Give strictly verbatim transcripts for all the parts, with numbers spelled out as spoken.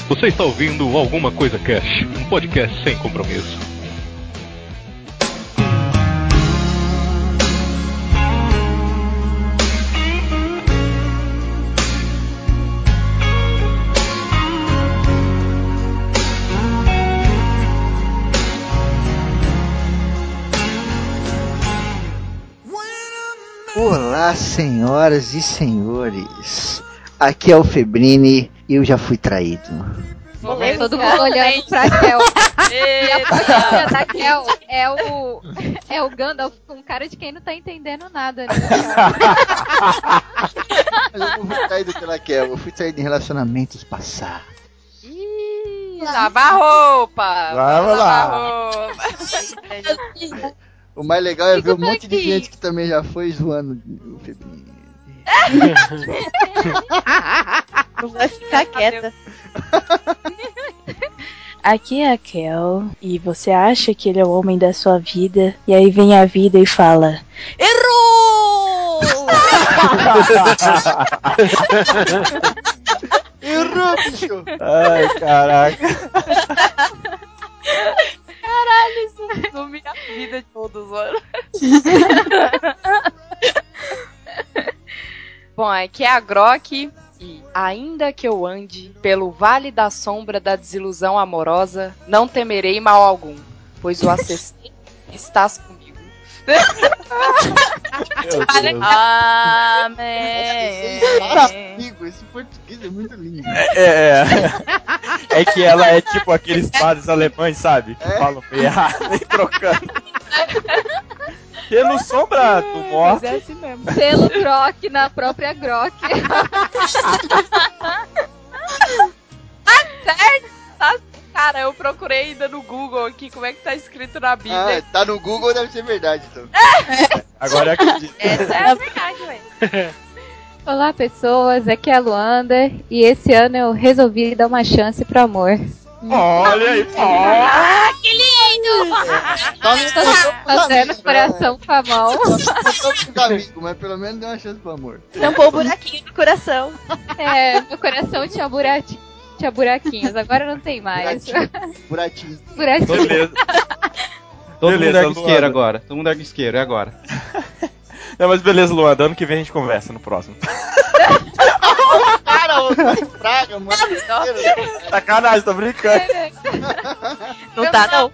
Você está ouvindo Alguma Coisa Cash, um podcast sem compromisso. Olá, senhoras e senhores. Aqui é o Febrini e eu já fui traído. Momento todo mundo olhando pra Kel. E a polícia da Kel é o, é o Gandalf com cara de quem não tá entendendo nada, né? Mas eu não fui traído pela Kel, eu fui traído em relacionamentos passados. Ih, lavar roupa! Vamos lá! Roupa. O mais legal é ver um monte de gente que também já foi zoando o Febrini. Não vai ficar quieta. Aqui é a Kel, e você acha que ele é o homem da sua vida, e aí vem a vida e fala: errou! Errou, bicho! Ai, caraca. Caralho, isso resume a vida de todos, mano. Bom, aqui é a Grok e ainda que eu ande pelo vale da sombra da desilusão amorosa, não temerei mal algum, pois o acessei estás comigo. Amém. Amigo, esse português é muito lindo. É, é, é que ela é tipo aqueles padres alemães, sabe? Que É? falam meio errado, meio trocando. Pelo sombra do morto. Mas é assim mesmo. Pelo Grok na própria Grok. Certo? Tá? Cara, eu procurei ainda no Google aqui como é que tá escrito na Bíblia. Ah, tá no Google, deve ser verdade, então. Agora eu acredito. Essa é a verdade, ué. Olá, pessoas. Aqui é a Luanda. E esse ano eu resolvi dar uma chance pro amor. Olha aí, ó. Ah, que lindo! Só não Tô contou pros fazendo amigos, coração com a mão. né? Só não contou pros amigos, mas pelo menos deu uma chance pro amor. Tampou o buraquinho no coração. É, meu coração tinha, burati... tinha buraquinhos. Agora não tem mais. Buratinho. Buraquinho. Beleza. Todo Beleza, mundo ergue Luana. isqueiro agora. Todo mundo ergue isqueiro, é agora. Não, mas beleza, Luanda. Ano que vem a gente conversa no próximo. Cara, ô, praga, mano. Sacanagem, tô brincando. Não tá, não.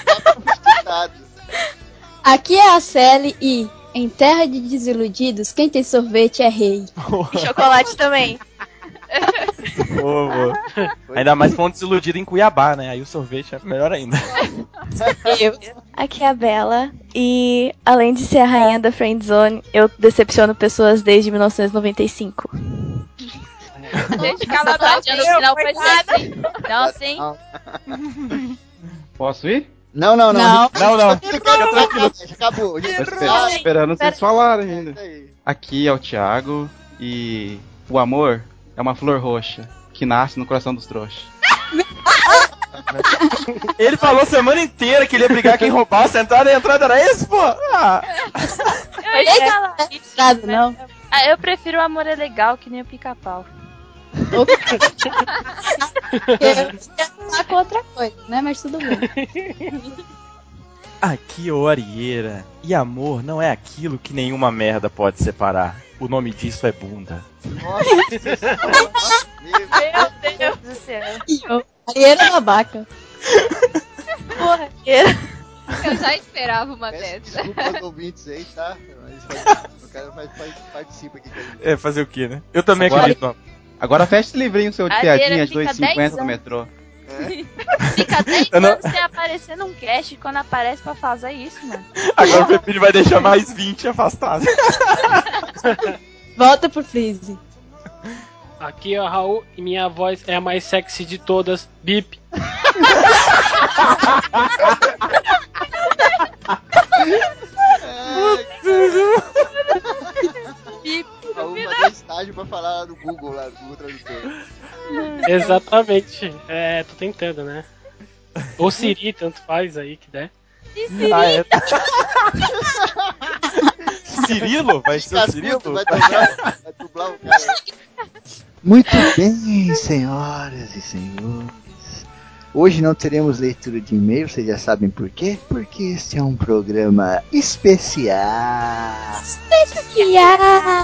Aqui é a Sally e, em terra de desiludidos, quem tem sorvete é rei. E chocolate também. Boa, boa. Ainda mais pra um desiludido em Cuiabá, né? Aí o sorvete é melhor ainda. Eu. Aqui é a Bela, e além de ser a rainha da Friendzone, eu decepciono pessoas desde mil novecentos e noventa e cinco. Desde que ela Tá tá dando sinal pra gente. Não, sim. Posso ir? Não, não, não. Não. Não, não. Fica tranquilo. Acabou. Tô esper- esperando vocês falarem ainda. Isso aí. Aqui é o Thiago e o amor é uma flor roxa que nasce no coração dos trouxas. Ele falou semana inteira que ele ia brigar quem roubasse a entrada e a entrada era esse, pô. Ah. Eu ia falar isso, Sabe, não? Ah, eu prefiro o amor é legal que nem o pica-pau. Eu ia falar com outra coisa, né? Mas tudo bem. Aqui é o Arieira. E amor não é aquilo que nenhuma merda pode separar. O nome disso é bunda. Nossa, meu Meu Deus do céu. Arieira babaca. Porra, Arieira. Eu já esperava uma Peço dessa. desculpa aos ouvintes aí, tá? Mas o cara faz, faz, participa aqui com a gente. É, fazer o quê, né? Eu também Agora- acredito. Não. Agora fecha esse livrinho seu de A piadinha Adriana de dois e fica cinquenta dez no metrô. Fica dez Eu não- anos sem aparecer num cast quando aparece pra fazer isso, mano. Agora o Pepino vai deixar mais vinte afastados. Volta pro Freeze. Aqui é o Raul e minha voz é a mais sexy de todas. Bip. Raul mandou estágio pra falar lá no Google, lá no Google Tradutor. Exatamente. É, tô tentando, né? Ou Siri, tanto faz aí que der. Ah, é. Cirilo? Vai ser o Cascudo, Cirilo? vai dublar, vai dublar o cara. Muito bem, senhoras e senhores. Hoje não teremos leitura de e-mail, vocês já sabem por quê? Porque este é um programa especial. Especial!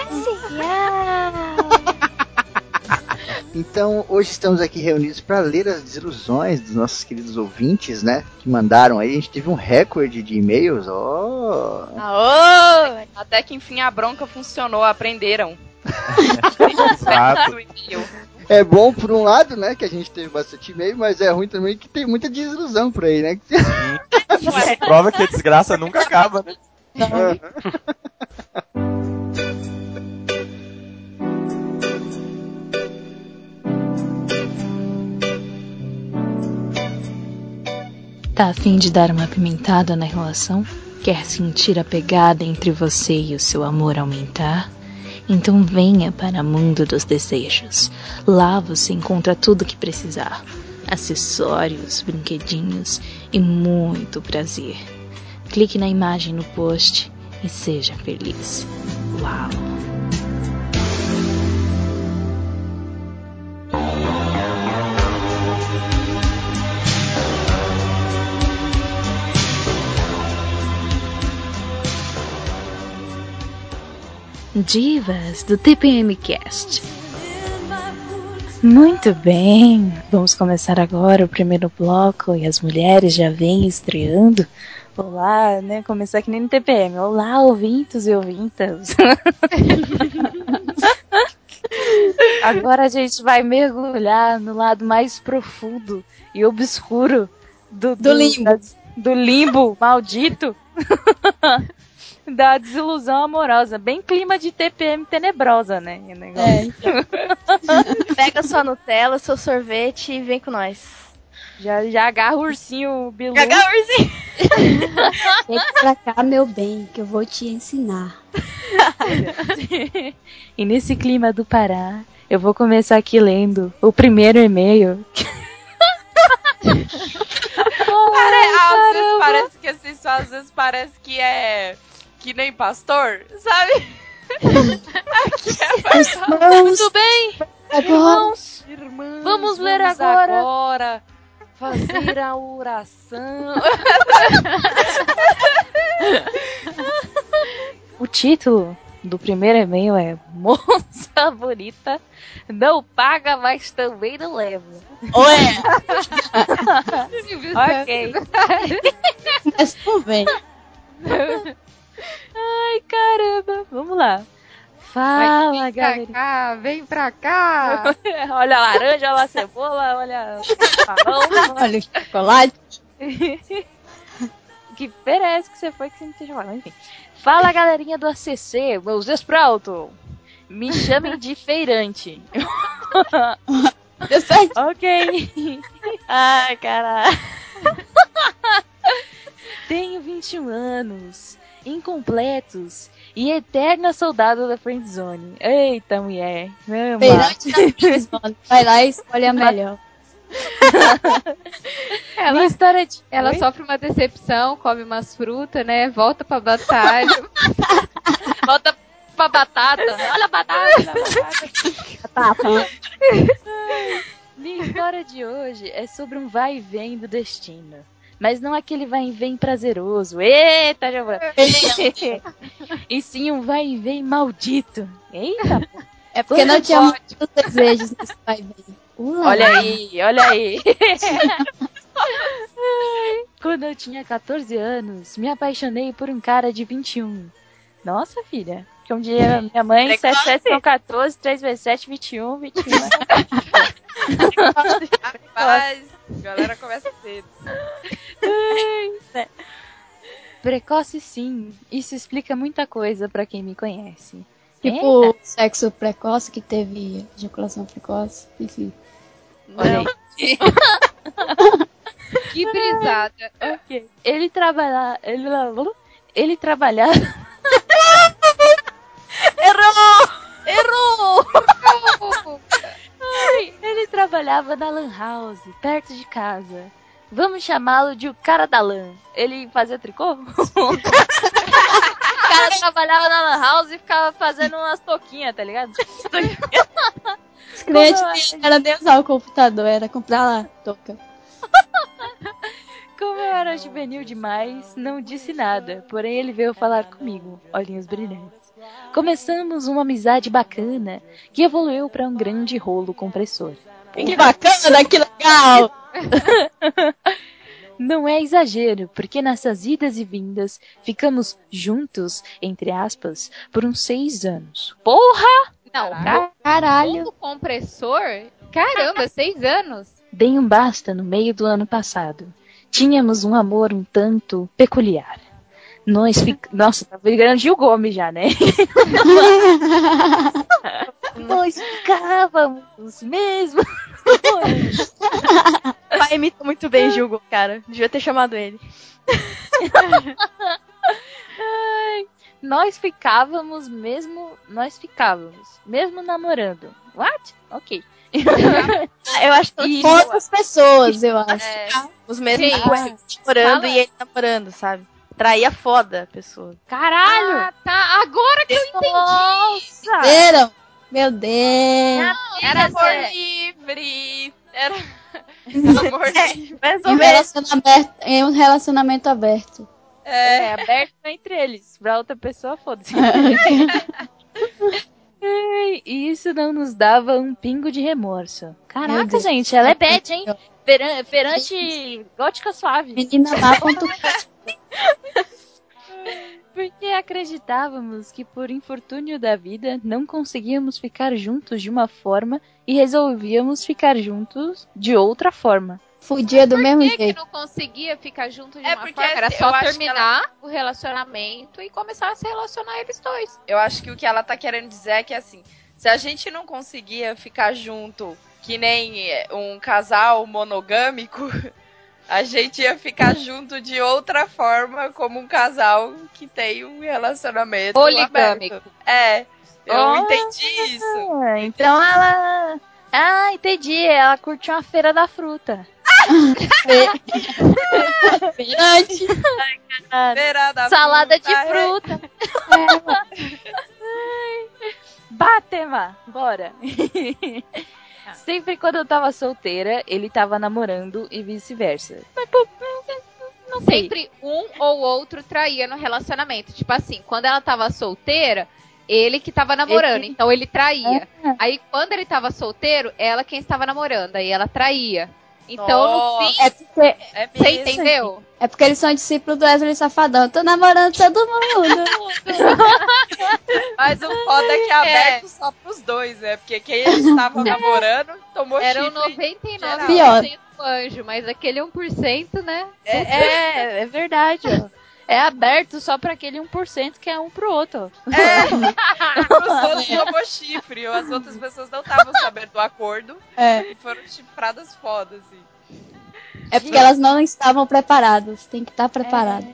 Então, hoje estamos aqui reunidos para ler as desilusões dos nossos queridos ouvintes, né? Que mandaram aí. A gente teve um recorde de e-mails. Oh! Aô! Até que enfim a bronca funcionou, aprenderam. Exato. É bom por um lado, né? Que a gente teve bastante e-mail, mas é ruim também que tem muita desilusão por aí, né? Isso prova que a desgraça nunca acaba, né? Tá a fim de dar uma apimentada na relação? Quer sentir a pegada entre você e o seu amor aumentar? Então venha para o mundo dos desejos. Lá você encontra tudo o que precisar. Acessórios, brinquedinhos e muito prazer. Clique na imagem no post e seja feliz. Uau! Divas do T P M Cast. Muito bem, vamos começar agora o primeiro bloco e as mulheres já vêm estreando. Olá, né? Começar que nem no T P M. Olá, ouvintos e ouvintas. Agora a gente vai mergulhar no lado mais profundo e obscuro do, do, do limbo, da, do limbo maldito. Da desilusão amorosa. Bem clima de T P M tenebrosa, né? É. Pega sua Nutella, seu sorvete e vem com nós. Já, já agarra o ursinho Bilu. Agarra o ursinho. Vem pra cá, meu bem, que eu vou te ensinar. E nesse clima do Pará, eu vou começar aqui lendo o primeiro e-mail. Pare... Às vezes parece que assim, só às vezes parece que é que nem pastor, sabe? Aqui é Irmãos, tudo bem? Irmãos, Irmãos, vamos ler vamos agora. agora fazer a oração. O título do primeiro e-mail é Moça Bonita não paga, mas também não leva. Ué! Ok. mas tudo bem. Ai, caramba. Vamos lá. Fala, vem galera. pra cá, vem pra cá. Olha a laranja, olha a cebola, olha o Olha o chocolate. Que perece que você foi que você não tem chocolate. Enfim. Fala, galerinha do A C C, meus desprautos. Me chamem de feirante. Deu certo. Ok. Ai, caralho. Tenho vinte e um anos, incompletos e eterna soldado da friendzone. Eita, mulher. Feirante da friendzone. Vai lá e escolhe a melhor. Ela, história de... ela Oi? sofre uma decepção, come umas frutas, né? Volta pra batalha. Volta pra batata. Olha a batata. Batata. Minha história de hoje é sobre um vai e vem do destino. Mas não aquele vai e vem prazeroso. Eita, Giovana. E sim um vai e vem maldito. Eita. É porque não tinha muitos desejos nesse vai e vem. Ula. Olha aí, olha aí. Quando eu tinha catorze anos, me apaixonei por um cara de vinte e um. Nossa, filha. Que um dia minha mãe, sete, sete são catorze, três vezes sete, vinte e um, vinte e um. Rapaz, a galera começa cedo. Precoce sim, isso explica muita coisa pra quem me conhece. Tipo, Eita. sexo precoce, que teve ejaculação precoce, enfim. Olha aí. Que brisada. Ok. Ele trabalha... Ele, ele trabalhava... Errou! Errou! Ai, ele trabalhava na lan house, perto de casa. Vamos chamá-lo de o cara da lan. Ele fazia tricô? ela trabalhava na Lan House e ficava fazendo umas toquinhas, tá ligado? Os clientes não era nem usar o computador, era comprar lá, toca. Como eu era juvenil demais, não disse nada, porém ele veio falar comigo, olhinhos brilhantes. Começamos uma amizade bacana, que evoluiu para um grande rolo compressor. Que bacana, que legal! Não é exagero, porque nessas idas e vindas ficamos juntos, entre aspas, por uns seis anos. Porra! Não, caralho. O compressor? Caramba, seis anos? Dei um basta no meio do ano passado. Tínhamos um amor um tanto peculiar. Nós fic... Nossa, tá virando Gil Gomes já, né? Nós ficávamos mesmo. O pai imita muito bem Gil, cara. Devia ter chamado ele. Ai, nós ficávamos mesmo... Nós ficávamos. Mesmo namorando. What? Ok. Eu acho que poucas pessoas, eu acho. É, os mesmos Gente, namorando fala. e ele namorando, sabe? Traía foda a pessoa. Caralho! Ah, tá. Agora que eu entendi. Nossa! Viram? Meu Deus. Era amor é- livre. Era amor livre. Mais Em ou um, menos. relacionamento, em um relacionamento aberto. É, aberto entre eles. Pra outra pessoa, foda-se. Ai, e isso não nos dava um pingo de remorso. Meu Caraca, Deus. gente, ela é bad, hein? Peran- Perante gótica suave. Menina má ponto Porque acreditávamos que por infortúnio da vida não conseguíamos ficar juntos de uma forma e resolvíamos ficar juntos de outra forma. Fudia do mesmo Por que, que jeito. não conseguia ficar junto de É uma porque forma? Era eu só acho que terminar o relacionamento e começar a se relacionar eles dois. Eu acho que o que ela tá querendo dizer é que, assim, se a gente não conseguia ficar junto que nem um casal monogâmico, a gente ia ficar junto de outra forma, como um casal que tem um relacionamento Poligâmico. aberto. É, eu Oh. entendi isso. Ah, então ela... Ah, entendi. Ela curtiu uma feira da fruta. Feirante. Feira da Salada de fruta, fruta. Batema, bora. Sempre quando eu tava solteira, ele tava namorando e vice-versa. Mas, pô, não sei. Sempre um ou outro traía no relacionamento. Tipo assim, quando ela tava solteira, ele que tava namorando, Ele- então ele traía. Ah. Aí quando ele tava solteiro, ela quem estava namorando, aí ela traía. Então Nossa. no fim, É porque, É você mesmo. entendeu? é porque eles são discípulos do Wesley Safadão. Tô namorando todo mundo. Mas o foda é que é aberto só pros dois, né? Porque quem eles estavam namorando tomou Eram chifre. noventa e nove Pior. por cento anjo, mas aquele um por cento, né? É, é, é verdade, ó. É aberto só pra aquele um por cento que é um pro outro. Os outros tomou chifre. As outras pessoas não estavam sabendo do acordo É, e foram chifradas foda, assim. é porque elas não estavam preparadas. Tem que estar preparado.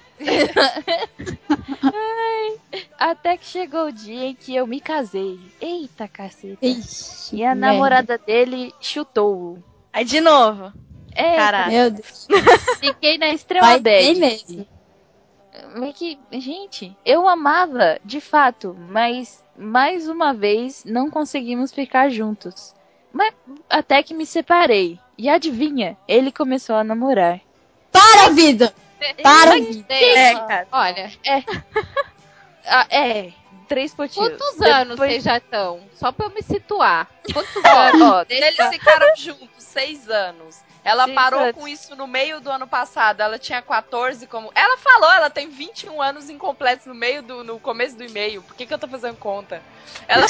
Até que chegou o dia em que eu me casei. Eita, caceta. Ixi, E a merda. namorada dele chutou-o. Aí de novo. É, caralho. Meu Deus. Fiquei na extrema Vai bad. bem mesmo. Mas que, gente, eu amava, de fato, mas mais uma vez não conseguimos ficar juntos. Mas até que me separei. E adivinha, ele começou a namorar. Para a vida! Para a vida! É, cara. Olha, Ah, é, três pontinhos. quantos anos Depois- vocês já estão? Só pra eu me situar. Quantos Ó, anos? ó, Eles ficaram juntos seis anos. Ela Seis parou anos. com isso no meio do ano passado. Ela tinha quatorze como. Ela falou, ela tem vinte e um anos incompletos no meio do. No começo do e-mail. Por que, que eu tô fazendo conta? Ela.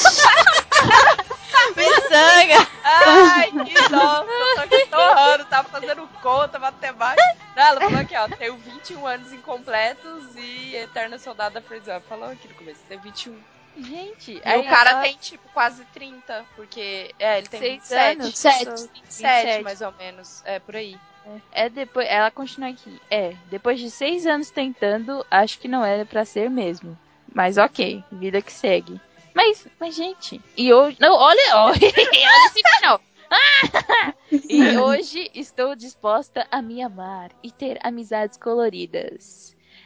Miçanga. Ai, que nossa, eu tô aqui torrando, tava fazendo conta, matemática. Não, ela falou aqui, ó, tenho vinte e um anos incompletos e Eterna Soldada Freeza. Falou aqui no começo, tem vinte e um. Gente, E o cara tem, tipo, quase trinta, porque, é, ele tem seis vinte e sete. anos. Sete. vinte e sete, vinte e sete. mais ou menos, é, por aí. É depois, ela continua aqui. É, depois de seis anos tentando, acho que não era pra ser mesmo. Mas ok, vida que segue. Mas, mas gente, e hoje, não, olha, olha, olha esse final. E hoje estou disposta a me amar e ter amizades coloridas.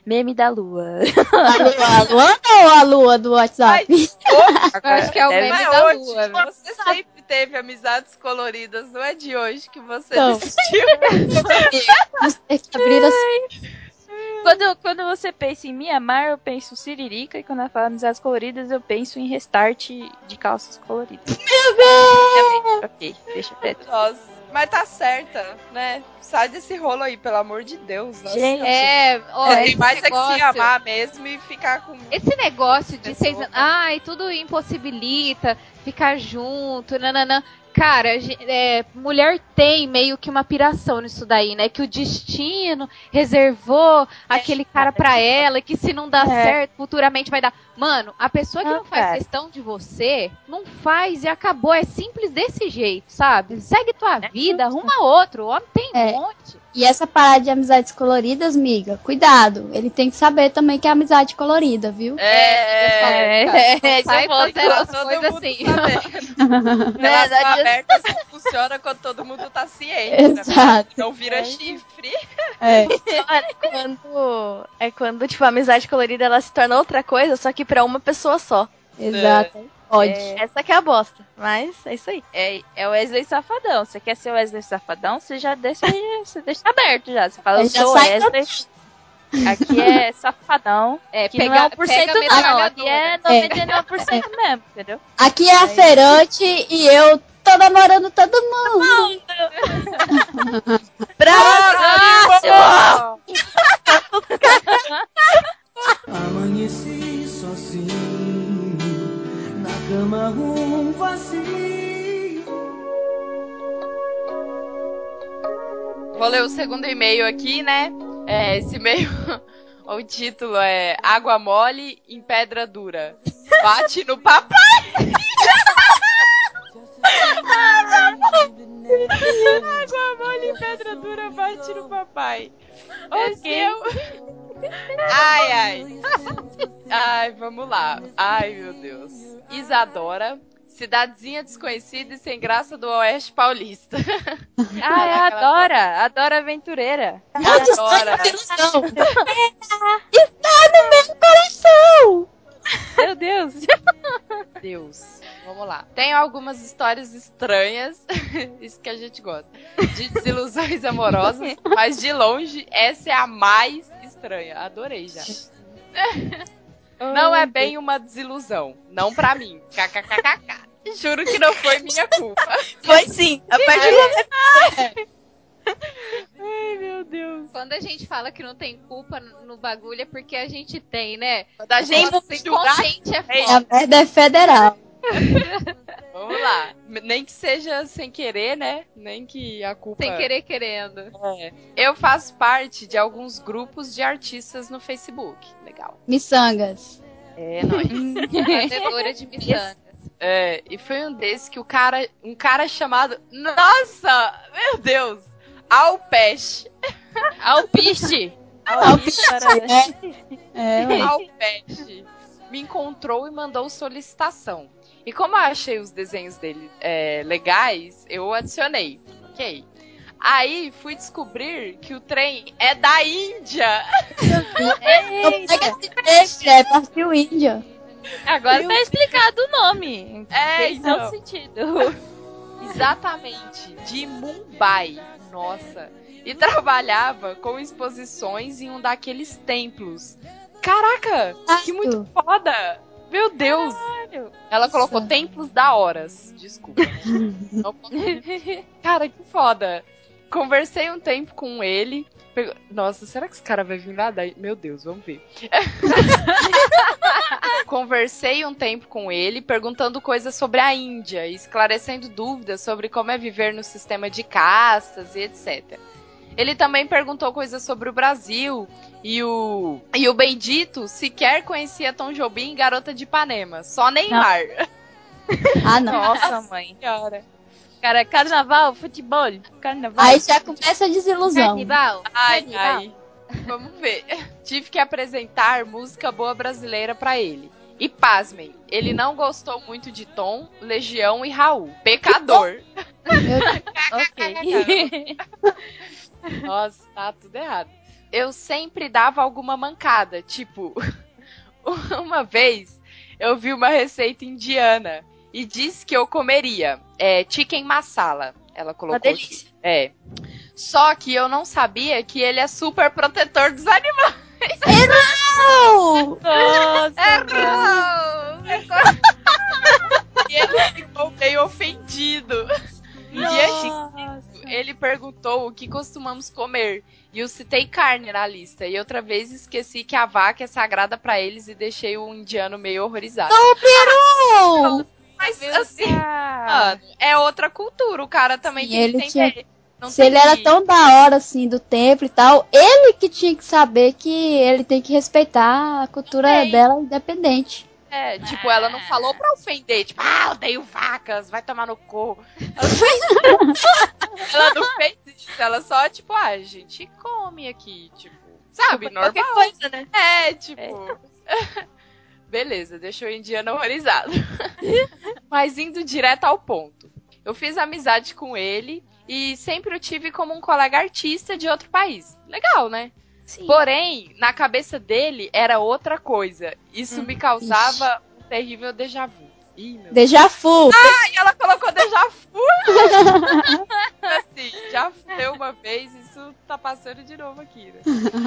Meme da lua. A lua, a lua ou a lua do WhatsApp? Mas, Eu acho que é o Deve meme não da é hoje. lua. viu? Você sempre teve amizades coloridas, não é de hoje que você Não. desistiu. Você tem que abrir as... Quando, quando você pensa em Mianmar, eu penso Siririca. E quando eu falo amizades coloridas, eu penso em restart de calças coloridas. Meu Deus! Ok, deixa quieto. Nossa, mas tá certa, né? Sai desse rolo aí, pelo amor de Deus. Nossa. Gente, É, ó, Tem esse mais é que negócio, se amar mesmo e ficar com... esse negócio de Pessoa. seis anos, ai, tudo impossibilita ficar junto, nananã. Cara, ge- é, mulher tem meio que uma piração nisso daí, né? Que o destino reservou aquele cara pra ela, que se não dá É. certo, futuramente vai dar. Mano, a pessoa que Não, não faz cara. questão de você, não faz e acabou. É simples desse jeito, sabe? Segue tua vida, arruma outro. O homem tem um É. monte. E essa parada de amizades coloridas, miga, cuidado. Ele tem que saber também que é amizade colorida, viu? É, É, Não é, sai isso foi fazendo as todo coisas mundo assim. sabendo. Né, Relação não adianta- aberta só funciona quando todo mundo tá ciente, né? Exato. Não vira É. chifre. É. É quando, é quando, tipo, a amizade colorida ela se torna outra coisa, só que pra uma pessoa só. Exato. Pode. Essa que é a bosta. Mas é isso aí. É, é o Wesley Safadão. Você quer ser o Wesley Safadão? Você já deixa, você deixa aberto já. Você fala, eu Já sou o sai Wesley. Aqui é Safadão. É, Que pega, não é um por cento pega a não. Aqui é metralhadora. noventa e nove por cento mesmo, entendeu? Aqui é a Ferante e eu tô namorando todo mundo. Próximo! Amanheci sozinho, na cama um vazio. Vou ler o segundo e-mail aqui, né? É, esse e-mail, o título é Água Mole em Pedra Dura. Bate no papai! Água mole em pedra dura, bate no papai. Esse é o... Ai, ai. Ai, vamos lá. Ai, meu Deus. Isadora, cidadezinha desconhecida e sem graça do Oeste Paulista. Ah, é a Dora. A Dora Aventureira. Adora. Está no meu coração. Meu Deus. Deus. Vamos lá. Tenho algumas histórias estranhas, isso que a gente gosta, de desilusões amorosas, mas de longe essa é a mais estranha. Adorei já. Não é bem uma desilusão. Não pra mim. KKKKK. Juro que não foi minha culpa. Foi sim. A partir do momento. Ai, meu Deus. Quando a gente fala que não tem culpa no, no bagulho é porque a gente tem, né? Quando a gente Nossa, se julgar, inconsciente é é foda. A merda é federal. Vamos lá. Nem que seja sem querer, né? Nem que a culpa... Sem querer querendo. É. Eu faço parte de alguns grupos de artistas no Facebook. Legal. Miçangas. É, nóis. Fazedora de miçangas. É, e foi um desses que o cara... Um cara chamado... Nossa! Meu Deus! Alpeste. Alpiste. Alpiste. É, ué. Alpeste. Me encontrou e mandou solicitação. E como eu achei os desenhos dele é, legais, eu o adicionei. Ok. Aí fui descobrir que o trem é da Índia. É, partiu Índia. Agora tá explicado o nome. É, Fez então. todo sentido. Exatamente. De Mumbai. Nossa. E trabalhava com exposições em um daqueles templos. Caraca! Que muito foda! Meu Deus! Ela colocou Nossa. templos da horas. Desculpa. Né? Não consegui. Cara, que foda! Conversei um tempo com ele. Pegou... Nossa, será que esse cara vai vir lá daí? Meu Deus, vamos ver. Conversei um tempo com ele, perguntando coisas sobre a Índia, esclarecendo dúvidas sobre como é viver no sistema de castas e etcétera. Ele também perguntou coisas sobre o Brasil e o, e o Bendito sequer conhecia Tom Jobim e Garota de Ipanema, só Neymar. Ah, não. Nossa, mãe. Cara, carnaval, futebol, carnaval. Aí já começa a desilusão. Carnival. Ai, Carnival. ai. Vamos ver. Tive que apresentar música boa brasileira pra ele. E pasmem, ele não gostou muito de Tom, Legião e Raul. Pecador. Ok. Nossa, tá tudo errado. eu sempre dava alguma mancada. Tipo, uma vez eu vi uma receita indiana e disse que eu comeria é, chicken masala. Ela colocou. Uma delícia. É. Só que eu não sabia que ele é super protetor dos animais. Errou! Nossa, Errou! E ele ficou meio ofendido. Nossa. E ele perguntou o que costumamos comer. E eu citei carne na lista. E outra vez esqueci que a vaca é sagrada pra eles e deixei o indiano meio horrorizado. Não, peru! Mas assim, mano, é outra cultura. O cara também Sim, tem ele que entender. tinha... Não Se tem ele era que- tão da hora, assim, do templo e tal, ele que tinha que saber que ele tem que respeitar a cultura Tem. dela independente. É, tipo, ela não falou pra ofender, tipo, ah, odeio vacas, vai tomar no cu. Ela não fez isso, ela só, tipo, ah, a gente come aqui, tipo, sabe, normal. Qualquer coisa, né? É, tipo... Beleza, deixou o indiano horrorizado. Mas indo direto ao ponto. Eu fiz amizade com ele e sempre o tive como um colega artista de outro país. Legal, né? Sim. Porém, na cabeça dele era outra coisa. Isso Hum, me causava um terrível déjà vu. Ih, meu Déjà vu. Ah, e ela colocou déjà vu. Assim, já deu uma vez, isso tá passando de novo aqui, né?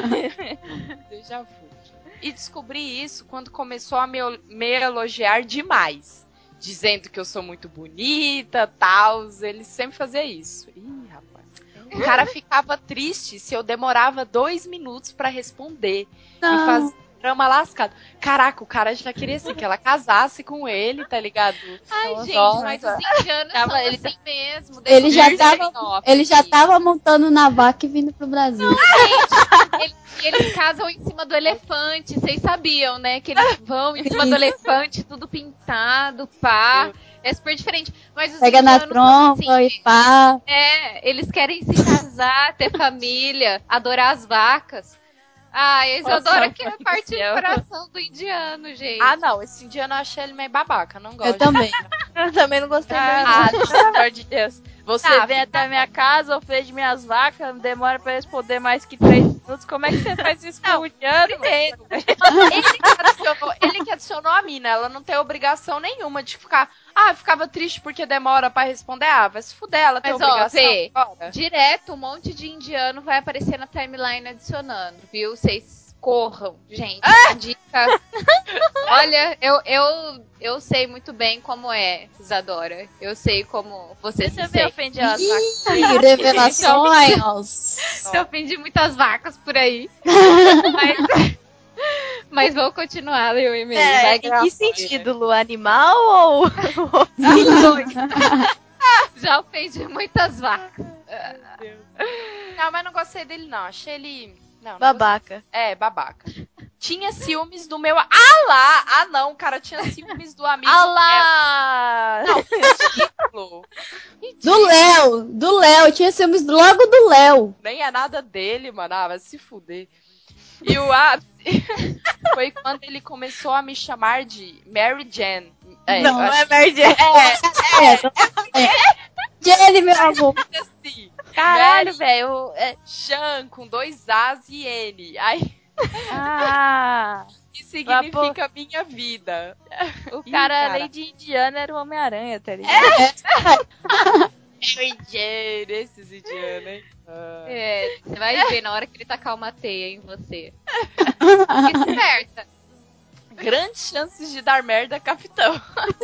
Déjà vu. E descobri isso quando começou a me, me elogiar demais. Dizendo que eu sou muito bonita, tal. Ele sempre fazia isso. Ih, rapaz. O cara ficava triste se eu demorava dois minutos pra responder. Não. E fazia drama lascado. Caraca, o cara já queria assim que ela casasse com ele, tá ligado? Ai, Nossa, gente, mas os indianos Tava- são ele assim mesmo. Ele já deixa eu tava, ver em off ele já aqui. tava montando na vaca e vindo pro Brasil. Eles, eles casam em cima do elefante, vocês sabiam, né? Que eles vão em cima do elefante, tudo pintado, pá. É super diferente. Mas os Pega na indianos são trompa assim, e pá. é, eles querem se casar, ter família, adorar as vacas. Ah, eles Nossa, adoram aquela meu parte do Deus. coração do indiano, gente. Ah, não, esse indiano eu achei ele meio babaca, não gosto. Eu também. Eu também não gostei Ah, muito. pelo amor de Deus. Você Tá, vem até a minha casa, ofende minhas vacas, demora pra responder mais que três minutos. Como é que você faz isso com o indiano? Primeiro, ele que, adicionou, ele que adicionou a mina, ela não tem obrigação nenhuma de ficar. Ah, eu ficava triste porque demora pra responder. Ah, vai se fuder, ela tem Mas, ó, obrigação. Fê, agora. direto, um monte de indiano vai aparecer na timeline adicionando, viu? Vocês corram, gente. A dica. Olha, eu, eu, eu sei muito bem como é, Isadora. Eu sei como você se Você me sente. ofende as vacas. Ih, revelações. Eu ofendi muitas vacas por aí. mas, mas vou continuar, eu e meu. É, Vai em gravar. que sentido, Lu? Animal ou... Já ofendi muitas vacas. Não, mas não gostei dele, não. Achei ele. Não, não Babaca. gostei. É, babaca. Tinha ciúmes do meu. Ah lá! Ah não, o cara tinha ciúmes do amigo. Ah lá! É, não, ridículo. Do Léo, do Léo. Tinha ciúmes logo do Léo. Nem é nada dele, mano. Ah, vai se fuder. E o ápice foi quando ele começou a me chamar de Mary Jane. É, Não, eu não é acho Mary que- Jane. É, é. Jenny, meu amor. é assim. Caralho, Mary velho. É... Jean com dois As e N. Aí, Ah! que significa minha vida. O Ih, cara, cara. além de indiano, era o Homem-Aranha, tá ligado? Mary Jane, esses indianos, hein? Ah. É, você vai ver na hora que ele tacar uma teia em você. Fique esperta. Grandes chances de dar merda, capitão.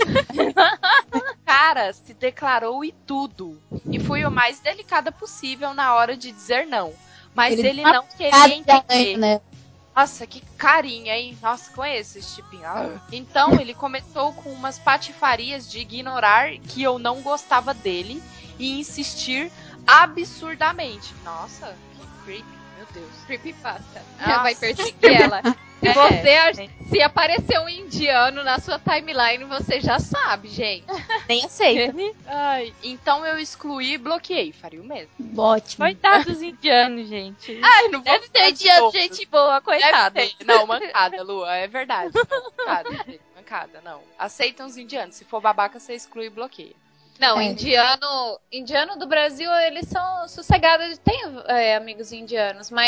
Cara, se declarou e tudo. E fui o mais delicada possível na hora de dizer não. Mas ele, Ele não queria Cada entender. né? Nossa, que carinha, hein? Nossa, conheço esse tipinho. Ah. Então ele começou com umas patifarias de ignorar que eu não gostava dele e insistir absurdamente. Nossa, que creepy, meu Deus. Creepypasta. Nossa. Vai perseguir ela. É, Você, ach- gente. se aparecer um indiano na sua timeline, você já sabe, gente. Nem aceita. Ai, então eu excluí e bloqueei. Faria o mesmo. Ótimo. Coitados dos indianos, gente. Ai, não vou Deve ter ficar indiano, todos. gente boa, coitado. Deve ter. Não, mancada, Lua, é verdade. Não, mancada, mancada, não. Aceitam os indianos. Se for babaca, você exclui e bloqueia. Não, É. indiano, indiano do Brasil, eles são sossegados. Tem é, amigos indianos, mas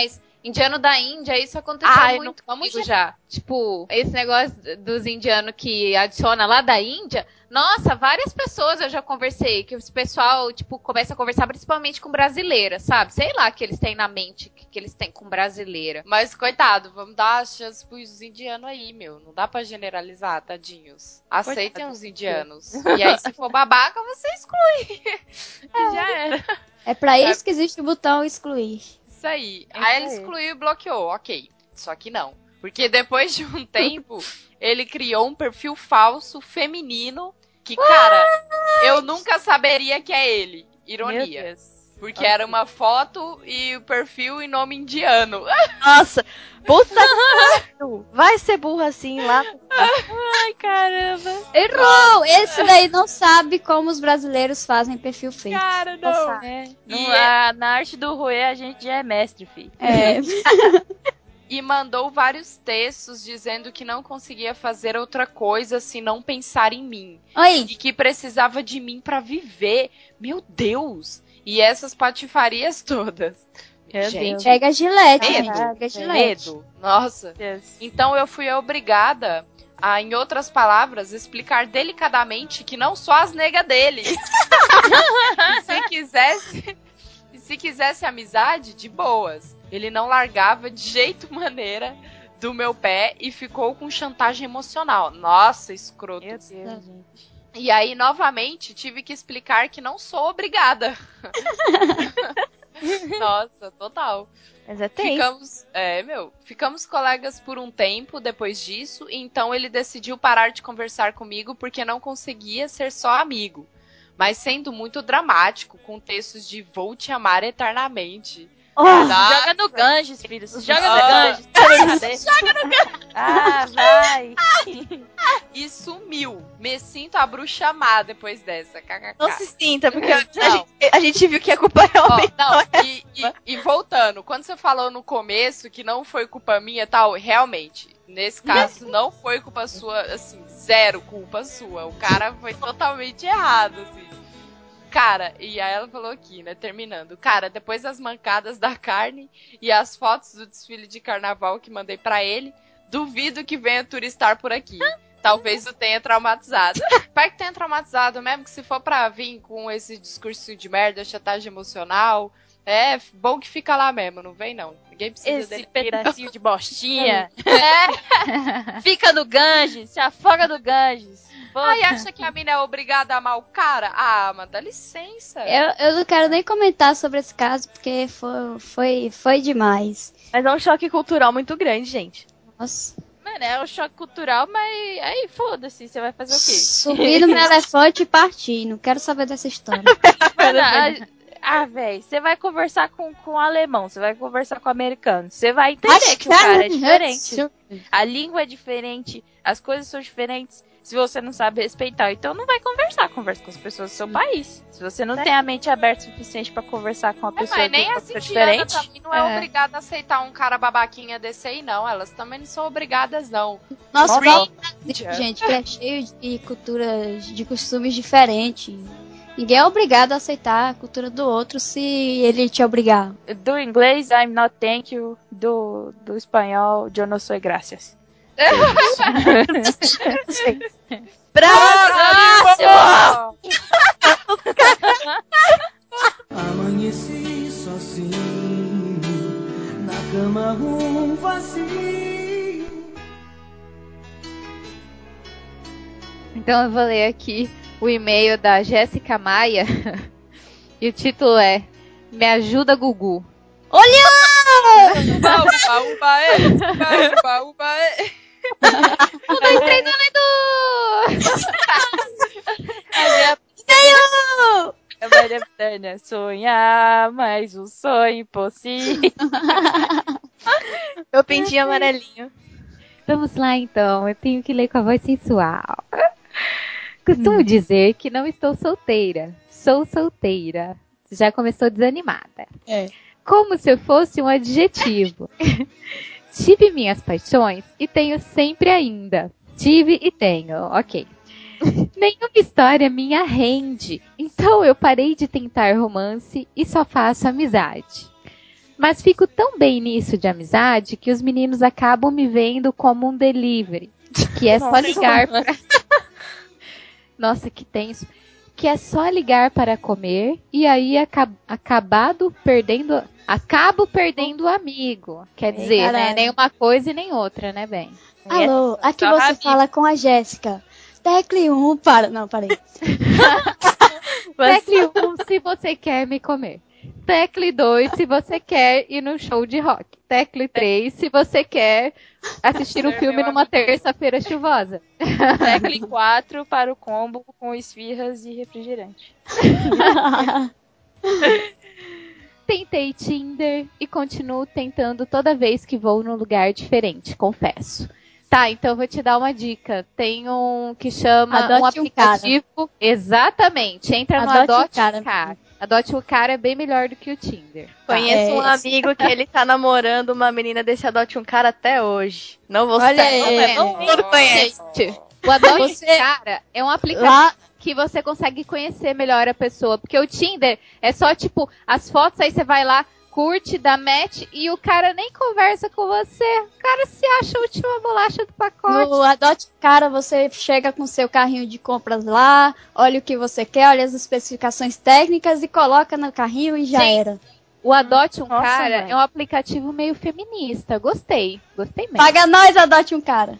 Indiano da Índia, isso aconteceu Ai, muito não- comigo vamos já. Tipo, esse negócio dos indianos que adiciona lá da Índia. Nossa, várias pessoas eu já conversei, que esse pessoal, tipo, começa a conversar principalmente com brasileira, sabe? Sei lá o que eles têm na mente, que, que eles têm com brasileira. Mas, coitado, vamos dar a chance pros indianos aí, meu. Não dá pra generalizar, tadinhos. Aceitem Coitado. os indianos. E aí, se for babaca, você exclui. Já era. É pra isso que existe o botão excluir. Isso aí. É Aí ele isso aí. excluiu e bloqueou, ok. Só que não. Porque depois de um tempo, ele criou um perfil falso feminino que, cara, eu nunca saberia que é ele. Ironia. Meu Deus. Porque era uma foto e o perfil em nome indiano. Nossa, puta que pariu. Vai ser burro assim lá. Ai, caramba. Errou! Esse daí não sabe como os brasileiros fazem perfil fake. Cara, Não não. sabe. É. E No- a- na arte do Rui a gente já é mestre, fi. É. E mandou vários textos dizendo que não conseguia fazer outra coisa se não pensar em mim. Oi. E que precisava de mim pra viver. Meu Deus! E essas patifarias todas. Meu Gente, Deus. Pega a gilete, Medo. gente. Pega a gilete. medo. Nossa. Deus. Então eu fui obrigada a, em outras palavras, explicar delicadamente que não sou as negas dele. E se quisesse, e se quisesse amizade, de boas. Ele não largava de jeito maneira do meu pé e ficou com chantagem emocional. Nossa, escroto. Meu Deus, gente. E aí, novamente, tive que explicar que não sou obrigada. Nossa, total. Mas é tenso. Ficamos, é, meu, ficamos colegas por um tempo depois disso, e então ele decidiu parar de conversar comigo porque não conseguia ser só amigo, mas sendo muito dramático, com textos de vou te amar eternamente. Oh, Nossa. joga no Ganges, filho. Se joga Ah. no Ganges. Joga no Ganges. Ah, vai. E sumiu. Me sinto a bruxa má depois dessa. kkk. Não se sinta, porque a, Não. gente, a gente viu que a culpa Ó, realmente não, e, e- e voltando, quando você falou no começo que não foi culpa minha e tal, realmente, nesse caso não foi culpa sua, assim, zero culpa sua. O cara foi totalmente errado, assim. Cara, e aí ela falou aqui, né, terminando. Cara, depois das mancadas da carne e as fotos do desfile de carnaval que mandei pra ele, duvido que venha turistar por aqui. Talvez o tenha traumatizado. Vai que tenha traumatizado mesmo, que se for pra vir com esse discurso de merda, chantagem emocional, é bom que fica lá mesmo, não vem não. Ninguém precisa Esse dele. pedacinho de bostinha. É. Fica no Ganges. Se afoga no Ganges. Ai, acha que a mina é obrigada a amar o cara? Ah, mas dá licença. Eu, eu não quero nem comentar sobre esse caso, porque foi, foi, foi demais. Mas é um choque cultural muito grande, gente. Nossa. Mano, é um choque cultural, mas aí foda-se, você vai fazer o quê? Subir no meu elefante e partir. Não quero saber dessa história. Mano, a- ah, velho, você vai conversar com, com o alemão, você vai conversar com o americano, você vai entender que o cara é diferente. A língua é diferente, as coisas são diferentes. Se você não sabe respeitar, então não vai conversar. Conversa com as pessoas do seu país. Se você não tem a mente aberta o suficiente pra conversar com uma É, pessoa mas nem de a cultura Cintiana diferente. também não é, É. obrigada a aceitar um cara babaquinha desse aí, não. Elas também não são obrigadas, não. Nossa, Nossa. gente, que é cheio de culturas, de costumes diferentes. Ninguém é obrigado a aceitar a cultura do outro se ele te obrigar. Do inglês, I'm not thank you. Do, do espanhol, yo no soy gracias. Próximo! Amanheci sozinho na cama, um vazio. Então eu vou ler aqui o e-mail da Jéssica Maia. E o título é Me ajuda, Gugu. Olha! Uba, uba, uba, é. Uba, uba, uba, é. Um, dois, três, Edu! A Maria Bethânia, sonhar mais um sonho impossível. Meu pintinho amarelinho. Vamos lá então, eu tenho que ler com a voz sensual. Costumo dizer que não estou solteira. Sou solteira. Já começou desanimada. É. Como se eu fosse um adjetivo. Tive minhas paixões e tenho sempre ainda. Tive e tenho, ok. Nenhuma história minha rende. Então eu parei de tentar romance e só faço amizade. Mas fico tão bem nisso de amizade que os meninos acabam me vendo como um delivery. Que é só ligar pra... Nossa, que tenso. Que é só ligar para comer e aí acab... acabado perdendo... Acabo perdendo o amigo. Quer dizer, Ei, né? Nem uma coisa e nem outra, né, bem? Alô, É, aqui só você rabisco. fala com a Jéssica. Tecle um para... Não, parei. Tecle um se você quer me comer. Tecle dois se você quer ir no show de rock. Tecle três se você quer assistir um filme numa terça-feira chuvosa. Tecle quatro para o combo com esfirras e refrigerante. Tentei Tinder e continuo tentando toda vez que vou num lugar diferente, confesso. Tá, então eu vou te dar uma dica. Tem um que chama Adote um um cara. aplicativo. Exatamente. Entra no Adote um Adote cara. um Cara. Adote um Cara é bem melhor do que o Tinder. Conheço É um esse. amigo que ele tá namorando uma menina desse Adote um Cara até hoje. Não vou Olha citar, aí. todo mundo conhece. Gente, o Adote Você- um Cara é um aplicativo Lá, que você consegue conhecer melhor a pessoa. Porque o Tinder é só, tipo, as fotos, aí você vai lá, curte, dá match, e o cara nem conversa com você. O cara se acha a última bolacha do pacote. no Adote um Cara, você chega com seu carrinho de compras lá, olha o que você quer, olha as especificações técnicas e coloca no carrinho e já Sim. era. O Adote um Nossa, Cara mãe. é um aplicativo meio feminista. Gostei. Gostei mesmo. Paga nós, Adote um Cara.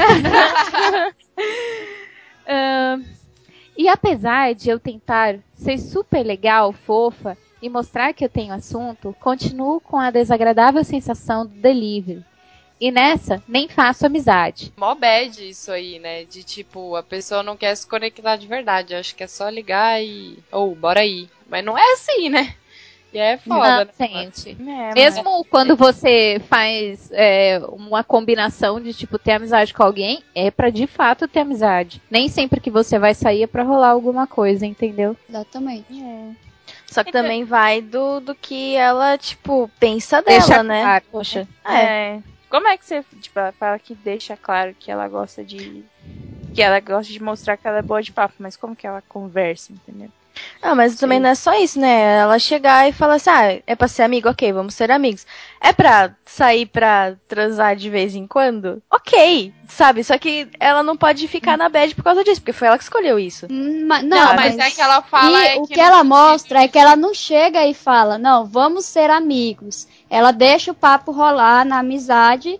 Ahn, e apesar de eu tentar ser super legal, fofa e mostrar que eu tenho assunto, continuo com a desagradável sensação do delivery. E nessa, nem faço amizade. Mó bad isso aí, né? De tipo, a pessoa não quer se conectar de verdade. Acho que é só ligar e. Ou, oh, bora aí. Mas não é assim, né? E é foda, Não, né? gente. É, Mesmo quando você faz é, uma combinação de, tipo, ter amizade com alguém, é pra de fato ter amizade. Nem sempre que você vai sair é pra rolar alguma coisa, entendeu? Exatamente. Só que também vai do, do que ela, tipo, pensa dela, Deixa né? claro. Poxa. É. É. Como é que você, tipo, ela fala que deixa claro que ela gosta de... Que ela gosta de mostrar que ela é boa de papo, mas como que ela conversa, entendeu? Ah, mas também não é só isso, né? Ela chegar e falar assim, ah, é pra ser amigo? Ok, vamos ser amigos. É pra sair pra transar de vez em quando? Ok, sabe? Só que ela não pode ficar na bad por causa disso, porque foi ela que escolheu isso. Hum, ma- Não, Não, mas, é que ela fala. E é o que que não- ela mostra é que ela não chega e fala, não, vamos ser amigos. Ela deixa o papo rolar na amizade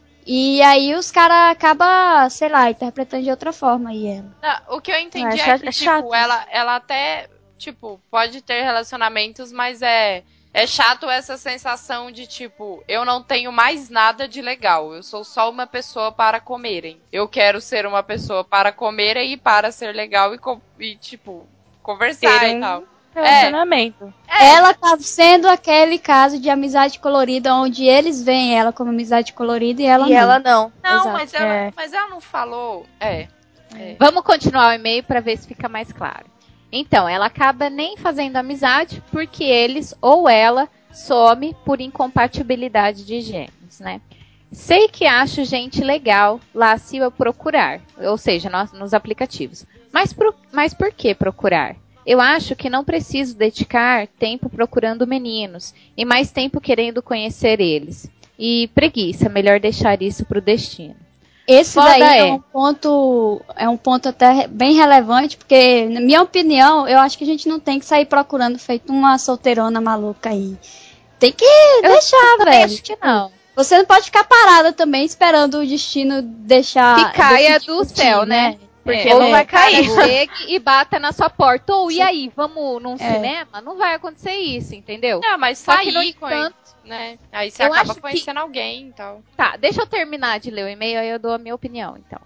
e aí os caras acabam, sei lá, interpretando de outra forma aí ela. Não, o que eu entendi É é, chato- que, é tipo, chato. ela, ela até, tipo, pode ter relacionamentos, mas é, é chato essa sensação de, tipo, eu não tenho mais nada de legal. Eu sou só uma pessoa para comerem. Eu quero ser uma pessoa para comerem e para ser legal e, co- e tipo, conversar Ter e um tal. relacionamento. Ela tá sendo aquele caso de amizade colorida, onde eles veem ela como amizade colorida e ela e não. ela não. Não, Exato. mas ela, É. mas ela não falou. É. é. Vamos continuar o e-mail para ver se fica mais claro. Então, ela acaba nem fazendo amizade porque eles ou ela some por incompatibilidade de gêneros, né? Sei que acho gente legal lá se eu procurar, ou seja, nos, nos aplicativos. Mas, pro, mas por que procurar? Eu acho que não preciso dedicar tempo procurando meninos e mais tempo querendo conhecer eles. E preguiça, melhor deixar isso pro destino. Esse Foda daí é. é. um ponto, é um ponto até bem relevante, porque, na minha opinião, eu acho que a gente não tem que sair procurando feito uma solteirona maluca aí. Tem que deixar, Também velho. acho que não. Você não pode ficar parada também esperando o destino deixar. Que caia decidir do por ti, céu, né? Porque Ou não vai cair. chegue e bata na sua porta. Ou, e aí, vamos num É. cinema? Não vai acontecer isso, entendeu? Não, mas Só que, sair no com entanto, né? Aí você eu acaba acho conhecendo alguém e tal. Tá, deixa eu terminar de ler o e-mail, aí eu dou a minha opinião, então.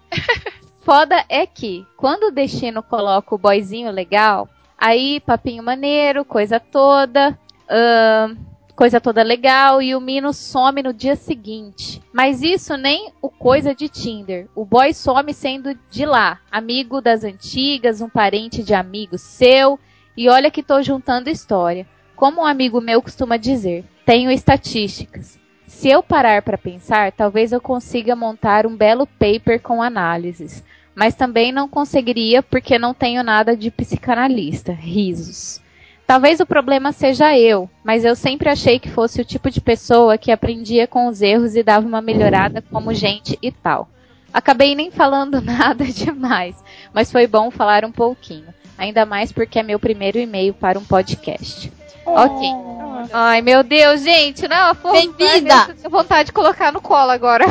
Foda é que, quando o destino coloca o boyzinho legal, aí papinho maneiro, coisa toda, ahn, coisa toda legal, e o Mino some no dia seguinte. Mas isso nem o coisa de Tinder. O boy some sendo de lá, amigo das antigas, um parente de amigo seu, e olha que tô juntando história. Como um amigo meu costuma dizer, tenho estatísticas. Se eu parar para pensar, talvez eu consiga montar um belo paper com análises. Mas também não conseguiria porque não tenho nada de psicanalista. Risos. Talvez o problema seja eu, mas eu sempre achei que fosse o tipo de pessoa que aprendia com os erros e dava uma melhorada como gente e tal. Acabei nem falando nada demais, mas foi bom falar um pouquinho. Ainda mais porque é meu primeiro e-mail para um podcast. Oh. Ok. Ai, meu Deus, gente, não, bem-vinda! Tenho vontade de colocar no colo agora.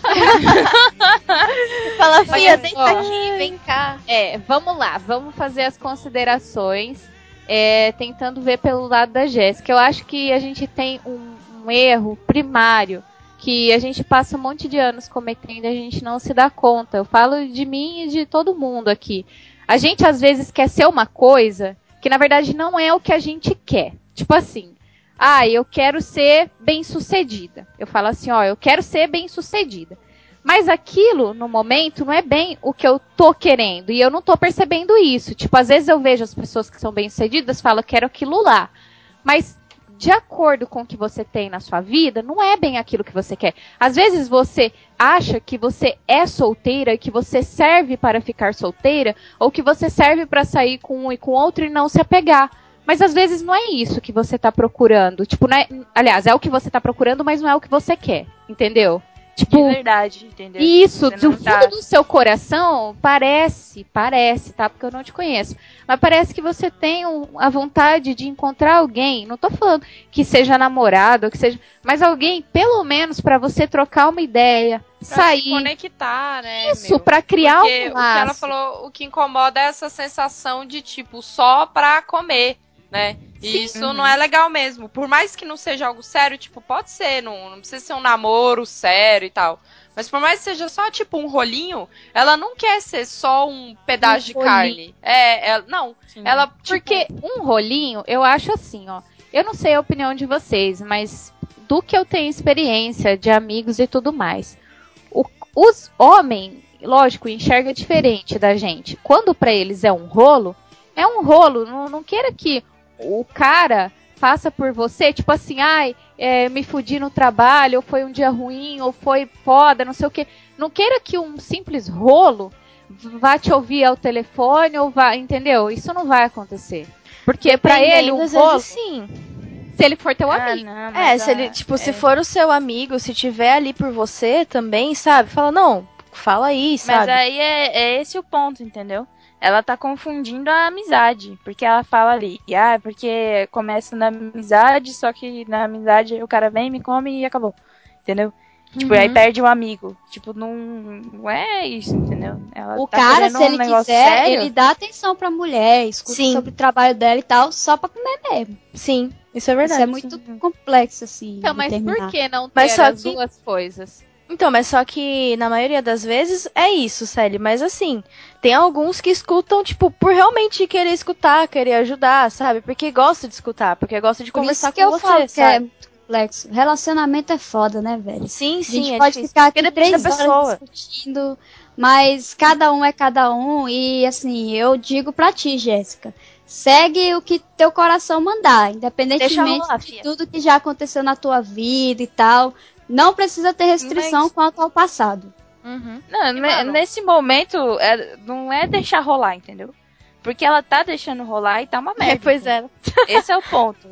Fala, filha, deita aqui, vem cá. É, vamos lá, vamos fazer as considerações, é, tentando ver pelo lado da Jéssica. Eu acho que a gente tem um, um erro primário, que a gente passa um monte de anos cometendo e a gente não se dá conta. Eu falo de mim e de todo mundo aqui. A gente, às vezes, quer ser uma coisa que, na verdade, não é o que a gente quer. Tipo assim, ah, eu quero ser bem-sucedida. Eu falo assim, ó, eu quero ser bem-sucedida. Mas aquilo, no momento, não é bem o que eu tô querendo. E eu não tô percebendo isso. Tipo, às vezes eu vejo as pessoas que são bem-sucedidas e falo, eu quero aquilo lá. Mas, de acordo com o que você tem na sua vida, não é bem aquilo que você quer. Às vezes você acha que você é solteira, que você serve para ficar solteira, ou que você serve para sair com um e com outro e não se apegar. Mas às vezes não é isso que você tá procurando. Tipo, não é, aliás, é o que você tá procurando, mas não é o que você quer. Entendeu? Tipo, de verdade, entendeu? Isso, do fundo tá... do seu coração, parece, parece, tá? Porque eu não te conheço. Mas parece que você tem um, a vontade de encontrar alguém. Não tô falando que seja namorado, ou que seja... Mas alguém, pelo menos, pra você trocar uma ideia, pra sair... se conectar, né? Isso, meu? pra criar Porque um o laço. que ela falou, o que incomoda é essa sensação de, tipo, só pra comer, né? E Sim. isso Uhum. não é legal mesmo. Por mais que não seja algo sério, tipo, pode ser, não, não precisa ser um namoro sério e tal. Mas por mais que seja só, tipo, um rolinho, ela não quer ser só um pedaço Um de rolinho. carne. É, ela, não. Sim. Ela, tipo... Porque um rolinho, eu acho assim, ó. Eu não sei a opinião de vocês, mas do que eu tenho experiência de amigos e tudo mais. O, os homens, lógico, enxerga diferente da gente. Quando pra eles é um rolo, é um rolo. Não, não queira que o cara faça por você, tipo assim, ai, é, me fudi no trabalho, ou foi um dia ruim, ou foi foda, não sei o que. Não queira que um simples rolo vá te ouvir ao telefone, ou vá, entendeu? Isso não vai acontecer. Porque pra ele, um às rolo, vezes, sim. se ele for teu Ah, amigo. não, É, mas se a- ele, tipo, é. se for o seu amigo, se tiver ali por você também, sabe? Fala, não, fala aí, sabe? Mas aí é, é esse o ponto, entendeu? Ela tá confundindo a amizade, porque ela fala ali, ah, porque começa na amizade, só que na amizade o cara vem, me come e acabou, entendeu? Tipo, Uhum. aí perde um amigo. Tipo, não, não é isso, entendeu? Ela O tá cara, querendo se um ele negócio quiser, sério. ele dá atenção pra mulher, escuta Sim. sobre o trabalho dela e tal, só pra comer mesmo. Sim, isso é verdade. Isso é muito complexo, assim. Então, de mas terminar. por que não ter Mas só as que- duas coisas? Então, mas só que na maioria das vezes é isso, Célia. Mas assim, tem alguns que escutam, tipo, por realmente querer escutar, querer ajudar, sabe? Porque gosta de escutar, porque gosta de Por conversar isso que com eu você, falo que é sabe? muito complexo. Relacionamento é foda, né, velho? Sim, A gente sim, é pode difícil. ficar Porque aqui depende três da horas pessoa. discutindo, mas cada um é cada um. E assim, eu digo pra ti, Jéssica, segue o que teu coração mandar, Deixa independentemente rolar, de fia. tudo que já aconteceu na tua vida e tal. Não precisa ter restrição Mas- quanto ao passado. Uhum. Não, E, ne- mano? nesse momento é- não é deixar rolar, entendeu? Porque ela tá deixando rolar e tá uma merda. É, pois é. Esse é o ponto.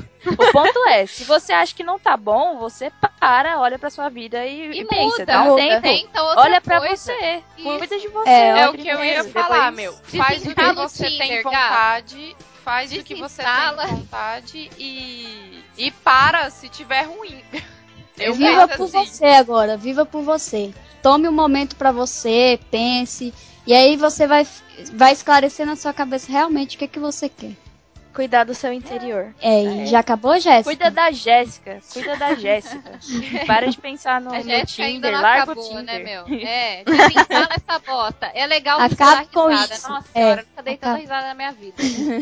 O ponto é, se você acha que não tá bom, você para, olha pra sua vida e, E e pensa, muda, dá um muda. tempo. tenta outra Olha pra coisa. você, Isso. cuida de você. É, É ó, o que eu ia primeiro, falar, depois- meu. Faz o que Desinstala o você tem Tinder, vontade, faz o que você Desinstala. tem vontade e e para se tiver ruim. Eu Viva penso por assim. você agora, viva por você. Tome um momento pra você, pense, e aí você vai, vai esclarecer na sua cabeça realmente o que, que você quer. Cuidar do seu interior. É, e já acabou, Jéssica? Cuida da Jéssica, cuida da Jéssica. Para de pensar no, A no Jéssica ainda Tinder, não larga acabou, o Tinder. né, meu? É, desinstala essa bosta. É legal você Acaba dar com risada. isso. Nossa É, senhora, nunca dei tanta acaba. risada na minha vida.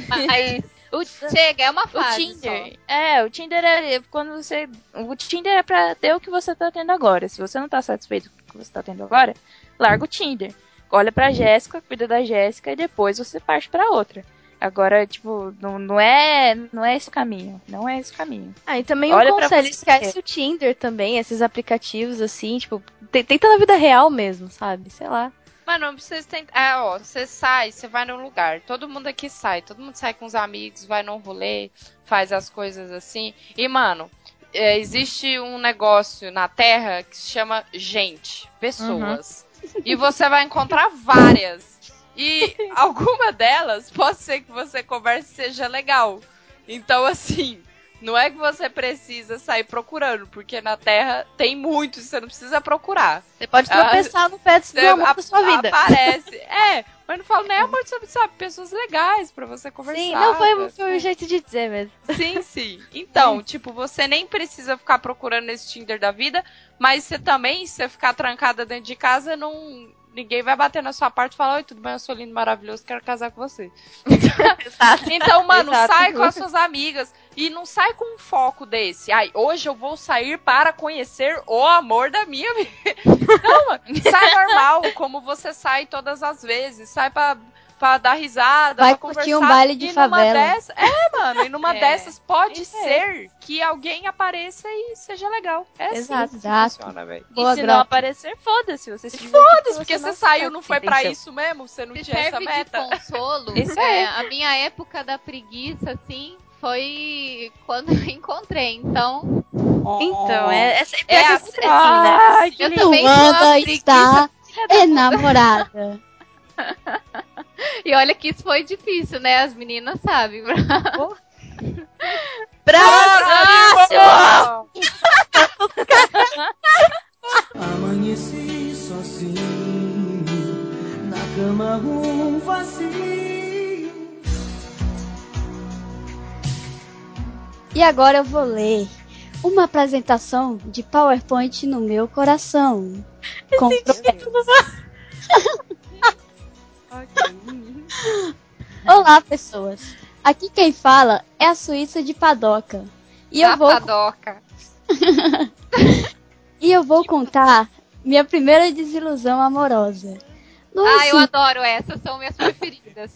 Mas o, chega, é uma O fase Tinder, é, o Tinder é quando você, o Tinder é pra ter o que você tá tendo agora. Se você não tá satisfeito com o que você tá tendo agora, larga o Tinder. Olha pra Jéssica, cuida da Jéssica e depois você parte pra outra. Agora, tipo, não, não é, não é esse o caminho, não é esse o caminho. Ah, e também Olha um pra conselho, você. esquece o Tinder também, esses aplicativos assim, tipo, te- tenta na vida real mesmo, sabe? Sei lá. Mano, não precisa tentar. É, ó, você sai, você vai num lugar. Todo mundo aqui sai. Todo mundo sai com os amigos, vai num rolê, faz as coisas assim. E, mano, é, existe um negócio na Terra que se chama gente, pessoas. Uhum. E você vai encontrar várias. E alguma delas pode ser que você converse e seja legal. Então, assim, não é que você precisa sair procurando, porque na Terra tem muitos, você não precisa procurar. Você pode tropeçar ah, no pé do amor a, da sua vida. Aparece. É, mas não falo nem amor, sabe, sabe, pessoas legais pra você conversar. Sim, não foi, foi o jeito de dizer mesmo. Sim, sim. Então, tipo, você nem precisa ficar procurando nesse Tinder da vida, mas você também, se você ficar trancada dentro de casa, não... ninguém vai bater na sua parte e falar, oi, tudo bem, eu sou lindo, maravilhoso, quero casar com você. Então, mano, Exato. sai com as suas amigas e não sai com um foco desse. Ai, hoje eu vou sair para conhecer o amor da minha vida. Não, mano, sai normal, como você sai todas as vezes. Sai pra, pra dar risada, vai pra curtir conversar. Um baile de e favela. Numa dessa, é, mano, e numa É, dessas pode isso é. ser que alguém apareça e seja legal. É Exato, assim que exato. funciona, velho. E Boa, se não Grok. aparecer, foda-se. Você se Foda-se, porque você saiu, não foi pra intenção. isso mesmo? Você não Se tinha essa serve meta? de consolo, Isso é, é. a minha época da preguiça, assim, foi quando eu encontrei. Então, Então, é, é, é, É é assim, sempre assim, né? Ai, que eu lindo. também sou Luanda uma preguiça. está enamorada. E olha que isso foi difícil, né? As meninas sabem. Próximo! Amanheci sozinho na cama, um vazio. E agora eu vou ler uma apresentação de PowerPoint no meu coração. Com... Olá, pessoas. Aqui quem fala é a Suíça de Padoca. E eu vou Padoca. E eu vou contar minha primeira desilusão amorosa. No Ah, eu ensino- adoro essas, são minhas preferidas.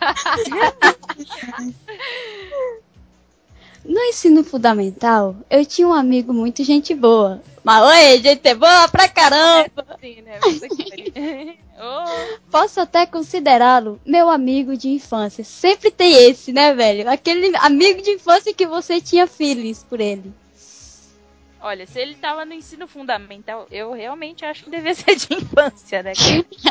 No ensino fundamental, eu tinha um amigo muito gente boa. Mas oi, gente boa pra caramba! Sim, né? Puta que pariu. Oh. Posso até considerá-lo meu amigo de infância. Sempre tem esse, né, velho? Aquele amigo de infância que você tinha feelings por ele. Olha, se ele tava no ensino fundamental, eu realmente acho que devia ser de infância, né?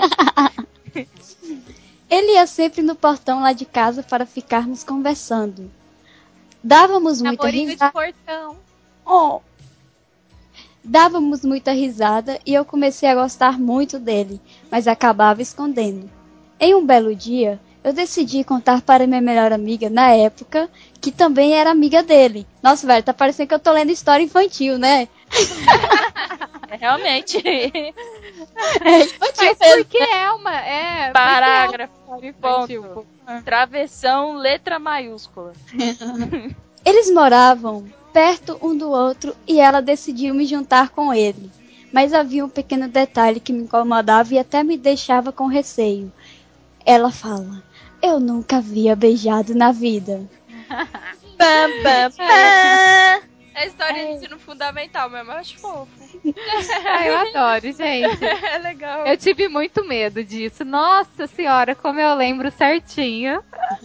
Ele ia sempre no portão lá de casa para ficarmos conversando. Dávamos muita Namorinho de risada. portão. Oh. Dávamos muita risada e eu comecei a gostar muito dele, mas acabava escondendo. Em um belo dia, eu decidi contar para minha melhor amiga na época, que também era amiga dele. Nossa, velho, tá parecendo que eu tô lendo história infantil, né? É, realmente. É infantil Mas mesmo. porque é uma... É, Parágrafo, porque é ponto. Travessão, letra maiúscula. Eles moravam perto um do outro e ela decidiu me juntar com ele. Mas havia um pequeno detalhe que me incomodava e até me deixava com receio. Ela fala, eu nunca havia beijado na vida. Pam, pam, pam. É história de ensino fundamental mesmo, eu acho fofo. Ah, eu adoro, gente. É legal. Eu tive muito medo disso. Nossa senhora, como eu lembro certinho.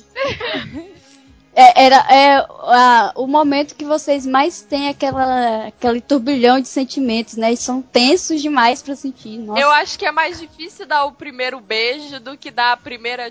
É, era é, a, o momento que vocês mais têm aquela, aquele turbilhão de sentimentos, né? E são tensos demais pra sentir. Nossa. Eu acho que é mais difícil dar o primeiro beijo do que dar a primeira...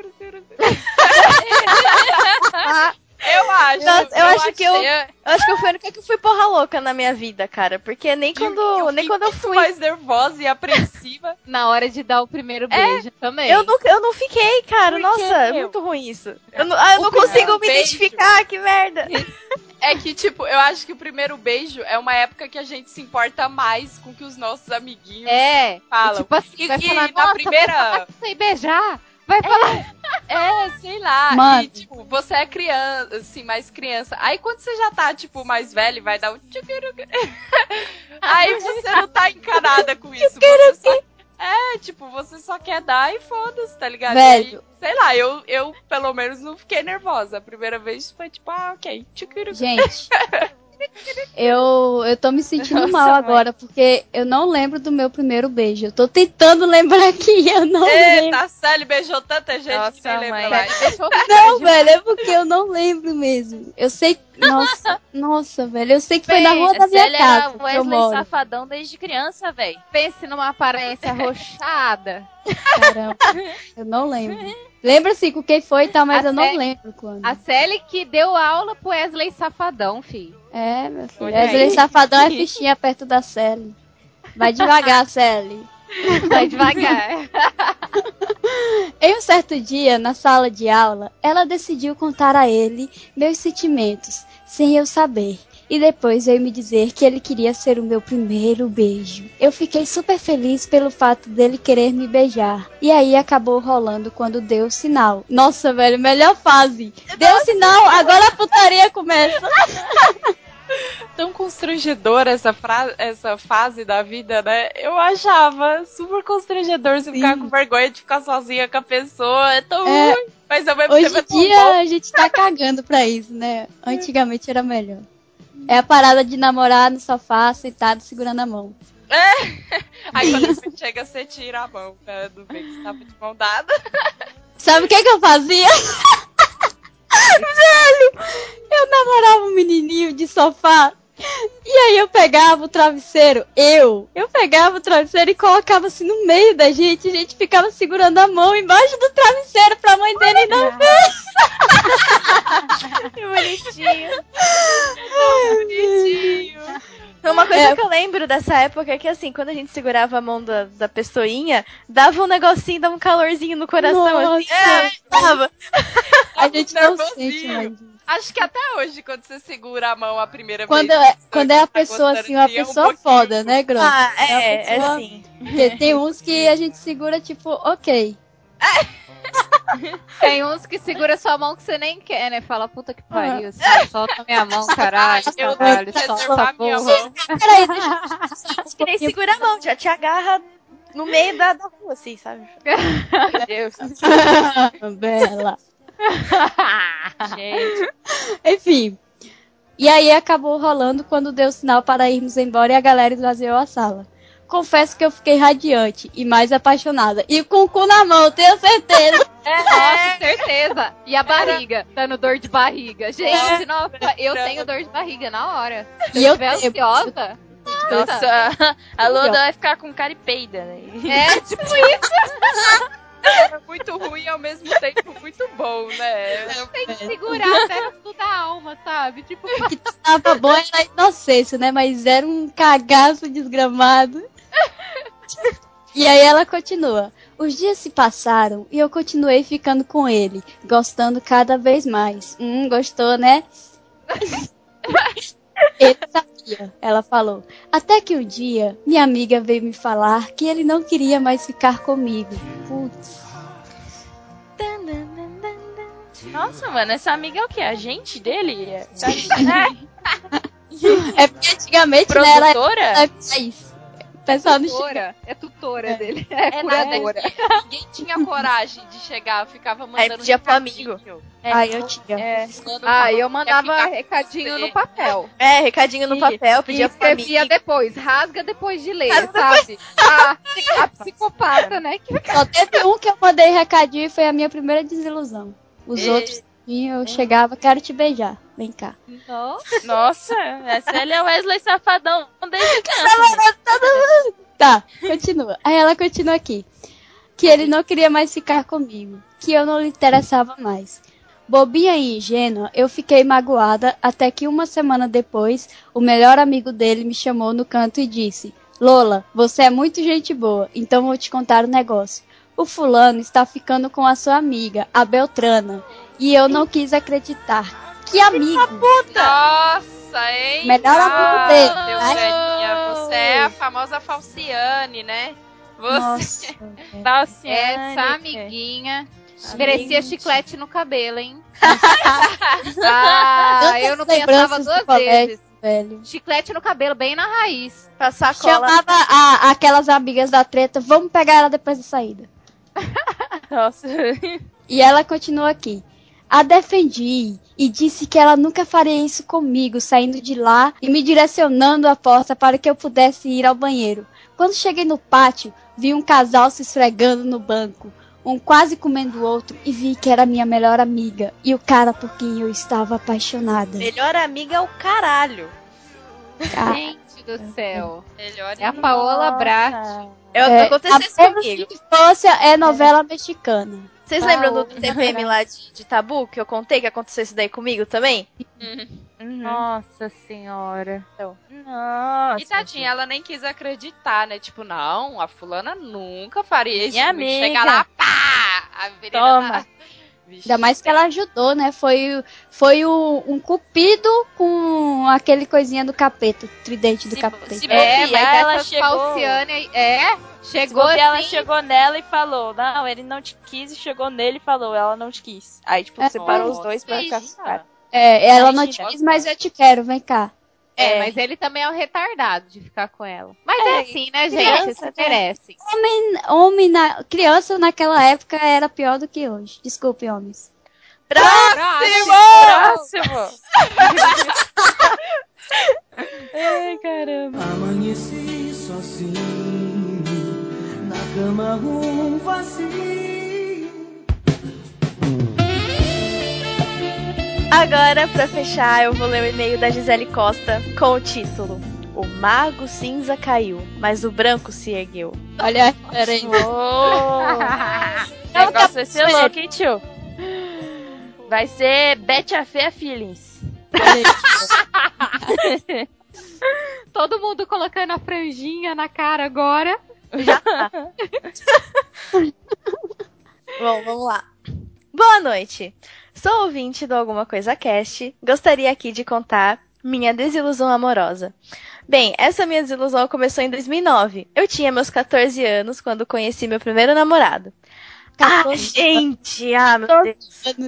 Eu acho. Nossa, eu, eu acho que eu, achei- eu acho que eu fui a única que fui porra louca na minha vida, cara. Porque nem quando eu nem fiquei quando eu muito fui. mais nervosa e apreensiva. Na hora de dar o primeiro É, beijo também. Eu não, eu não fiquei, cara. Por Nossa, quê, é meu? muito ruim isso. Eu não, ah, eu O não primeiro consigo me beijo. identificar, que merda. É que, tipo, eu acho que o primeiro beijo é uma época que a gente se importa mais com o que os nossos amiguinhos É. falam. E, tipo assim, E vai que falar, na nossa, primeira- vai sem beijar. Vai falar. É, sei lá. Mano. E, tipo, você é criança, assim, mais criança. Aí quando você já tá, tipo, mais velho, vai dar um tchucurucu. Aí você não tá encanada com isso. Você só... É, tipo, você só quer dar e foda-se, tá ligado? Velho. E aí, sei lá, eu, eu, pelo menos, não fiquei nervosa. A primeira vez foi tipo, ah, ok, tchucurucu. Gente, Eu, eu tô me sentindo Nossa, mal mãe. agora, porque eu não lembro do meu primeiro beijo. Eu tô tentando lembrar aqui, eu não lembro. Eita, a Sally beijou tanta gente Nossa, que nem lembra mãe. mais. Não, velho, é porque eu não lembro mesmo. Eu sei. Nossa, nossa, velho. Eu sei que foi na rua da minha Ele casa. era que eu Wesley moro. Safadão desde criança, velho. Pense numa aparência rochada. Caramba, eu não lembro. Lembro assim com quem foi e tal, mas A eu não Sé- lembro quando. A Sally que deu aula pro Wesley Safadão, filho. É, meu filho. Olha Wesley aí. Safadão é fichinha perto da Sally. Vai devagar, Sally. Vai devagar. Em um certo dia, na sala de aula, ela decidiu contar a ele meus sentimentos, sem eu saber. E depois veio me dizer que ele queria ser o meu primeiro beijo. Eu fiquei super feliz pelo fato dele querer me beijar. E aí acabou rolando quando deu o sinal. Nossa, velho, melhor fase. Deu o sinal, agora a putaria começa. Tão constrangedora essa, fra- essa fase da vida, né? Eu achava super constrangedor você Sim. ficar com vergonha de ficar sozinha com a pessoa. É tão É, ruim. Mas ao mesmo Hoje tempo é em tão dia bom. a gente tá cagando pra isso, né? Antigamente era melhor. É a parada de namorar no sofá, sentado, segurando a mão. Aí quando você chega, você tira a mão, né? Do bem que você tava de mão dada. Sabe o que que eu fazia? Velho, eu namorava um menininho de sofá. E aí eu pegava o travesseiro, eu, eu pegava o travesseiro e colocava assim no meio da gente, e a gente ficava segurando a mão embaixo do travesseiro pra mãe dele não ver. Que bonitinho. Bonitinho. Então, uma coisa É. que eu lembro dessa época é que, assim, quando a gente segurava a mão da, da pessoinha, dava um negocinho, dava um calorzinho no coração, assim. Nossa. É, dava. A gente não nervosinho. sente mais. Acho que até hoje, quando você segura a mão a primeira Quando vez. é, que quando você é a tá pessoa gostando assim, uma de ir, é um pessoa pouquinho. foda, né, Grão? Ah, É uma é, pessoa- é sim. Porque tem uns que a gente segura, tipo, ok. Tem uns que segura sua mão que você nem quer, né? Fala, puta que pariu, assim, solta minha mão, caralho, Eu caralho, tenho que solta reservar essa minha porra. mão. Peraí, deixa Que nem segura a mão, já te agarra no meio da, da rua, assim, sabe? Meu Deus. eu... Bela. Gente. Enfim. E aí acabou rolando quando deu sinal para irmos embora e a galera esvaziou a sala. Confesso que eu fiquei radiante e mais apaixonada. E com o cu na mão, tenho certeza. Nossa, certeza. E a barriga, dando dor de barriga. Gente, nossa, eu tenho dor de barriga na hora. Se E eu eu estiver tenho. ansiosa, Nossa, a Luana vai ficar com cara e peida, né? é tipo isso. Era muito ruim e ao mesmo tempo muito bom, né? Tem que segurar até no fundo da alma, sabe? Tipo, Que tava bom era a inocência, né? Mas era um cagaço desgramado. E aí ela continua. Os dias se passaram e eu continuei ficando com ele, gostando cada vez mais. Hum, gostou, né? Ele sabia, ela falou. Até que um dia, minha amiga veio me falar que ele não queria mais ficar comigo. Putz. Nossa, mano, essa amiga é o quê? Agente dele? É, É porque antigamente, né, ela produtora? era isso. O pessoal não chega. tutora. É tutora dele. É, É nada, curadora. ninguém tinha coragem de chegar, ficava mandando Aí pedia pro recadinho. amigo. Ai, eu tinha. É. Mandando Ah, falando eu que mandava quer ficar com recadinho você. no papel. É, recadinho no E- papel, E pedia pro amigo. escrevia depois, rasga depois de ler, Rasga sabe? A, a psicopata, né? Que Só teve um que eu mandei recadinho e foi a minha primeira desilusão. Os E- outros, sim, eu chegava, quero te beijar. Vem cá. Nossa, Nossa, essa ele é o Wesley Safadão desde criança. Tá, continua. Aí ela continua aqui. Que ele não queria mais ficar comigo. Que eu não lhe interessava mais. Bobinha e ingênua, eu fiquei magoada até que uma semana depois, o melhor amigo dele me chamou no canto e disse: Lola, você é muito gente boa, então vou te contar um negócio. O fulano está ficando com a sua amiga, a Beltrana, e eu não quis acreditar. Que amigo! Nossa, hein? Melhor amigo dele. Meu Ai. velhinha, você é a famosa Falciane, né? Você... Nossa. Nossa, essa Anne, amiguinha Amiga. merecia chiclete no cabelo, hein? Ah, eu não pensava Lembranças do duas colégio, vezes. velho. Chiclete no cabelo, bem na raiz. Passar cola. Chamava a- aquelas amigas da treta, vamos pegar ela depois da saída. Nossa. E ela continua aqui. a defendi e disse que ela nunca faria isso comigo, saindo de lá e me direcionando à porta para que eu pudesse ir ao banheiro. Quando cheguei no pátio, vi um casal se esfregando no banco, um quase comendo o outro, e vi que era minha melhor amiga e o cara por quem eu estava apaixonada. Melhor amiga é o caralho. Gente do céu. Melhor É a Paola Brat. Eu, É, aconteceu isso a comigo. de infância é novela mexicana. Vocês Paola lembram do T P M lá de, de Tabu, que eu contei que aconteceu isso daí comigo também? Uhum. Nossa senhora. Então, nossa. E tadinha, ela nem quis acreditar, né? Tipo, não, a fulana nunca faria isso. Minha comigo. amiga. Chega lá, pá! A menina Toma. tá- Ainda mais que ela ajudou, né? Foi, foi o, um cupido com aquele coisinha do capeta, o tridente do Se- capeta. se É, mas bobear, ela essas chegou- falciane aí- É, Se chegou bobear, ela assim. chegou nela e falou, não, ele não te quis, e chegou nele e falou, ela não te quis. Aí, tipo, É, separou nossa, os dois pra ficar com isso. o cara. É, ela não te Imagina. quis, mas eu te quero, vem cá. É, É. mas ele também é um retardado de ficar com ela. Mas é, É, assim, né, gente? criança, Vocês né? merecem. Homem, homem na, criança naquela época era pior do que hoje. Desculpe, homens. Próximo! Ai, caramba. Amanheci sozinho, na cama um vazio. Agora, pra fechar, eu vou ler o e-mail da Gisele Costa com o título: O Mago Cinza caiu, mas o branco se ergueu. Olha, peraí. O negócio vai ser louco, hein, tio? Vai ser Betty a Fea Feelings. Todo mundo colocando a franjinha na cara agora. Já tá. Bom, vamos lá. Boa noite. Sou ouvinte do Alguma Coisa Cast. Gostaria aqui de contar minha desilusão amorosa. Bem, essa minha desilusão começou em dois mil e nove. Eu tinha meus catorze anos quando conheci meu primeiro namorado. Ah, gente! Ah, meu Deus.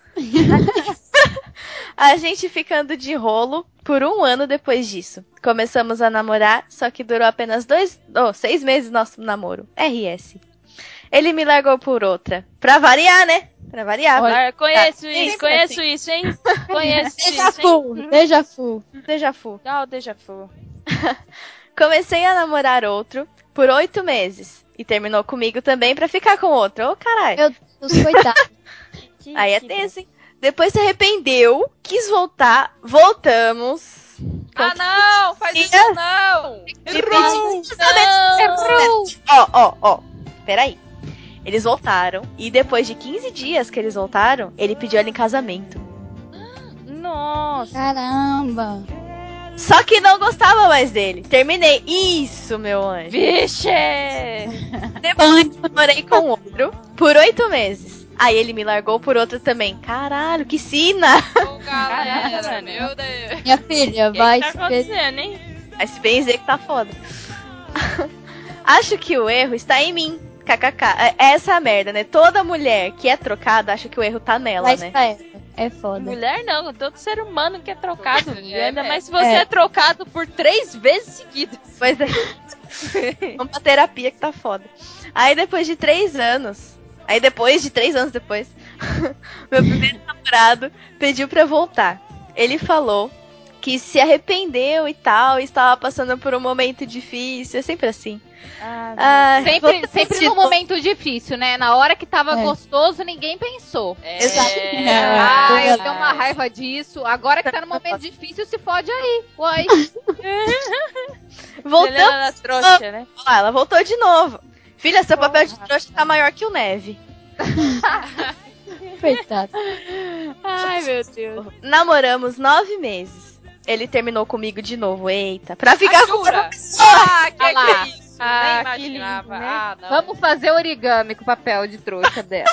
A gente ficando de rolo por um ano depois disso. Começamos a namorar, só que durou apenas dois, oh, seis meses nosso namoro. R S. Ele me largou por outra. Pra variar, né? Pra variar. Ah, conheço Tá. isso, Sempre conheço assim. isso, hein? Conheço Deja isso, hein? vu, deja vu. Déjà vu. Dá o déjà vu. Comecei a namorar outro por oito meses. E terminou comigo também pra ficar com outro. Ô, caralho. Meu Deus, coitado. Aí é tenso, hein? Depois se arrependeu, quis voltar, voltamos. Ah, não! Faz isso não! Errou! Errou! Ó, ó, ó. Peraí. Eles voltaram. E depois de quinze dias que eles voltaram, ele pediu ela em casamento. Nossa. Caramba. Só que não gostava mais dele. Terminei. Isso, meu anjo. Vixe! Depois morei com outro por oito meses. Aí ele me largou por outro também. Caralho, que sina! Ô, galera, Caralho. meu Deus. Minha filha, O que vai que tá se ver. acontecendo, hein? Vai se benzer que tá foda. Acho que o erro está em mim. Kkk. É- Essa é a merda, né? Toda mulher que é trocada acha que o erro tá nela, Vai né? pra ela. É foda. Mulher não, todo ser humano que é trocado. É, E ainda né? mais se você é. É. trocado por três vezes seguidas. Pois é. Vamos pra terapia que tá foda. Aí depois de três anos. Aí depois de três anos depois. Meu primeiro namorado pediu pra voltar. Ele falou que se arrependeu e tal. E estava passando por um momento difícil. É sempre assim. Ah, Ah, Sempre, voltamos sempre de num novo. momento difícil, né? Na hora que tava É. gostoso, ninguém pensou. É, Exato. Ah, É, eu tenho uma raiva disso. Agora que tá no momento difícil, se fode aí. Uai. Voltamos. Juliana trouxa, né? Ah, ela voltou de novo. Filha, seu papel de trouxa tá maior que o Neve. Coitado. Ai, meu Deus. Namoramos nove meses. Ele terminou comigo de novo. Eita, pra ficar com jura? outra pessoa. Ah, que, Ah lá. que é isso? Ah, Nem que lindo, imaginava. né? Ah, não. Vamos fazer origami com papel de trouxa dela.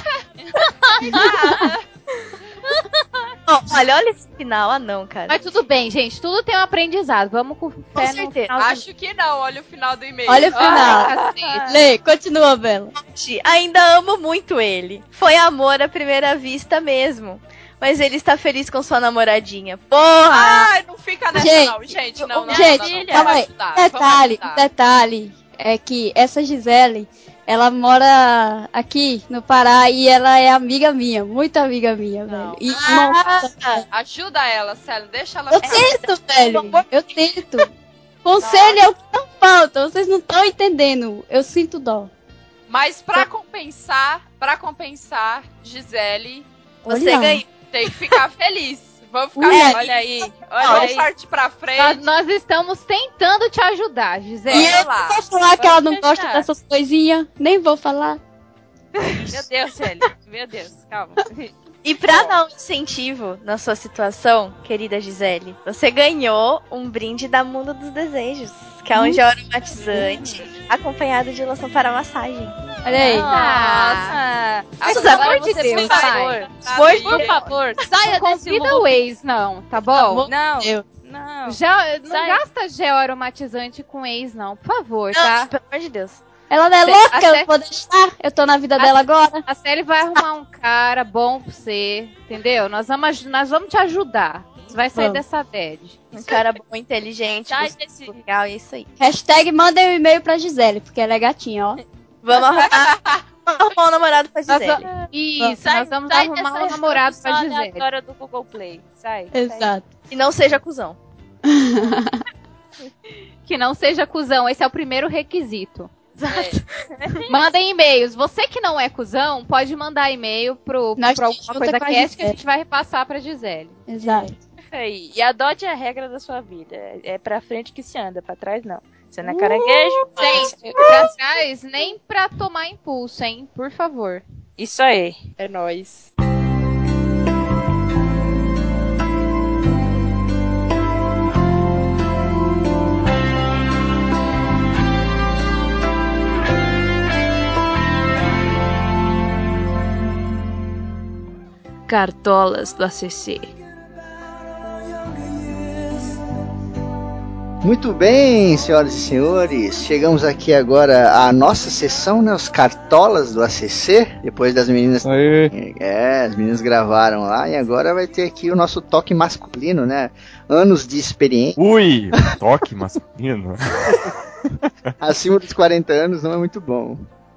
Ó, olha, olha esse final. Ah, não, cara. Mas tudo bem, gente. Tudo tem um aprendizado. Vamos com fé no certeza. final. do- Acho que não, olha o final do e-mail. Olha o final. Ah, cacete. Lê, continua, Bela. Ainda amo muito ele. Foi amor à primeira vista mesmo. Mas ele está feliz com sua namoradinha. Porra! Ai, não fica nessa Gente, não, gente. Não, não, Gente, não, não, não. calma Vamos aí. ajudar, vamos Detalhe, ajudar. detalhe é que essa Gisele, ela mora aqui no Pará e ela é amiga minha, muito amiga minha, Não. velho. E, Ah, nossa, ajuda ela, Célio, deixa ela... eu tento, velho, eu tento. Conselho é o que não falta, vocês não estão entendendo. Eu sinto dó. Mas pra compensar, pra compensar, Gisele, Você Olha. ganhou. tem que ficar feliz. Vamos ficar Ué. felizes. Olha aí, olha Vamos aí. partir pra Nós, frente. nós estamos tentando te ajudar, Gisele. E eu lá. não vou falar que ela não Vamos gosta fechar. dessas coisinhas, nem vou falar. Meu Deus, Célio. Meu Deus, calma. E pra dar um incentivo na sua situação, querida Gisele, você ganhou um brinde da Mundo dos Desejos, que é um gel aromatizante acompanhado de loção para massagem. Olha aí. Nossa! Mas, Agora amor você, de Deus, por favor. Por Por favor, saia Não desse convida loop. o ex, não, tá bom? Não, Deus. não. Já, não Sai. gasta gel aromatizante com ex, não, por favor, Não, tá? pelo amor de Deus. Ela não é Cê- louca, até- eu vou deixar. Eu tô na vida A- dela agora. A Célia vai arrumar um cara bom pra você, entendeu? Nós vamos, aj- nós vamos te ajudar. Você vai sair Vamos. dessa bad. Um cara bom, inteligente, Sai gostoso, desse... legal, é isso aí. Hashtag mandem um e-mail pra Gisele, porque ela é gatinha, ó. Vamos arrumar, vamos arrumar um namorado pra Nós Gisele. va- Isso, Sai, nós vamos sai arrumar dessa um namorado pra reprodução Gisele. aleatória do Google Play. Sai. Exato. E não seja cuzão. Que não seja cuzão, esse é o primeiro requisito. Exato. Mandem e-mails. Você que não é cuzão, pode mandar e-mail pro, Nós pro alguma junta coisa com a cast que a Gisele. gente vai repassar pra Gisele. Exato. Aí. E adote a regra da sua vida. É pra frente que se anda, pra trás não. Você não é caranguejo? Gente, pra trás, nem pra tomar impulso, hein? Por favor. Isso aí. É nóis. Cartolas do A C C. Muito bem, senhoras e senhores, chegamos aqui agora à nossa sessão, né, os cartolas do A C C, depois das meninas, Aê. é, as meninas gravaram lá, e agora vai ter aqui o nosso toque masculino, né, anos de experiência, Ui, toque masculino. acima dos quarenta anos não é muito bom.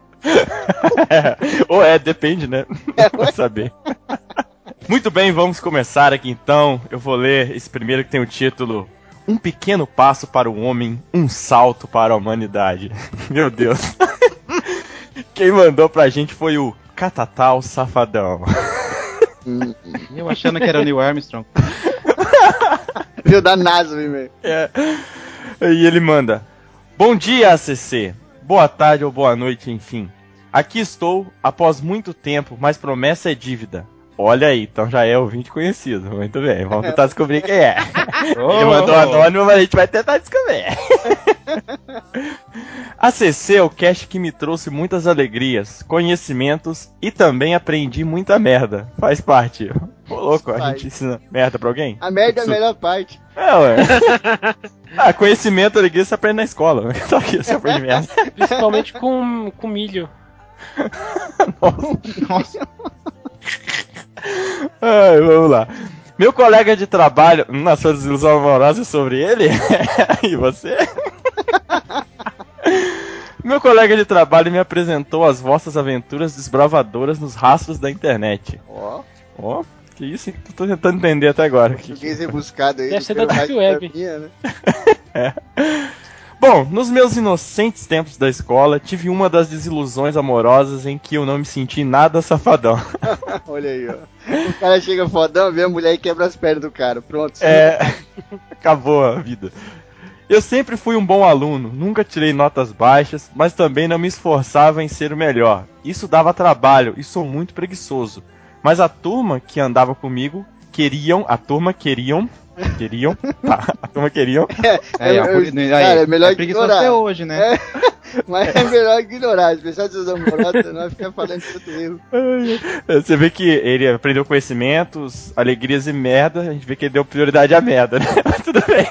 Ou é, depende, né? Vamos saber. Muito bem, vamos começar aqui então. Eu vou ler esse primeiro que tem o título Um Pequeno Passo para o Homem, Um Salto para a Humanidade. Meu Deus. Quem mandou pra gente foi o Catatal Safadão. Eu achando que era o Neil Armstrong. Viu, da NASA, meu. É. E ele manda: Bom dia, A C C. Boa tarde ou boa noite, enfim. Aqui estou, após muito tempo, mas promessa é dívida. Olha aí, então já é ouvinte conhecido. Muito bem, vamos tentar descobrir quem é. Ele mandou anônimo, mas a gente vai tentar descobrir. A C C é o cast que me trouxe muitas alegrias, conhecimentos e também aprendi muita merda. Faz parte. Ô louco, a Faz. gente ensina merda pra alguém? A merda é a Isso. melhor parte. É, ué. Ah, conhecimento, alegria, você aprende na escola. Só que você aprende merda. Principalmente com, com milho. Nossa. Ai, vamos lá. Meu colega de trabalho. Na sua desilusão amorosa sobre ele? E você? Meu colega de trabalho me apresentou as vossas aventuras desbravadoras nos rastros da internet. Ó, Ó, que isso? hein? Tô tentando entender até agora. português rebuscado aí. Deve do ser da pelo Deep mais Web. da minha, né? É. Bom, nos meus inocentes tempos da escola, tive uma das desilusões amorosas em que eu não me senti nada safadão. Olha aí, ó. O cara chega fodão, vê a mulher e quebra as pernas do cara. Pronto. É, acabou a vida. Eu sempre fui um bom aluno, nunca tirei notas baixas, mas também não me esforçava em ser o melhor. Isso dava trabalho e sou muito preguiçoso. Mas a turma que andava comigo queriam, a turma queriam, queriam, tá, a turma queriam. É, eu- a eu- poli- aí, cara, é melhor é preguiçoso ignorar. até hoje, né? É, mas é melhor ignorar, especial de seus namorados, não vai ficar falando de outro erro. Você vê que ele aprendeu conhecimentos, alegrias e merda, a gente vê que ele deu prioridade à merda, né? Mas tudo bem.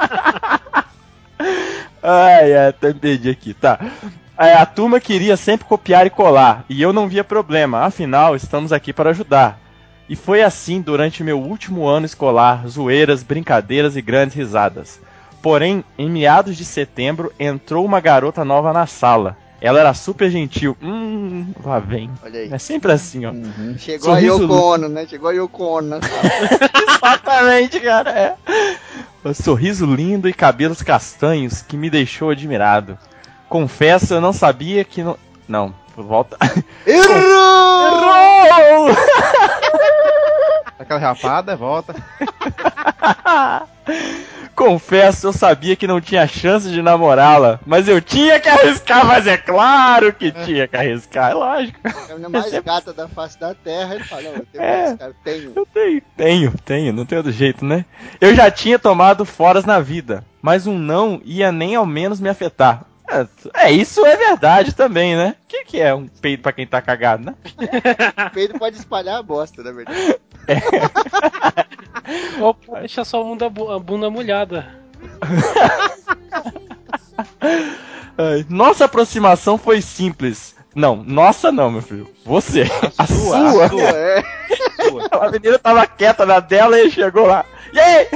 Ai, ai, até me perdi aqui, tá. É, a turma queria sempre copiar e colar, e eu não via problema, afinal, estamos aqui para ajudar. E foi assim durante meu último ano escolar, zoeiras, brincadeiras e grandes risadas. Porém, em meados de setembro, entrou uma garota nova na sala. Ela era super gentil. Hum, lá vem. Olha aí. É sempre assim, ó. Uhum. Chegou Sorriso a Yoko Ono, né? Chegou a Yoko Ono, né? Exatamente, cara. É. Um sorriso lindo e cabelos castanhos que me deixou admirado. Confesso, eu não sabia que não... Não, volta. Errou! Errou! Aquela rapada, volta. Confesso, eu sabia que não tinha chance de namorá-la, mas eu tinha que arriscar, mas é claro que tinha que arriscar, é lógico. É a menina mais gata da face da terra, ele fala, não, eu tenho É. que arriscar, eu tenho. Eu tenho, tenho, tenho, não tem outro jeito, né? Eu já tinha tomado foras na vida, mas um não ia nem ao menos me afetar. É, é, isso é verdade também, né? O que, que é um peido pra quem tá cagado, né? O peido pode espalhar a bosta, na verdade. Ou pode deixar só a bunda, a bunda molhada. Ai, nossa aproximação foi simples. Não, nossa não, meu filho. Você. A, a sua. sua. A sua. É. A menina tava quieta na dela e chegou lá. E aí?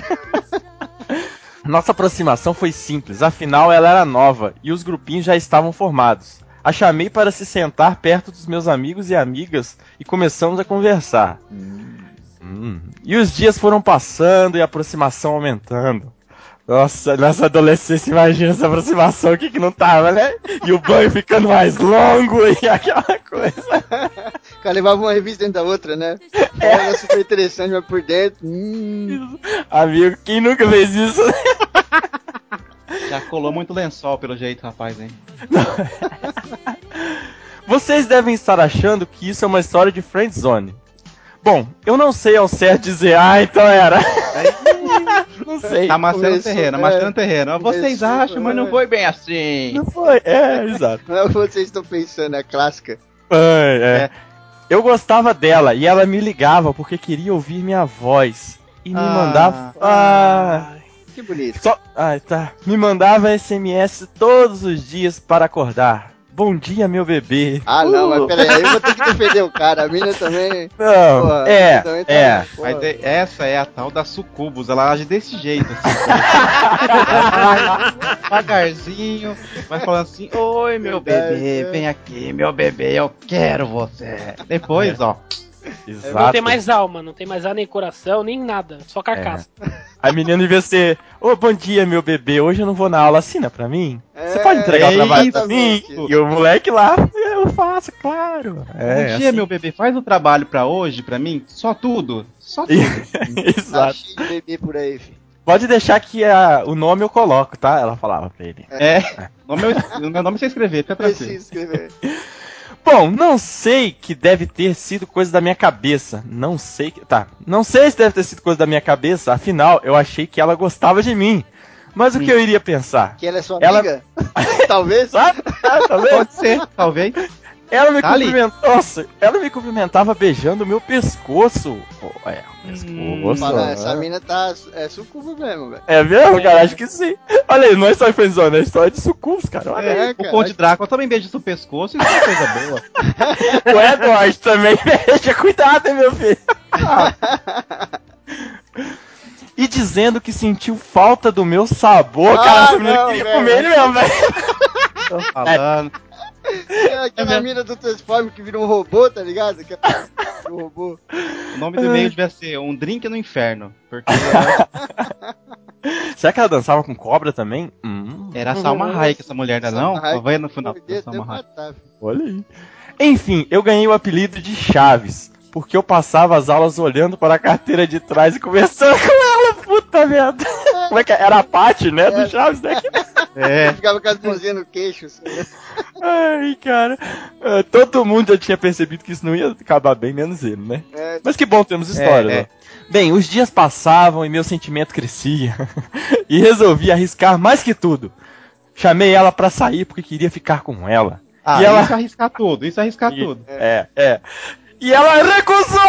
Nossa aproximação foi simples, afinal ela era nova e os grupinhos já estavam formados. A chamei para se sentar perto dos meus amigos e amigas e começamos a conversar. Hum. Hum. E os dias foram passando e a aproximação aumentando. Nossa, nessa adolescência, imagina essa aproximação, o que que não tava, né? E o banho ficando mais longo e aquela coisa. O cara levava uma revista dentro da outra, né? Era super interessante, mas por dentro... Hum. Amigo, quem nunca fez isso? Já colou muito lençol pelo jeito, rapaz, hein? Vocês devem estar achando que isso é uma história de friendzone. Bom, eu não sei ao certo dizer, ah, então era. Não sei. Tá amassando Começou, terreno, é, amassando terreno. Vocês começou, acham, mas não é. foi bem assim. Não foi, é, exato. Não é o que vocês estão pensando, é a clássica. É, é. Eu gostava dela e ela me ligava porque queria ouvir minha voz. E me Ah, mandava. Ah, Que bonito. só. Ai, tá. Me mandava S M S todos os dias para acordar. Bom dia, meu bebê. Ah, não, Uh. mas peraí, aí eu vou ter que defender o cara. A mina também... Não, Porra, a é, mina também tá- é. porra. Mas de- essa é a tal da sucubus, ela age desse jeito, assim. Devagarzinho, vai falando assim, oi meu bebê, vem aqui, meu bebê, eu quero você. Depois, ó, Exato. Não tem mais alma, não tem mais alma nem coração, nem nada, só carcaça. A menina devia ser, ô, bom dia, meu bebê, hoje eu não vou na aula, assina pra mim? É, Você pode entregar o trabalho pra mim? exatamente. E o moleque lá, eu faço, claro. É, bom dia assim. meu bebê, faz o trabalho pra hoje, pra mim, só tudo, só tudo. Exato. Achei de bebê por aí, filho. Pode deixar que a, o nome eu coloco, tá? Ela falava pra ele. É, nome eu- o meu nome é você escrever, fica tranquilo. Preciso escrever. Bom, não sei que deve ter sido coisa da minha cabeça. Não sei que... Tá, não sei se deve ter sido coisa da minha cabeça. Afinal, eu achei que ela gostava de mim. Mas o que eu iria pensar? Que ela é sua Ela- amiga? Talvez? Sabe? Ah, tá vendo? Pode ser, talvez. Ela me Tá ali. cumprimentou. Nossa, ela me cumprimentava beijando o meu pescoço. Pô, é, o pescoço. Fala, é. essa mina tá... É sucubo mesmo, velho. É mesmo, cara? Acho que sim. Olha aí, não é só em friendzone, é história de sucubos, cara. Olha aí. É, O cara. Conde Drácula também beija o pescoço, isso é coisa boa. O Edward também beija. Cuidado, hein, meu filho. E dizendo que sentiu falta do meu sabor. Ah, Cara, essa menina não, queria velho. comer ele mesmo, velho. Tô falando. É aquela mina do Transform que vira um robô, tá ligado? Que é um robô. O nome do e-mail devia ser Um Drink no Inferno, porque Será que ela dançava com cobra também? Hum, era a Salma Hayek essa mulher, não é não? Salma Hayek. Vai no final da Podia Salma até Hayek. matar, filho. olha aí. Enfim, eu ganhei o apelido de Chaves. Porque eu passava as aulas olhando para a carteira de trás e conversando com ela, puta merda. Como é que é? Era a Paty, né, do Chaves, né? É, Ficava com as mãozinhas no queixo. Assim, né? Ai, cara. Ah, todo mundo já tinha percebido que isso não ia acabar bem, menos ele, né? É, Mas que bom, temos história, É, é. né? Bem, os dias passavam e meu sentimento crescia. E resolvi arriscar mais que tudo. Chamei ela pra sair porque queria ficar com ela. ah, E ela- isso é arriscar tudo, isso é arriscar E- tudo. É, é. E ela recusou!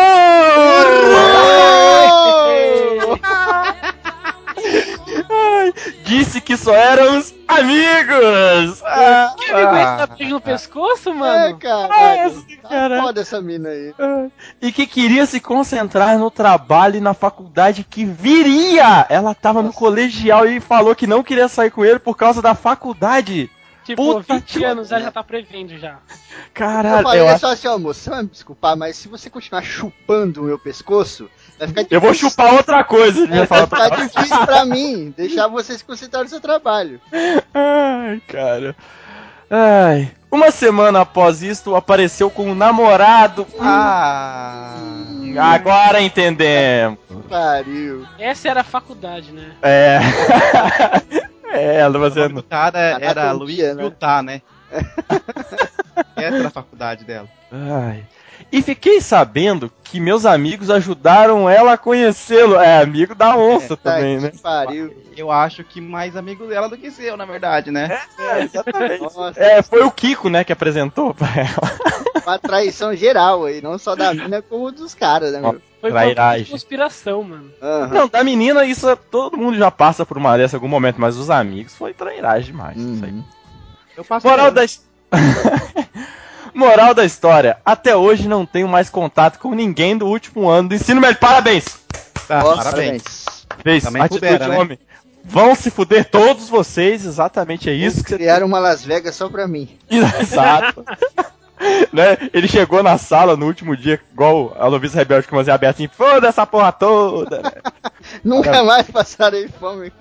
Ai, disse que só éramos amigos! Ah, Que ele aguenta beijo no pescoço, é, mano? cara. Nossa, Tá cara. foda essa mina aí. ah. E que queria se concentrar no trabalho e na faculdade que viria! Ela tava no colegial e falou que não queria sair com ele por causa da faculdade. Tipo, Puta vinte anos ela já tá prevendo já. Caralho, eu falei eu é acho- só assim, ó, moço, você vai me desculpar, mas se você continuar chupando o meu pescoço, vai ficar Eu vou chupar outra coisa. É, vai ficar difícil pra mim deixar você se concentrar no seu trabalho. Ai, cara. Ai. Uma semana após isto, apareceu com um namorado. Ah. Agora entendemos. Pariu. Essa era a faculdade, né? É. É, ela O fazendo. nome do cara era Anatomia, Luiz né? Utah, né? Essa era a faculdade dela. Ai. E fiquei sabendo que meus amigos ajudaram ela a conhecê-lo. É, amigo da onça Tá também, que né? pariu. Eu acho que mais amigo dela do que seu, na verdade, né? É, exatamente. Nossa, É, foi o Kiko, né, que apresentou pra ela. uma traição geral aí, não só da mina, como dos caras, né, meu? Foi uma Trairagem. conspiração, mano. Aham. Não, da menina, isso é- todo mundo já passa por uma dessa em algum momento, mas os amigos foi trairagem demais. Isso aí. Uhum. Eu passo Moral da, his- Moral da história: até hoje não tenho mais contato com ninguém do último ano do ensino médio. Parabéns! Tá, Nossa, parabéns. Fez Também atitude pudera, de né? homem. Vão se fuder todos vocês, exatamente é isso que você Criaram uma Las Vegas só pra mim. Exato. Né? Ele chegou na sala no último dia, igual a Lovisa Rebelde com umas abertas assim, foda essa porra toda. Né? Nunca mais passarei fome.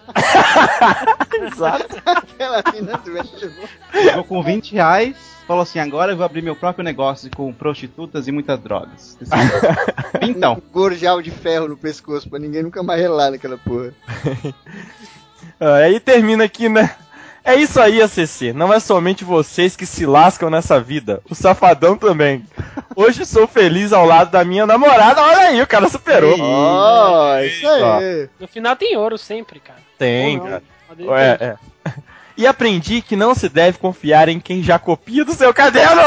Exato. Aquela mina doente. Chegou com vinte reais, falou assim, agora eu vou abrir meu próprio negócio com prostitutas e muitas drogas. Então. Um gorjal de ferro no pescoço pra ninguém nunca mais relar naquela porra. Ah, aí termina aqui, né? É isso aí, A C C. Não é somente vocês que se lascam nessa vida. O safadão também. Hoje sou feliz ao lado da minha namorada. Olha aí, o cara superou. Ó, oh, isso aí. No final tem ouro sempre, cara. Tem, Ou não, cara. pode- É, é. E aprendi que não se deve confiar em quem já copia do seu caderno.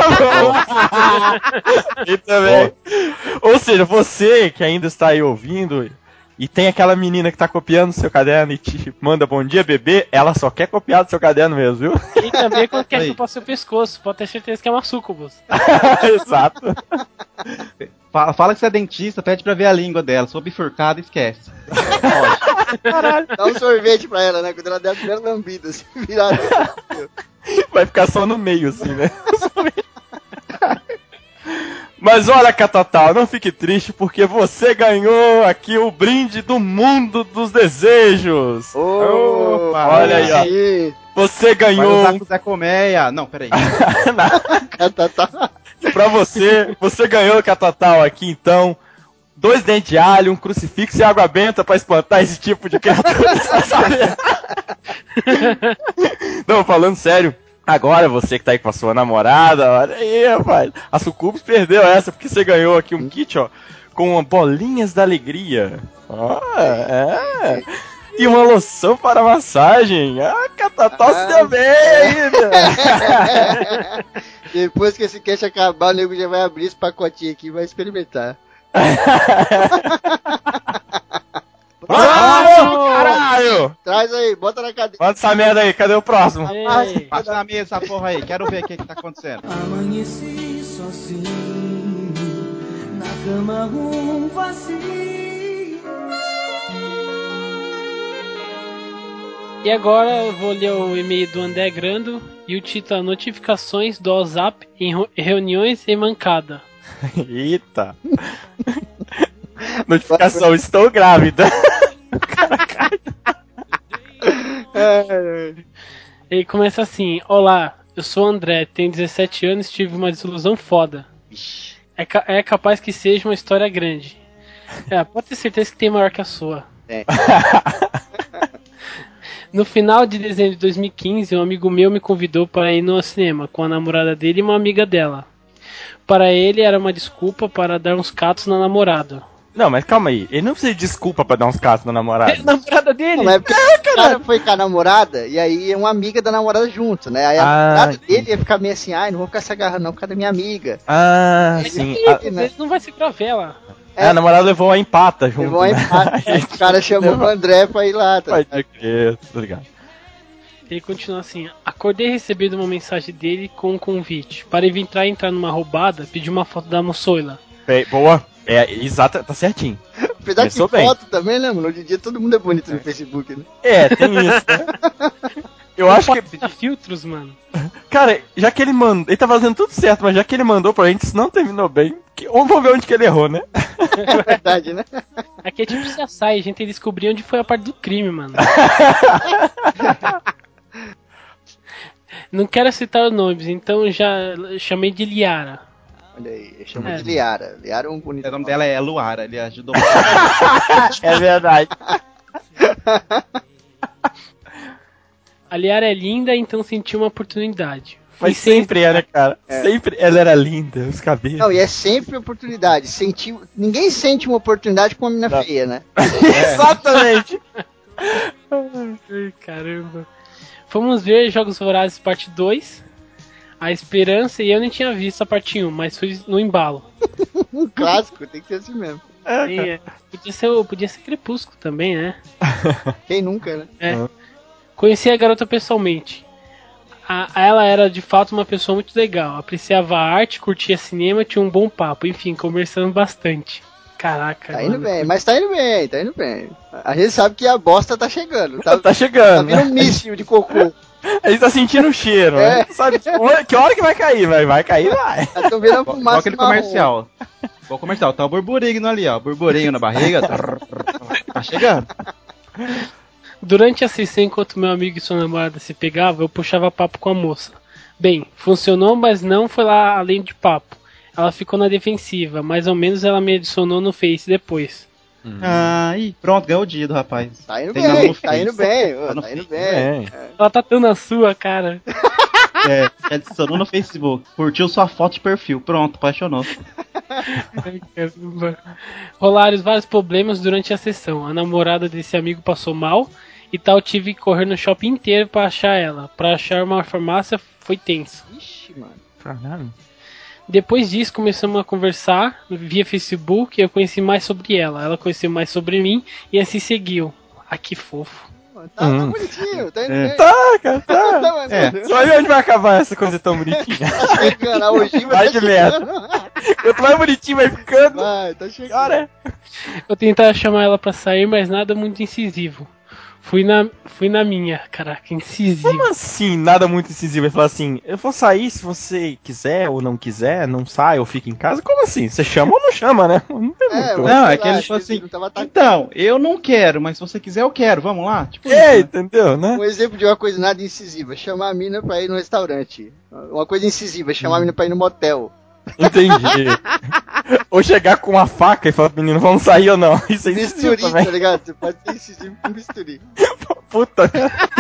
E também. Ou seja, você que ainda está aí ouvindo e tem aquela menina que tá copiando o seu caderno e te manda bom dia, bebê, ela só quer copiar do seu caderno mesmo, viu? E também quando quer Aí. chupar seu pescoço, pode ter certeza que é uma sucubus. Exato. Fala, fala que você é dentista, pede pra ver a língua dela. Se for bifurcada, esquece. Dá um sorvete pra ela, né? Quando ela der a primeira lambida, assim, virada. Vai ficar só no meio, assim, né? Mas olha, Catatal, não fique triste porque você ganhou aqui o brinde do mundo dos desejos. Ô, Opa, olha aí, ó. aí. Você Vai ganhou usar um com o Zé Colmeia. Não, peraí. Catatá. pra você. Você ganhou, Catatal, aqui então. Dois dentes de alho, um crucifixo e água benta pra espantar esse tipo de criatura. Não, falando sério. Agora você que tá aí com a sua namorada, olha aí, rapaz. A Sucubus perdeu essa porque você ganhou aqui um kit, ó, com bolinhas da alegria. Ó, é. E uma loção para massagem. Ah, Catatal se deu bem ainda. Depois que esse cast acabar, o nego já vai abrir esse pacotinho aqui e vai experimentar. Próximo, caralho! Traz aí, bota na cadeira. Manda essa merda aí, cadê o próximo? Ei, Passa na mesa essa porra aí. Quero ver o que, que tá acontecendo. Amanheci sozinho, na cama um vazio. E agora eu vou ler o e-mail do André Grando e o título é Notificações do WhatsApp em ro- reuniões e mancada. Eita. Notificação, estou grávida. Ele começa assim: Olá, eu sou o André, tenho dezessete anos e tive uma desilusão foda. É, ca- é capaz que seja uma história grande. É, pode ter certeza que tem maior que a sua. É. No final de dezembro de dois mil e quinze, um amigo meu me convidou para ir no cinema com a namorada dele e uma amiga dela. Para ele era uma desculpa para dar uns catos na namorada. Não, mas calma aí. Ele não precisa de desculpa pra dar uns casos na namorada. É a namorada dele? Não, mas é porque o cara foi com a namorada e aí é uma amiga da namorada junto, né? Aí a Ah, namorada entendi. dele ia ficar meio assim, ai, não vou ficar se agarrando não por causa da minha amiga. Ah, Mas sim. que, A, às vezes não vai ser pra vela. é, a namorada levou a empata junto. Levou uma né? empate, aí o cara chamou o André pra ir lá, tá? Pode crer, tá ligado? Ele continua assim: acordei recebendo uma mensagem dele com um convite. Para evitar entrar numa roubada, pedi uma foto da moçoila. Bem, boa. É, exato, tá certinho. Apesar Começou que bem. foto também, né, mano? Hoje em dia todo mundo é bonito no Facebook, né? É, tem isso, né? Eu acho que... filtros, mano. Cara, já que ele mandou... Ele tá fazendo tudo certo, mas já que ele mandou pra gente, se não terminou bem... Que... Vamos ver onde que ele errou, né? É verdade, né? Aqui é tipo C S I, a gente descobriu onde foi a parte do crime, mano. Não quero citar nomes, então já chamei de Liara. Olha aí, eu chamo É. de Liara. Liara é um bonito. O nome dela é Luara, ele ajudou. É verdade. A Liara é linda, então senti uma oportunidade. Fui Mas sempre era, cara. É. Sempre ela era linda, os cabelos. Não, e é sempre oportunidade. Senti... Ninguém sente uma oportunidade com uma mina Não. feia, né? Exatamente. Ai, caramba. Fomos ver Jogos Vorazes parte dois. A Esperança, e eu nem tinha visto a parte um, mas fui no embalo. Um clássico, tem que ser assim mesmo. E, é, podia, ser, podia ser Crepúsculo também, né? Quem nunca, né? É. Conheci a garota pessoalmente. A, ela era de fato uma pessoa muito legal. Apreciava a arte, curtia cinema, tinha um bom papo. Enfim, conversando bastante. Caraca. Tá indo mano. bem, mas tá indo bem, tá indo bem. A gente sabe que a bosta tá chegando. Tá, Tá chegando, tá vindo um né? míssil de cocô. A gente tá sentindo o cheiro, É. né? Sabe que hora, que hora que vai cair? Vai, vai cair, vai. Eu tô vendo a Igual fumaça aquele marrom. comercial. Igual o comercial, tá o burburinho ali, ó. Burburinho na barriga. Tá chegando. Durante a sessão, enquanto meu amigo e sua namorada se pegavam, eu puxava papo com a moça. Bem, funcionou, mas não foi lá além de papo. Ela ficou na defensiva, mais ou menos ela me adicionou no Face depois. Ah, ih, pronto, ganhou o dia do rapaz. Tá indo Tem bem, nome no tá Face. indo bem, ô, Tá no tá indo Face. bem. É. É. Ela tá tão na sua, cara. É, te adicionou no Facebook, curtiu sua foto de perfil, pronto, apaixonou. Ai, caramba. Rolaram vários problemas durante a sessão. A namorada desse amigo passou mal e tal, tive que correr no shopping inteiro pra achar ela. Pra achar uma farmácia foi tenso. Ixi, mano. Caralho. Depois disso começamos a conversar via Facebook e eu conheci mais sobre ela. Ela conheceu mais sobre mim e assim seguiu. Ah, que fofo. Tá, tá Hum. bonitinho, tá indo É. bem. Tá, cara, tá. Tá, mas, É. mano, Só ver onde vai acabar essa coisa tão bonitinha. tá chegando, a ogiva Vai tá de chegando. Quanto mais bonitinho vai ficando, Vai, tá chegando. cara. Eu tentava chamar ela pra sair, mas nada muito incisivo. Fui na, fui na minha, caraca, incisivo. Como assim, nada muito incisivo? Ele fala assim, eu vou sair se você quiser ou não quiser, não sai ou fica em casa. Como assim? Você chama ou não chama, né? Não tem É, muito. mas Não, sei é que lá, ele acho falou que assim, não tava atacando. então, eu não quero, mas se você quiser eu quero, vamos lá? Tipo É, isso, né? entendeu, né? Um exemplo de uma coisa nada incisiva, chamar a mina pra ir no restaurante. Uma coisa incisiva, chamar a mina pra ir no motel. Entendi. Ou chegar com uma faca e falar pro menino, vamos sair ou não. Isso é incisivo Bisturi, também. tá ligado? Você pode ser incisivo com bisturi. Puta.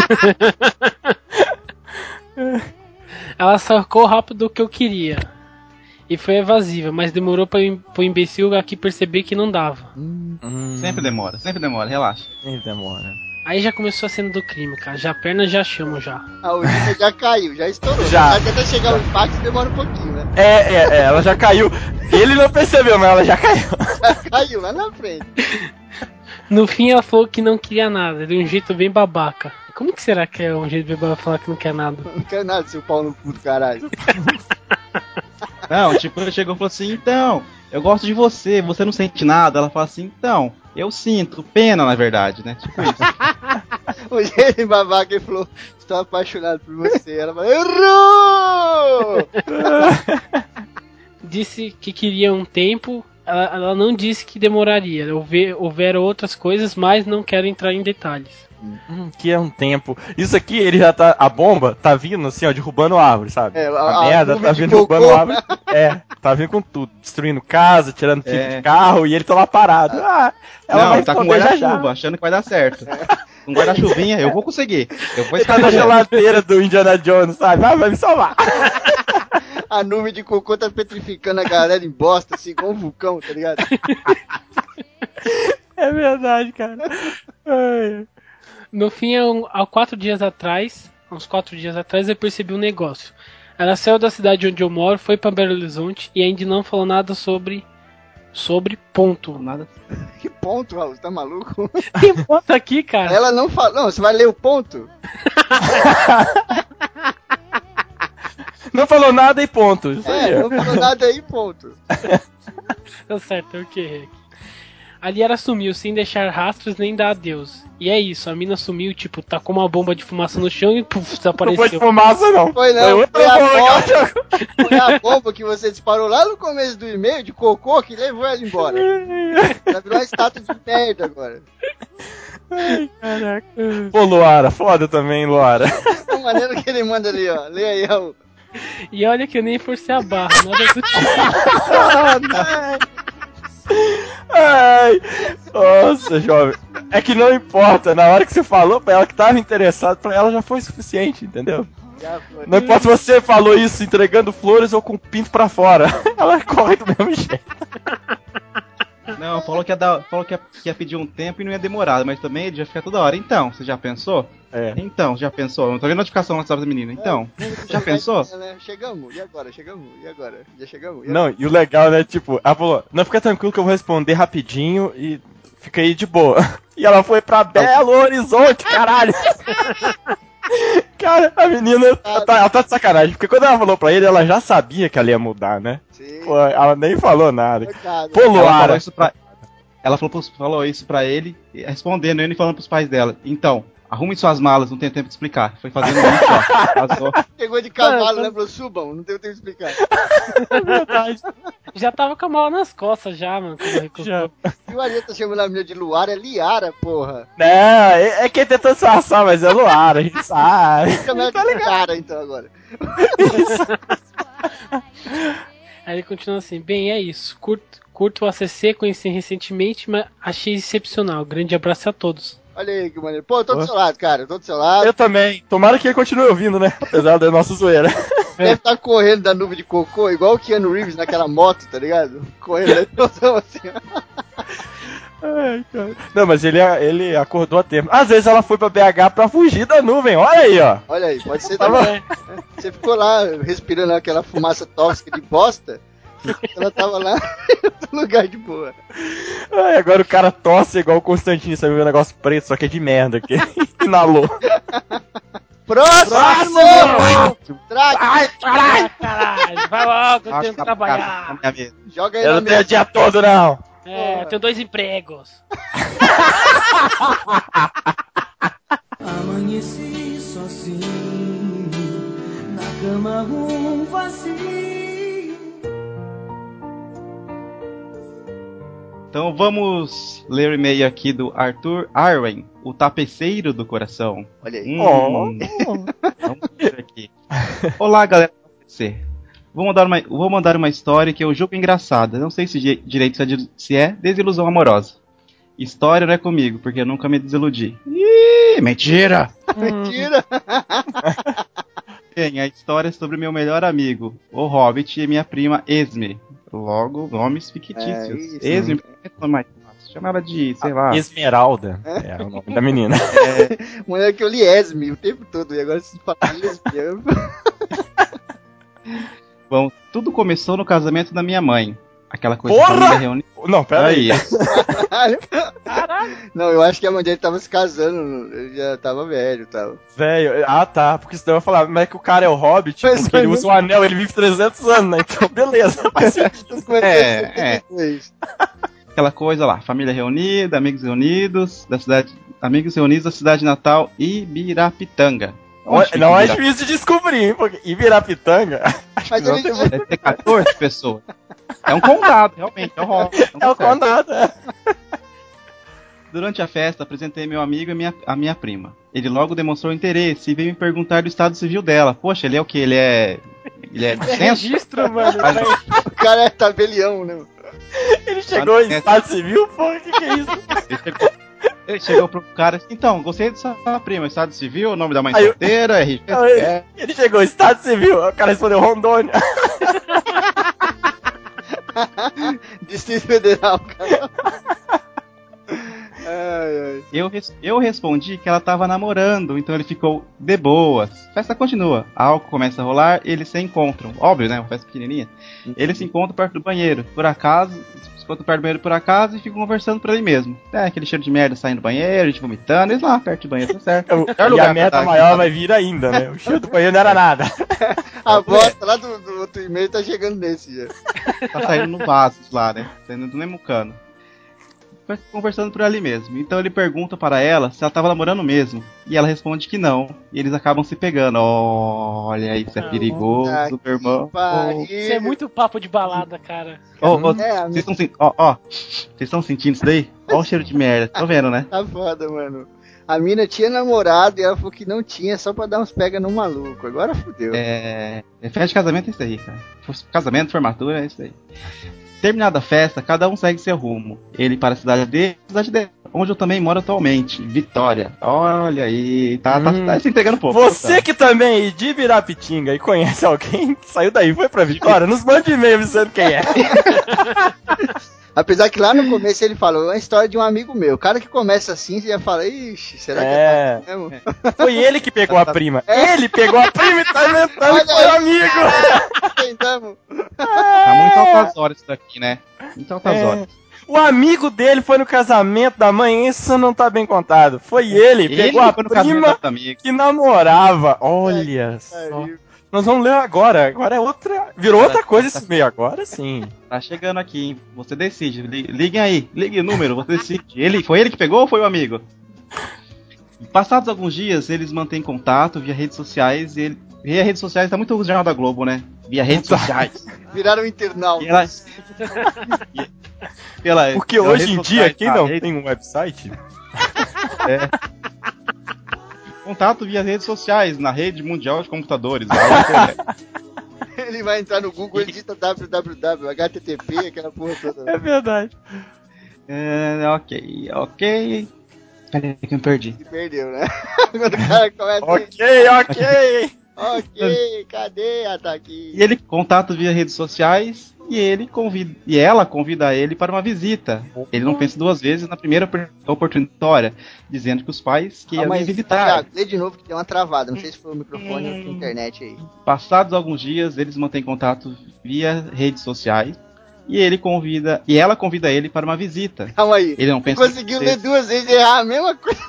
Ela sacou rápido o que eu queria. E foi evasiva, mas demorou pra o imbecil aqui perceber que não dava. Sempre demora, sempre demora, relaxa. Sempre demora. Aí já começou a cena do crime, cara. Já a perna já chama já. A ogiva já caiu, já estourou. Já. Só que até chegar o impacto demora um pouquinho, né? É, é, é, ela já caiu. Ele não percebeu, mas ela já caiu. Já caiu lá na frente. No fim ela falou que não queria nada, de um jeito bem babaca. Como que será que é um jeito bem babaca falar que não quer nada? Não quero nada, seu pau no cu do caralho. Não, tipo, ele chegou e falou assim, então, eu gosto de você, você não sente nada. Ela fala assim, então, eu sinto pena, na verdade, né? Tipo isso. O jeito babaca ele falou, estou apaixonado por você. Ela falou, errou! Disse que queria um tempo, ela, ela não disse que demoraria. Houve, houveram outras coisas, mas não quero entrar em detalhes. Hum, que é um tempo. Isso aqui, ele já tá. A bomba tá vindo assim, ó, derrubando árvore, sabe? É, a- a, a merda nuvem tá de vindo cocô. derrubando árvore. É, tá vindo com tudo. Destruindo casa, tirando fio É. de carro e ele tá lá parado. Ah, ela Não, vai ele tá com responder já já. guarda-chuva, achando que vai dar certo. Com guarda-chuvinha, eu vou conseguir. Eu vou Ele tá na escapar. geladeira do Indiana Jones, sabe? Ah, vai me salvar. A nuvem de cocô tá petrificando a galera em bosta, assim, igual um vulcão, tá ligado? É verdade, cara. Ai. No fim, há, um- há quatro dias atrás, uns quatro dias atrás, eu percebi um negócio. Ela saiu da cidade onde eu moro, foi pra Belo Horizonte e ainda não falou nada sobre. Sobre ponto. Nada. Que ponto, Raul? Você tá maluco? Tem ponto aqui, cara. Ela não falou. Não, você vai ler o ponto? Não falou nada e ponto. Isso aí. É, não falou nada aí, ponto. Tá certo, eu que errei aqui. A Liara sumiu sem deixar rastros nem dar adeus. E é isso, a mina sumiu, tipo, tacou uma bomba de fumaça no chão e puf, desapareceu. Não foi de fumaça, não. Foi não, Foi foi, outra a bomba que ela bomba, foi a bomba que você disparou lá no começo do e-mail de cocô que levou ela embora. Ela virou uma estátua de merda agora. Ai, caraca. Pô, Luara, foda também, Luara. Da maneira que ele manda ali, ó. Lê aí, ó. E olha que eu nem forcei a barra, nada do tipo. Ai, nossa, jovem. É que não importa, na hora que você falou pra ela que tava interessado, pra ela já foi suficiente, entendeu? Não importa se você falou isso entregando flores ou com o pinto pra fora. Ela corre do mesmo jeito. Não, falou que ia, dar, falou que ia, que ia pedir um tempo e não ia demorar, mas também ele já fica toda hora. Então, você já pensou? É. Então, já pensou? Não tô vendo notificação no WhatsApp da menina. Então, é, já pensou? Né? Chegamos, e agora? Chegamos, e agora? Já chegamos? E não, agora? E o legal, né, tipo, ela falou, não, fica tranquilo que eu vou responder rapidinho e fica aí de boa. E ela foi pra Belo Horizonte, caralho! Cara, a menina, ela tá, ela tá de sacanagem, porque quando ela falou pra ele, ela já sabia que ela ia mudar, né? Sim. Pô, ela nem falou nada. Coitado. Pô, Luara. Ela falou isso pra, ela falou, pros, falou isso pra ele, respondendo ele e falando pros pais dela. Então, arrume suas malas, não tem tempo de explicar. Foi fazendo isso, ó. Passou. Chegou de cavalo, né? Falou, subam, não tem tempo de explicar. É verdade. Já tava com a mala nas costas já, mano. Já. E o Ariel tá chamando a menina de Luara, é Liara, porra. Não, é, é quem tentou disfarçar, mas é Luara, a gente sabe. Chama ela de Liara, então, agora. Aí ele continua assim, bem, é isso. Curto, curto o A C C, conheci recentemente, mas achei excepcional. Grande abraço a todos. Olha aí que maneiro. Pô, eu tô do seu lado, cara. Eu tô do seu lado. Eu também. Tomara que ele continue ouvindo, né? Apesar da nossa zoeira. Deve estar correndo da nuvem de cocô, igual o Keanu Reeves naquela moto, tá ligado? Correndo assim. Ai, cara. Não, mas ele, ele acordou a tempo. Às vezes ela foi pra B H pra fugir da nuvem. Olha aí, ó. Olha aí, pode ser também. Você ficou lá respirando aquela fumaça tóxica de bosta. Ela tava lá em outro lugar de boa. Ai, agora o cara tosse igual o Constantino, sabe? Um negócio preto, só que é de merda. Que inalou. Próximo! Próximo! Ai, caralho! Caralho, vai logo, eu tenho que trabalhar. Joga aí eu não tenho o dia todo, não. É, eu tenho dois empregos. Amanheci sozinho, na cama um vazio. Então vamos ler o e-mail aqui do Arthur Arwen, o tapeceiro do coração. Olha aí. Hum, oh. Vamos ver aqui. Olá, galera do T C. Vou mandar, uma, vou mandar uma história que eu julgo engraçada. Não sei se direito se é desilusão amorosa. História não é comigo, porque eu nunca me desiludi. Ih, mentira! Mentira! Bem, a história é sobre meu melhor amigo, o Hobbit, e minha prima Esme. Logo, nomes fictícios. É, Esme, é mais fácil. Chama ela de, sei lá. Esmeralda. É, é o nome da menina. É, mulher que eu li Esme o tempo todo, e agora se fala Esme. Bom, tudo começou no casamento da minha mãe. Aquela coisa Porra! da família reunida. Não, pera aí. Caralho. Não, eu acho que a mãe dele tava se casando, ele já tava velho e tal. Velho, ah tá, porque senão eu ia falar, mas é que o cara é o Hobbit, mas porque ele usa o anel, ele vive trezentos anos, né? Então, beleza. Mas, é, é. Aquela coisa lá, família reunida, amigos reunidos, da cidade, amigos reunidos da cidade natal, Ibirapitanga. Onde não é difícil de descobrir, hein? Porque Ibirapitanga. Mas ele tem... Deve ter quatorze pessoas. É um condado, realmente. É, um é um condado, é. Durante a festa, apresentei meu amigo e minha, a minha prima. Ele logo demonstrou interesse e veio me perguntar do estado civil dela. Poxa, ele é o que? Ele é. Ele é. É registro, mano. O cara é tabelião, né? Ele chegou em estado civil? Pô, o que, que é isso? Ele chegou, ele chegou pro cara. Então, gostei dessa prima. Estado civil, nome da mãe aí solteira, R G. Ele, ele chegou, estado civil. O cara respondeu Rondônia. Distrito Federal, cara. Ai, ai. Eu, eu respondi que ela tava namorando, então ele ficou de boas. A festa continua, a álcool começa a rolar e eles se encontram. Óbvio, né? Uma festa pequenininha. Uhum. Eles se encontram perto do banheiro, por acaso, se encontram perto do banheiro por acaso e ficam conversando por ali mesmo. É, aquele cheiro de merda saindo do banheiro, a gente vomitando, eles lá perto do banheiro, tá certo. E lugar, a meta tá, maior tá. vai vir ainda, né? O cheiro do banheiro não era nada. A bosta lá do, do outro e-mail tá chegando nesse já. Tá saindo no vaso lá, né? Saindo do mesmo cano. conversando por ali mesmo. Então ele pergunta para ela se ela tava namorando mesmo. E ela responde que não. E eles acabam se pegando. Olha, isso é perigoso, Ah, meu irmão. pariu. Isso é muito papo de balada, cara. Ó, ó, É, vocês estão sen- ó, ó, vocês estão sentindo isso daí? Ó o cheiro de merda. Tô vendo, né? Tá foda, mano. A mina tinha namorado e ela falou que não tinha só pra dar uns pega no maluco. Agora fudeu. É. é Festa de casamento é isso aí, cara. Casamento, formatura é isso aí. Terminada a festa, cada um segue seu rumo. Ele para a cidade dele, a cidade dele, onde eu também moro atualmente, Vitória. Olha aí, tá, tá, Hum. tá se entregando um pouco. Você tá. que também é de Birapitinga e conhece alguém que saiu daí e foi pra Vitória, nos mande e-mail avisando quem é. Apesar que lá no começo ele falou, é uma história de um amigo meu. O cara que começa assim, você já fala, ixi, será que É. é mesmo? Foi ele que pegou a prima. Ele pegou a prima e tá inventando que foi Olha aí. amigo. Entendamos? Tá muito altas horas isso daqui, né? Muito altas É. horas. O amigo dele foi no casamento da mãe, isso não tá bem contado. Foi ele, Ele pegou a foi no casamento prima do amigo. que namorava. Olha só. Nós vamos ler agora. Agora é outra. Virou outra coisa esse meio. Agora sim. Tá chegando aqui, hein? Você decide. Li- Liguem aí, ligue o número, você decide. Ele, foi ele que pegou ou foi o amigo? Passados alguns dias, eles mantêm contato via redes sociais. E ele... via redes sociais tá muito o Jornal da Globo, né? Via redes sociais. Viraram internautas. E ela... e- pela- Porque pela hoje redes em dia, sociais, quem tá? não Rede- tem um website? É. Contato via redes sociais, na rede mundial de computadores. na internet. Ele vai entrar no Google e digita www, H T T P, aquela porra toda. É verdade. É, ok, ok. Peraí que eu me perdi. Se perdeu, né? Quando o cara começa Ok, ok. ok, cadê? Ah, tá aqui. E ele contato via redes sociais e ele convida e ela convida ele para uma visita. Ele não pensa duas vezes na primeira opor- oportunidade, dizendo que os pais que iam Calma aí, visitar. Thiago, lê de novo que deu uma travada. Não sei se foi o microfone ou a internet aí. Passados alguns dias, eles mantêm contato via redes sociais e ele convida e ela convida ele para uma visita. Calma aí. Ele não Você pensa conseguiu ler duas vezes e errar a mesma coisa.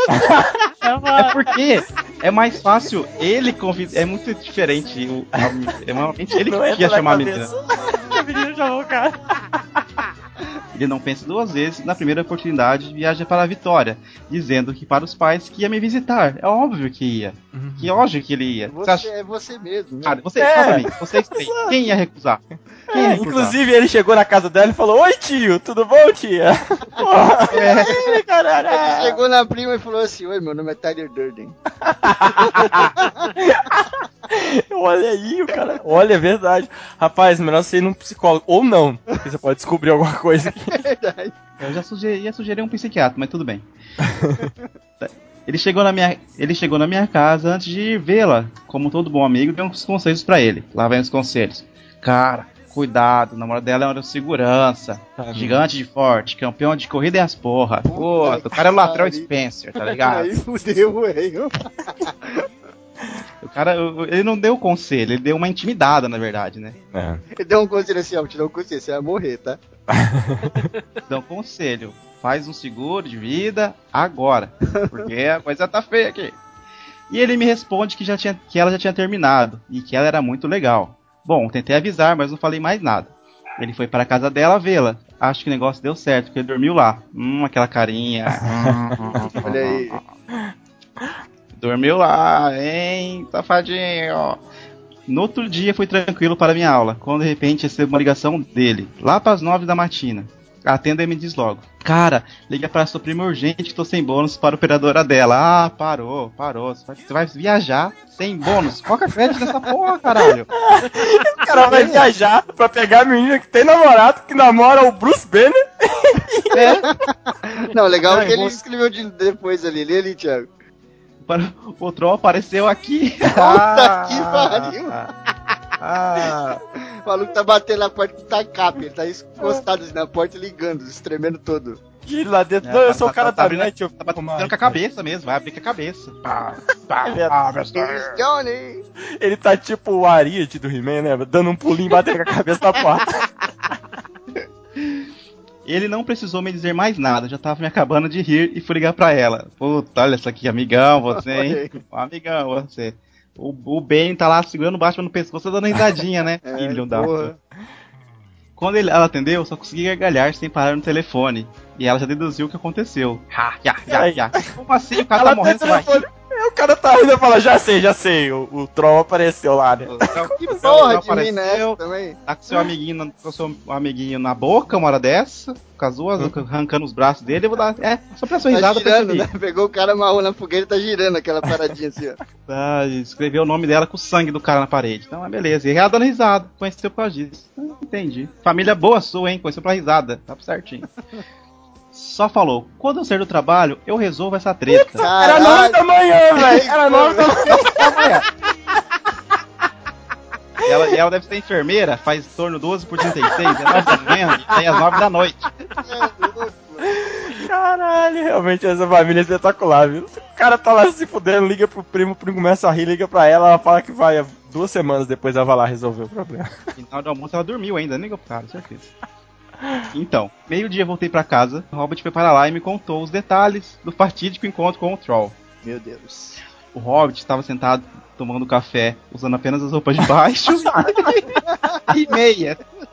É porque é mais fácil ele convidar. É muito diferente. O, a, é normalmente ele Não que entra ia na chamar a cabeça. menina. A menina chamou o cara. Ele não pensa duas vezes, na primeira oportunidade viaja para a Vitória, dizendo que para os pais que ia me visitar. É óbvio que ia. Uhum. Que óbvio que ele ia. Você acha- é você mesmo, né? Cara, você, É. fala pra mim, vocês têm. Quem ia recusar? Quem ia É, recusar? inclusive, ele chegou na casa dela e falou: Oi, tio, tudo bom, tia? Porra, é, caralho. Ele chegou na prima e falou assim: oi, meu nome é Tyler Durden. Olha aí, o cara. Olha, é verdade. Rapaz, melhor você ir num psicólogo. Ou não, porque você pode descobrir alguma coisa aqui. Verdade. Eu já sugeri, ia sugerir um psiquiatra, mas tudo bem. Ele chegou na minha, ele chegou na minha casa antes de ir vê-la. Como todo bom amigo, deu uns conselhos pra ele. Lá vem os conselhos. Cara, cuidado, o namorado dela é um segurança. Tá, Gigante de forte, campeão de corrida e as porra. Pô, o cara é o lateral Spencer, tá ligado? Aí fudeu, velho. O cara, ele não deu conselho, ele deu uma intimidada, na verdade, né? É. Ele deu um conselho assim: ó, vou te dar um conselho, você vai morrer, tá? Deu um conselho. Faz um seguro de vida agora, porque a coisa tá feia aqui. E ele me responde que, já tinha, que ela já tinha terminado e que ela era muito legal. Bom, tentei avisar, mas não falei mais nada. Ele foi para a casa dela vê-la. Acho que o negócio deu certo, porque ele dormiu lá. Hum, aquela carinha. Olha aí. Dormiu lá, hein, safadinho. No outro dia fui tranquilo para minha aula, quando de repente recebo uma ligação dele, lá para as nove da matina. Atenda e me diz logo: cara, liga para sua prima urgente que tô sem bônus para a operadora dela. Ah, parou, parou. Você vai, você vai viajar sem bônus. Qual que é crédito nessa porra, caralho? O cara vai viajar pra pegar a menina que tem namorado, que namora o Bruce Banner. É. Não, legal Não, é que eu ele vou- escreveu de, depois ali. Lê ali, Thiago. Para- O troll apareceu aqui. Puta que pariu. Ah, O maluco tá batendo na porta que tá capa. Ele tá encostado assim na porta ligando, tremendo todo. E lá dentro, É, não, eu tá- sou o tá- cara tá da abrindo- net. Eu tá batendo com a cabeça mesmo, vai abrir com a cabeça. Pá, pá, pá, Here's Johnny. Ele tá tipo o Ariete do He-Man, né? Dando um pulinho e batendo com a cabeça na porta. Ele não precisou me dizer mais nada, já tava me acabando de rir e fui ligar pra ela. Puta, olha essa aqui, amigão, você, hein? Amigão, você. O, o Ben tá lá segurando o Batman no pescoço, dando risadinha, né? É, Filho da. porra. Quando ele, ela atendeu, eu só consegui gargalhar sem parar no telefone. E ela já deduziu o que aconteceu. Ha, ya, ya, ya. Como assim? O cara Ela tá morrendo, tem você vai telefone. É, o cara tá rindo e fala, já sei, já sei. O, o Troll apareceu lá, né? Que Não, porra não de mina é essa apareceu. também? Tá com seu amiguinho, na- com seu amiguinho na boca, uma hora dessa, com as duas, arrancando os braços dele, eu vou dar. É, só pra sua Tá risada, girando, percebi. né? Pegou o cara marrom na fogueira e tá girando aquela paradinha assim, ó. Tá, e escreveu o nome dela com o sangue do cara na parede. Então, é beleza. E ela dando risada, conheceu por causa disso. Ah, entendi. Família boa sua, hein? Conheceu pra risada. Tá certinho. Só falou, quando eu sair do trabalho, eu resolvo essa treta. Era nove da manhã, velho. Era nove da manhã. E ela, e ela deve ser enfermeira, faz em torno doze por trinta e seis, é nove da manhã, e sai às nove da noite. Caralho, realmente essa família é espetacular, viu? O cara tá lá se fudendo, liga pro primo, o primo começa a rir, liga pra ela, ela fala que vai duas semanas depois ela vai lá resolver o problema. No final do almoço ela dormiu ainda, nem ligou pro cara, certeza. Então, meio-dia voltei pra casa, o Hobbit foi para lá e me contou os detalhes do fatídico encontro com o Troll. Meu Deus. O Hobbit estava sentado tomando café, usando apenas as roupas de baixo e meia.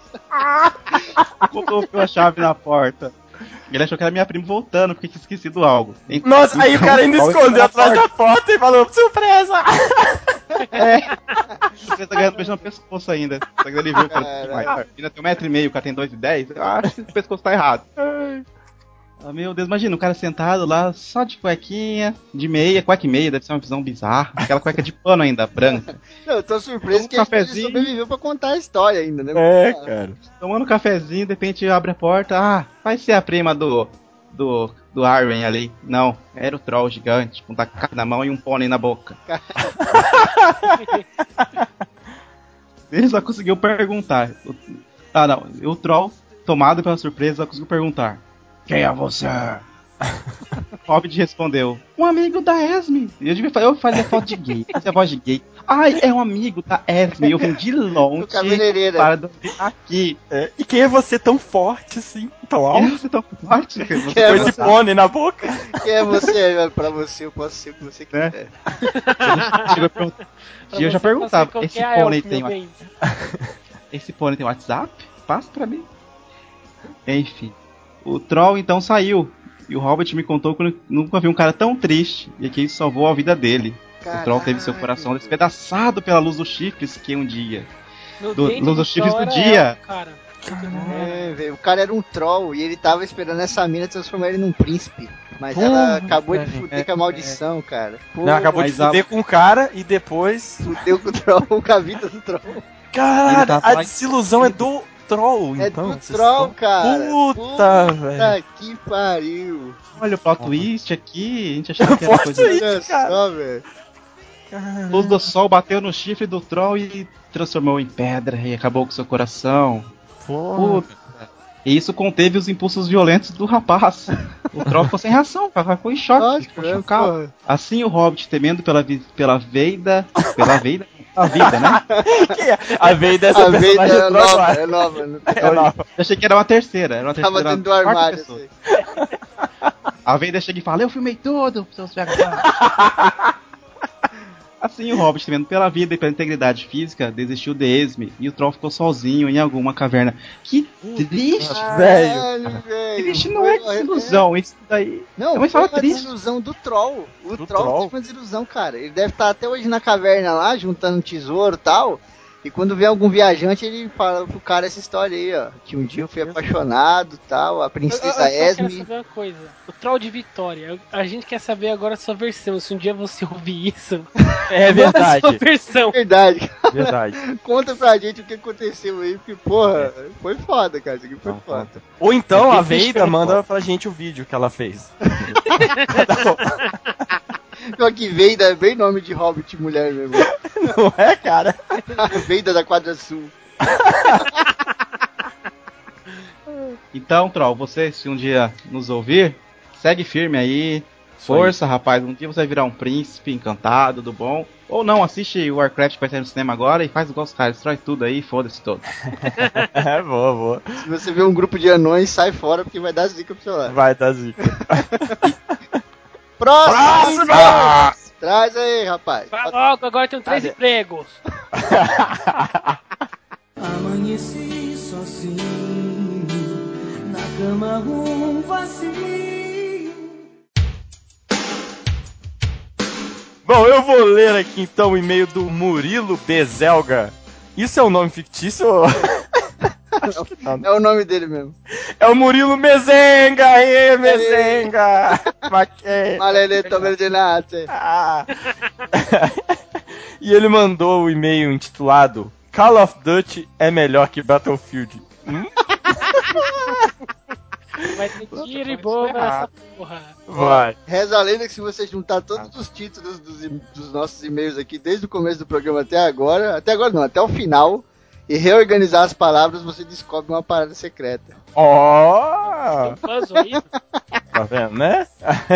Colocou a chave na porta. Ele achou que era minha prima voltando, porque tinha esquecido algo. Então, Nossa, aí o cara ainda Troll escondeu entrou na atrás da porta e falou, surpresa! É. Você tá ganhando beijo no pescoço ainda. Só que ele viu, cara, a menina tem um metro e meio, o cara tem dois e dez. Eu acho que esse pescoço tá errado. Ah, meu Deus, imagina, o cara sentado lá, só de cuequinha, de meia, cueca e meia, deve ser uma visão bizarra. Aquela cueca de pano ainda, branca. Eu tô surpreso Um que ele cafezinho. sobreviveu pra contar a história ainda, né? É, cara. Tomando um cafezinho, de repente abre a porta. Ah, vai ser a prima do. do. do Arwen ali. Não, era o Troll gigante, com um tacape na mão e um pônei na boca. Ele só conseguiu perguntar. O- Ah, não, o Troll, tomado pela surpresa, só conseguiu perguntar: quem é você? Hobbit respondeu: um amigo da Esme. Eu devia fa- eu fazia foto de gay, fazia voz de gay. Ai, é um amigo da Esme. Eu vim de longe Do cabeleireiro. para dormir aqui. É, e quem é você tão forte assim, tão Quem é alto, você tão forte? Quem com é esse você? pônei na boca? Quem é você? Pra você, eu posso ser o que você quiser. Chega a perguntar- E eu já perguntava: esse pônei tem uma. WhatsApp? Esse pônei tem WhatsApp? Passa pra mim. Enfim. O Troll então saiu. E o Hobbit me contou que nunca vi um cara tão triste. E que isso salvou a vida dele. O Troll teve seu coração despedaçado pela luz dos chifres que um dia. No Do- dente luz do dos chifres Troll do era dia. ela, cara. É, velho, o cara era um troll e ele tava esperando essa mina transformar ele num príncipe. Mas ela acabou de fuder com a maldição, cara. Pô, Não, acabou de mas a- fuder com o cara e depois... fudeu com o troll, com a vida do troll. Ele Caralho, tava a lá- desilusão é do Troll, É então. do vocês troll, estão- cara. Puta, velho. Puta que pariu. Olha o plot twist aqui. A gente achava que era Plot coisa. twist. Olha cara. só, velho. A luz do sol bateu no chifre do Troll e transformou em pedra e acabou com seu coração. Porra. Puta. E isso conteve os impulsos violentos do rapaz. O Troll ficou sem reação, ficou em choque, Lógico, ficou né, chocado. porra. Assim o Hobbit, temendo pela, vi- pela Veida. Pela Veida? A vida, né? A Veida é essa A Veida personagem é do Troll nova, agora. é nova. Não tem É nova. Eu achei que era uma terceira. Era uma terceira Tava dentro do quarta armário. pessoa. Assim. A Veida chega e fala: eu filmei tudo, seus vagabundos. Assim, o Hobbit, temendo pela vida e pela integridade física, desistiu de Esme e o Troll ficou sozinho em alguma caverna. Que triste, velho! Caralho, velho. Triste não é desilusão, isso daí Não, é uma foi história uma triste. desilusão do Troll. O Do Troll, Troll? teve uma desilusão, cara. Ele deve estar até hoje na caverna lá, juntando tesouro e tal. E quando vê algum viajante, ele fala pro cara essa história aí, ó. Que um dia eu fui apaixonado e tal, a Eu, eu, princesa eu só quero Esme. saber uma coisa. O Troll de Vitória. A gente quer saber agora a sua versão. Se um dia você ouvir isso, É manda a verdade. sua versão. Verdade. Verdade. Conta pra gente o que aconteceu aí, porque, porra, foi foda, cara. Isso aqui foi Não, foda. Ou então É a bem triste Veida pelo manda Troll. pra gente o vídeo que ela fez. Pior que Veida é bem nome de Hobbit mulher mesmo. Não é, cara? Veida da Quadra Sul. Então, Troll, você, se um dia nos ouvir, segue firme aí. Força, rapaz. Um dia você vai virar um príncipe encantado, do bom. Ou não, assiste o Warcraft que vai sair no cinema agora e faz igual os caras, destrói tudo aí, foda-se todo. É, boa, boa. Se você vê um grupo de anões, sai fora porque vai dar zica pro seu lado. Vai dar zica. Próximo! Próximo! Traz aí, rapaz. Fala logo, agora tem três Cadê? empregos. Amanheci sozinho, na cama um vazio. Bom, eu vou ler aqui então o e-mail do Murilo Bezelga. Isso é um nome fictício? Não, não. É o nome dele mesmo. É o Murilo Mezenga! Aê, Mezenga! Maleleto Verdinate. Ah. E ele mandou o e-mail intitulado Call of Duty é melhor que Battlefield. Hum? Vai ter tiro e bomba nessa porra. Vai. Reza a lenda que se você juntar todos os títulos dos, dos nossos e-mails aqui, desde o começo do programa até agora, até agora não, até o final, e reorganizar as palavras, você descobre uma parada secreta. Ó! Oh. Tá vendo, né?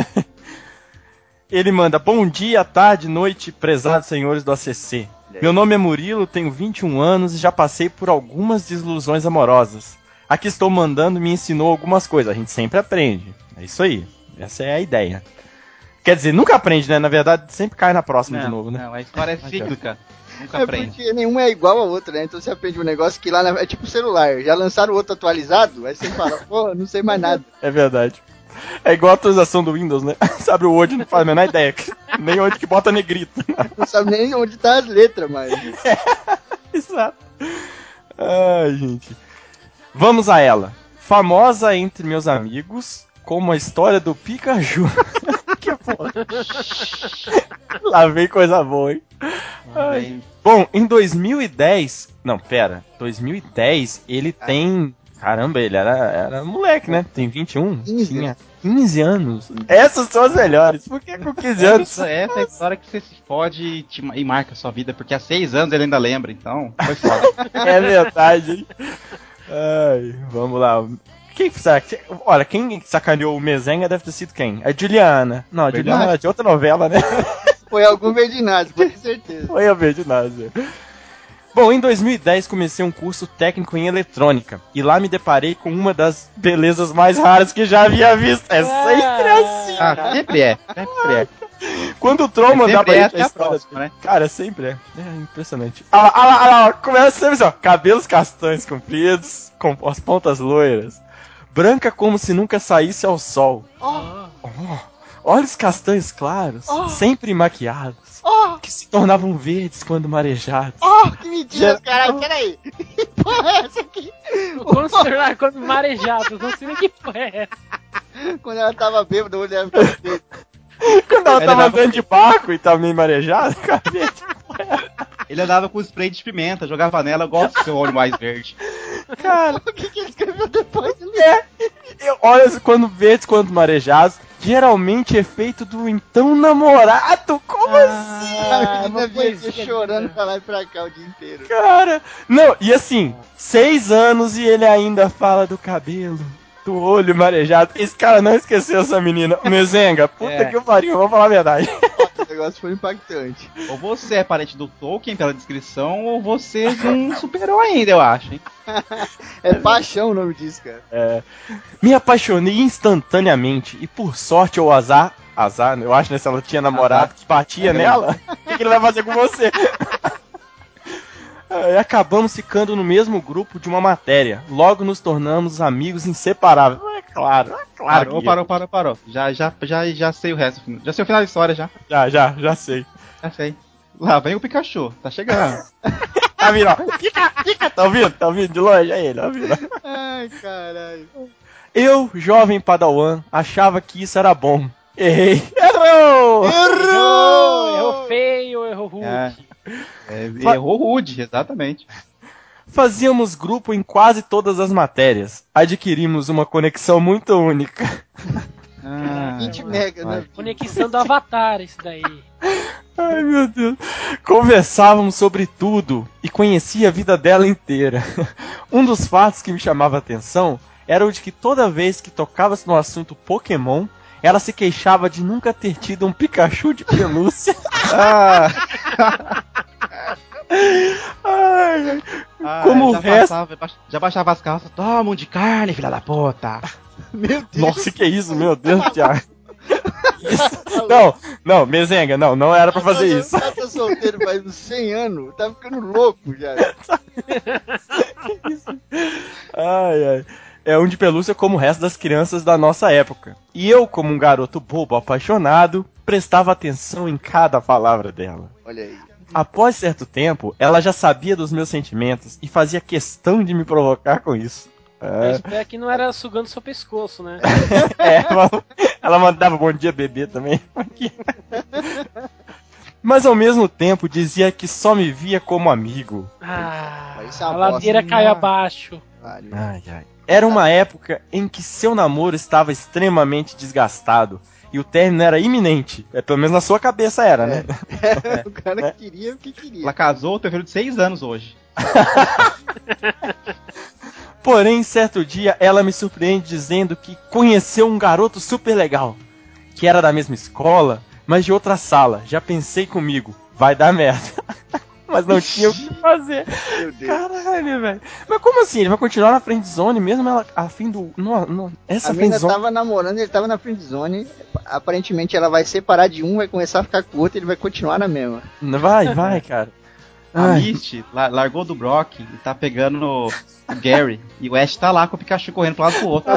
Ele manda, bom dia, tarde, noite, prezados senhores do A C C. Meu nome é Murilo, tenho vinte e um anos e já passei por algumas desilusões amorosas. Aqui estou mandando, me ensinou algumas coisas. A gente sempre aprende. É isso aí. Essa é a ideia. Quer dizer, nunca aprende, né? Na verdade, sempre cai na próxima não, de novo, né? Não, a história é cíclica. Nunca é aprende. Porque nenhuma é igual a outra, né? Então você aprende um negócio que lá na... é tipo celular. Já lançaram outro atualizado, aí você fala, pô, não sei mais nada. É verdade. É igual a atualização do Windows, né? Sabe, o Word não faz a menor ideia. Nem onde que bota negrito. Não sabe nem onde tá as letras, mas... É, exato. Ai, gente. Vamos a ela. Famosa entre meus amigos, como a história do Pikachu. Que porra. Lá vem coisa boa, hein? Ai. Bom, em dois mil e dez... Não, pera. dois mil e dez, ele tem... Caramba, ele era, era moleque, né? Tem vinte e um? quinze. Tinha quinze anos. Essas são as melhores. Por que com quinze anos? Essa, essa é a história que você se fode te, e marca a sua vida, porque há seis anos ele ainda lembra, então foi foda. É verdade, hein? Ai, vamos lá. Quem sabe? Olha, quem sacaneou o Mezenga deve ter sido quem? A Juliana. Não, a Juliana era de outra novela, né? Foi algum Verdinazzi, pode ter certeza. Foi a Verdinazzi. Bom, em dois mil e dez comecei um curso técnico em eletrônica e lá me deparei com uma das belezas mais raras que já havia visto. É sempre assim. Ah, sempre é, sempre é. Quando o Troll mandar pra gente a história, próxima, né? Cara, sempre é. É impressionante. Olha lá, olha lá, olha lá, começa sempre assim, ó. Cabelos castanhos compridos, com as pontas loiras. Branca como se nunca saísse ao sol. Oh. Oh. Olhos castanhos claros, oh. sempre maquiados, oh. que se tornavam verdes quando marejados. Oh, que mentira, Já... caralho, peraí. Que porra é essa aqui? Como se tornar quando marejados, não sei nem que porra é essa. Quando ela tava bêbada, eu olhava pra ele. Quando ela tava andando de barco e tava meio marejada, cadê? Ele andava com spray de pimenta, jogava nela, eu gosto do seu olho mais verde. Cara, o que, que ele escreveu depois? É, eu, olha, quando verdes, quando marejados, geralmente é feito do então namorado. Como ah, assim? A menina vinha aqui chorando pra lá e pra cá o dia inteiro. Cara, não, e assim, seis anos e ele ainda fala do cabelo, do olho marejado. Esse cara não esqueceu essa menina. Mezenga, puta é. que eu pariu, vamos falar a verdade. O negócio foi impactante. Ou você é parente do Tolkien pela descrição, ou você não superou ainda, eu acho, hein? É paixão o nome disso, cara. É. Me apaixonei instantaneamente e por sorte ou azar, azar, eu acho, né, se ela tinha namorado azar. que batia é nela, o que, que ele vai fazer com você? E acabamos ficando no mesmo grupo de uma matéria. Logo nos tornamos amigos inseparáveis. É claro, é claro. Parou, parou, parou, parou. Já, já, já, já sei o resto. Já sei o final da história, já. Já, já, já sei. Já sei. Lá vem o Pikachu, tá chegando. Tá vindo, ó. Fica, fica. Tá ouvindo? Tá ouvindo de longe? É ele, tá ouvindo. Ai, caralho. Eu, jovem padawan, achava que isso era bom. Errei. Errou! Errou! Errou feio, errou rude. É. É, errou rude, exatamente. Fazíamos grupo em quase todas as matérias. Adquirimos uma conexão muito única. Ah, vinte mega, né? Conexão do Avatar, isso daí. Ai, meu Deus. Conversávamos sobre tudo e conhecia a vida dela inteira. Um dos fatos que me chamava a atenção era o de que toda vez que tocava-se no assunto Pokémon, ela se queixava de nunca ter tido um Pikachu de pelúcia. Ah. Ai, ah, como já o resto... Passava, já baixava as calças. Toma um de carne, filha da puta. Meu Deus. Nossa, que isso, meu Deus, Thiago. Não, não, Mezenga, não, não era pra fazer isso. O cara tá solteiro faz uns cem anos, tá ficando louco já. Ai, ai. É um de pelúcia como o resto das crianças da nossa época. E eu, como um garoto bobo apaixonado, prestava atenção em cada palavra dela. Olha aí. Após certo tempo, ela já sabia dos meus sentimentos e fazia questão de me provocar com isso. Eu espero que não era sugando seu pescoço, né? É, ela, ela mandava bom dia bebê também. Mas ao mesmo tempo dizia que só me via como amigo. Ah, Isso é uma a ladeira bosta. caiu abaixo. Ai, ai. Era uma época em que seu namoro estava extremamente desgastado e o término era iminente. É, pelo menos na sua cabeça era, né? É, o cara é. queria o que queria. Ela casou, teve filho de seis anos hoje. Porém, certo dia, ela me surpreende dizendo que conheceu um garoto super legal, que era da mesma escola, mas de outra sala. Já pensei comigo, vai dar merda. Mas não tinha o que fazer. Meu Deus. Caralho, velho. Mas como assim? Ele vai continuar na friendzone mesmo ela a fim do... No, no, essa a menina friendzone... tava namorando, ele tava na friendzone. Aparentemente ela vai separar de um, vai começar a ficar com o outro e ele vai continuar na mesma. Vai, vai, cara. A Ai. Misty la- largou do Brock e tá pegando no, o Gary. E o Ash tá lá com o Pikachu correndo pro lado pro outro.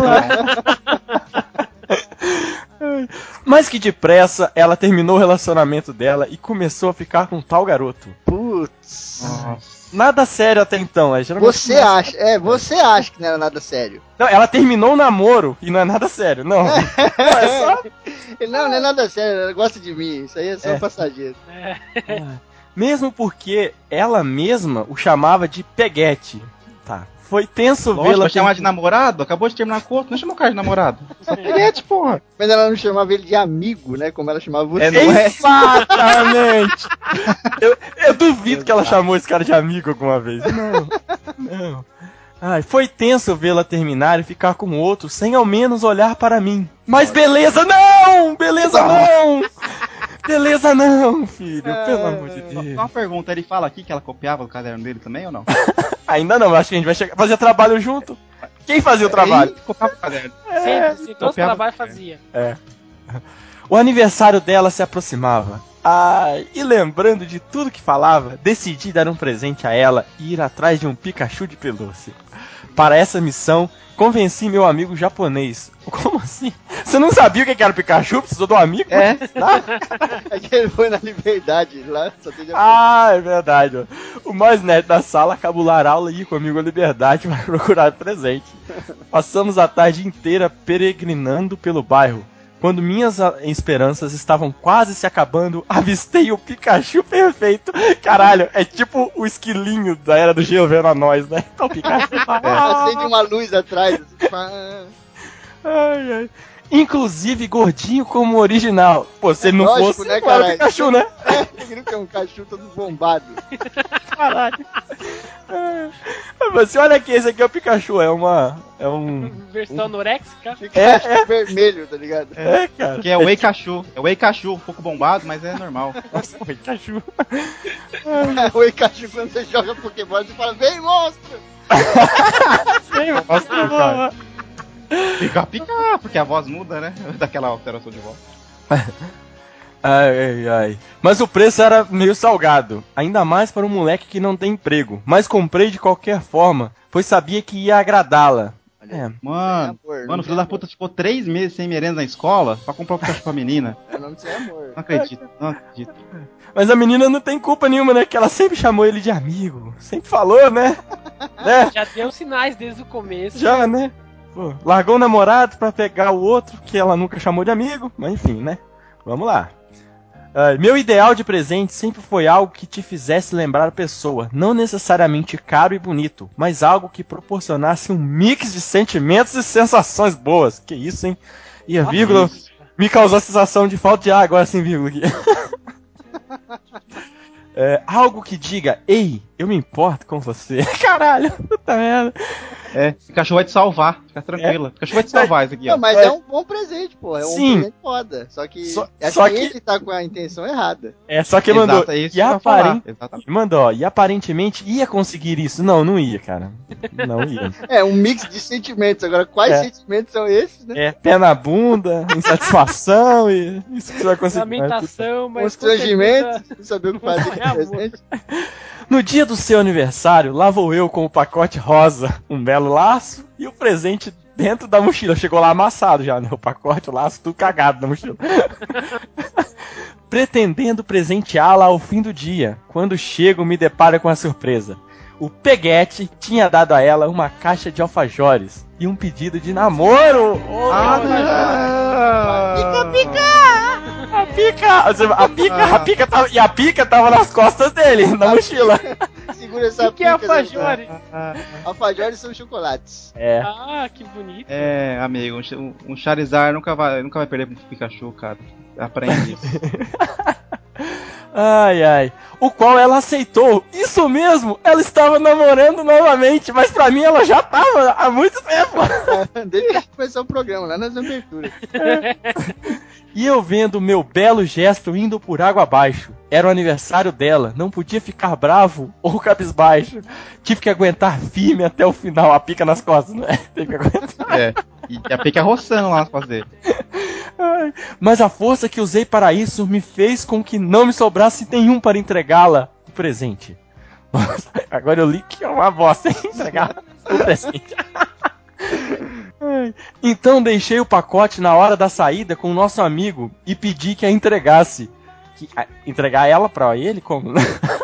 Mas que depressa ela terminou o relacionamento dela e começou a ficar com um tal garoto. Putz. Nossa. Nada sério até então, é geralmente... Você acha, é, você acha que não era nada sério. Não, ela terminou o namoro e não é nada sério, não. Não, é só... Não, não é nada sério, ela gosta de mim, isso aí é só É. um passageiro. Mesmo porque ela mesma o chamava de peguete. Tá. Foi tenso Lógico, vê-la... vai chamar de namorado? Acabou de terminar com o outro, não chamou o cara de namorado. Só peguete, porra. Mas ela não chamava ele de amigo, né, como ela chamava você. É, não é? Exatamente! eu, eu duvido que ela chamou esse cara de amigo alguma vez. Não, não. Ai, foi tenso vê-la terminar e ficar com outro sem ao menos olhar para mim. Mas beleza não! Beleza não! Beleza não, filho, pelo amor de Só Deus. uma pergunta, ele fala aqui que ela copiava o caderno dele também ou não? Ainda não, acho que a gente vai chegar, fazer trabalho junto. Quem fazia o trabalho? Ele copiava o caderno. Sempre, se todo copiava- trabalho fazia. É. O aniversário dela se aproximava. Ai, e lembrando de tudo que falava, decidi dar um presente a ela e ir atrás de um Pikachu de pelúcia. Para essa missão, convenci meu amigo japonês. Como assim? Você não sabia o que era o Pikachu? Precisou do amigo? É. É que ele foi na Liberdade, lá só tem de... Ah, é verdade. Ó. O mais nerd da sala cabular aula e ir comigo à Liberdade para procurar presente. Passamos a tarde inteira peregrinando pelo bairro. Quando minhas a- esperanças estavam quase se acabando, avistei o Pikachu perfeito. Caralho, é tipo o esquilinho da Era do Gelo vendo a nós, né? Então o Pikachu... Acende uma luz atrás. Assim, pá. Ai, ai. Inclusive gordinho como o original. Pô, se ele não Lógico, fosse, né, não era o caralho? Pikachu, né? É, ele que é um cachorro todo bombado. Caralho. É. Você olha aqui, esse aqui é o Pikachu, é uma... É um... Versão anorexica. Pikachu é, vermelho, tá ligado? É, cara. Que é o Eikachu. É o Eikachu, um pouco bombado, mas é normal. Nossa, o Pikachu. O Pikachu, quando você joga Pokémon, você fala, vem, monstro! Sim, nossa, cara. Pica, pica, porque a voz muda, né? Daquela alteração de voz. Ai, ai, ai. Mas o preço era meio salgado. Ainda mais para um moleque que não tem emprego. Mas comprei de qualquer forma, pois sabia que ia agradá-la. É. Mano, amor, não mano, o filho tem da puta ficou três meses sem merenda na escola pra comprar o Pikachu pra menina. É o nome do seu amor. Não acredito, não acredito. Mas a menina não tem culpa nenhuma, né? Que ela sempre chamou ele de amigo. Sempre falou, né? né? Já deu sinais desde o começo. Já, né? Pô, largou o namorado pra pegar o outro que ela nunca chamou de amigo. Mas enfim, né? Vamos lá. Uh, meu ideal de presente sempre foi algo que te fizesse lembrar a pessoa, não necessariamente caro e bonito, mas algo que proporcionasse um mix de sentimentos e sensações boas. Que isso, hein? E a vírgula me causou a sensação de falta de ar agora sem vírgula aqui. É, algo que diga, ei, eu eu me importo com você. Caralho, puta merda. É, Pikachu vai te salvar, fica tranquila. É. Pikachu vai te salvar isso aqui, ó. Não, mas é um bom presente, pô. É um Sim. presente foda. Só que Só- acho só que, que- ele tá com a intenção errada. É, só que Exato, mandou. é isso e, que eu ia falar, aparent... exatamente. mandou, ó, e aparentemente ia conseguir isso. Não, não ia, cara. Não ia. É, um mix de sentimentos. Agora, quais É. sentimentos são esses, né? É, pé na bunda, insatisfação e isso que você vai conseguir. Lamentação, mas. com Constrangimento, certeza- não saber o que fazer com É, o presente. No dia do seu aniversário, lá vou eu com o pacote rosa, um belo laço e o presente dentro da mochila. Chegou lá amassado já, né? O pacote, o laço, tudo cagado na mochila. Pretendendo presenteá-la ao fim do dia. Quando chego, me deparo com a surpresa. O Peguete tinha dado a ela uma caixa de alfajores e um pedido de namoro. Oh, Ah, Pica, não! pica! A pica, a pica, a pica tava, e a pica tava nas costas dele, na mochila. Segura essa O que é pica. alfajores? Alfajores são chocolates. É. Ah, que bonito. É, amigo, um, um Charizard nunca vai, nunca vai perder pro Pikachu, cara. Aprende isso. Ai, ai. O qual ela aceitou. Isso mesmo, ela estava namorando novamente, mas pra mim ela já tava há muito tempo. Desde que começou o programa, lá nas aberturas. E eu vendo meu belo gesto indo por água abaixo. Era o aniversário dela, não podia ficar bravo ou cabisbaixo. Tive que aguentar firme até o final, a pica nas costas, não é? Teve que aguentar. É, e a pica roçando lá nas costas dele. Ai, mas a força que usei para isso me fez com que não me sobrasse nenhum para entregá-la o presente. Nossa, agora eu li que é uma bosta, hein? Entregar o presente. Ai, então deixei o pacote na hora da saída com o nosso amigo e pedi que a entregasse. Que, a, entregar ela pra ele? Como?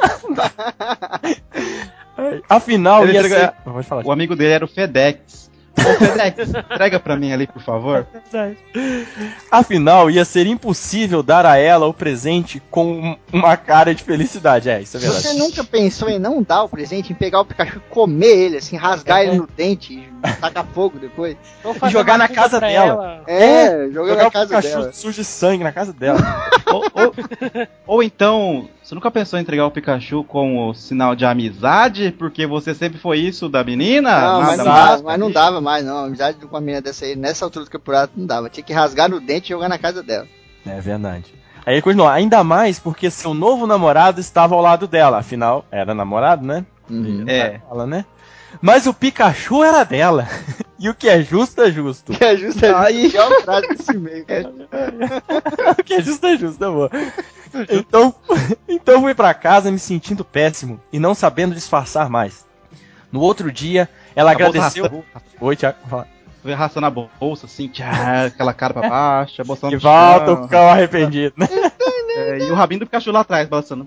Ai, afinal, Ele ia entrega- ser... Pode falar. O amigo dele era o FedEx. Ô FedEx, entrega pra mim ali, por favor. Afinal, ia ser impossível dar a ela o presente com uma cara de felicidade. É, isso é verdade. Você nunca pensou em não dar o presente, em pegar o Pikachu e comer ele, assim, rasgar ele no dente e tacar fogo depois? Vou E fazer jogar uma na cuba casa pra dela. ela. É, jogar Jogar na o casa Pikachu dela. sujo de sangue na casa dela. ou, ou, ou então, você nunca pensou em entregar o Pikachu como sinal de amizade? Porque você sempre foi isso da menina? Não, mas Nada não, mais? dava, mas não dava mais, não. A amizade com a menina dessa aí, nessa altura do campeonato, não dava. Tinha que rasgar no dente e jogar na casa dela. É verdade. Aí ele continua, ainda mais porque seu novo namorado estava ao lado dela. Afinal, era namorado, né? Uhum. É. Ela, né? Mas o Pikachu era dela. E o que é justo é justo. Que é justo, é Aí. justo. Aí... frase desse meio, cara. O que é justo é justo, amor. Então, então fui pra casa me sentindo péssimo e não sabendo disfarçar mais. No outro dia, ela Acabou agradeceu. arrastando- Oi, Thiago. Fala. Foi arrastando a bolsa, assim, tchá, aquela cara pra baixo, a bolsa E no volta chão. o cão arrependido, né? É, e o rabinho do Pikachu lá atrás, balançando.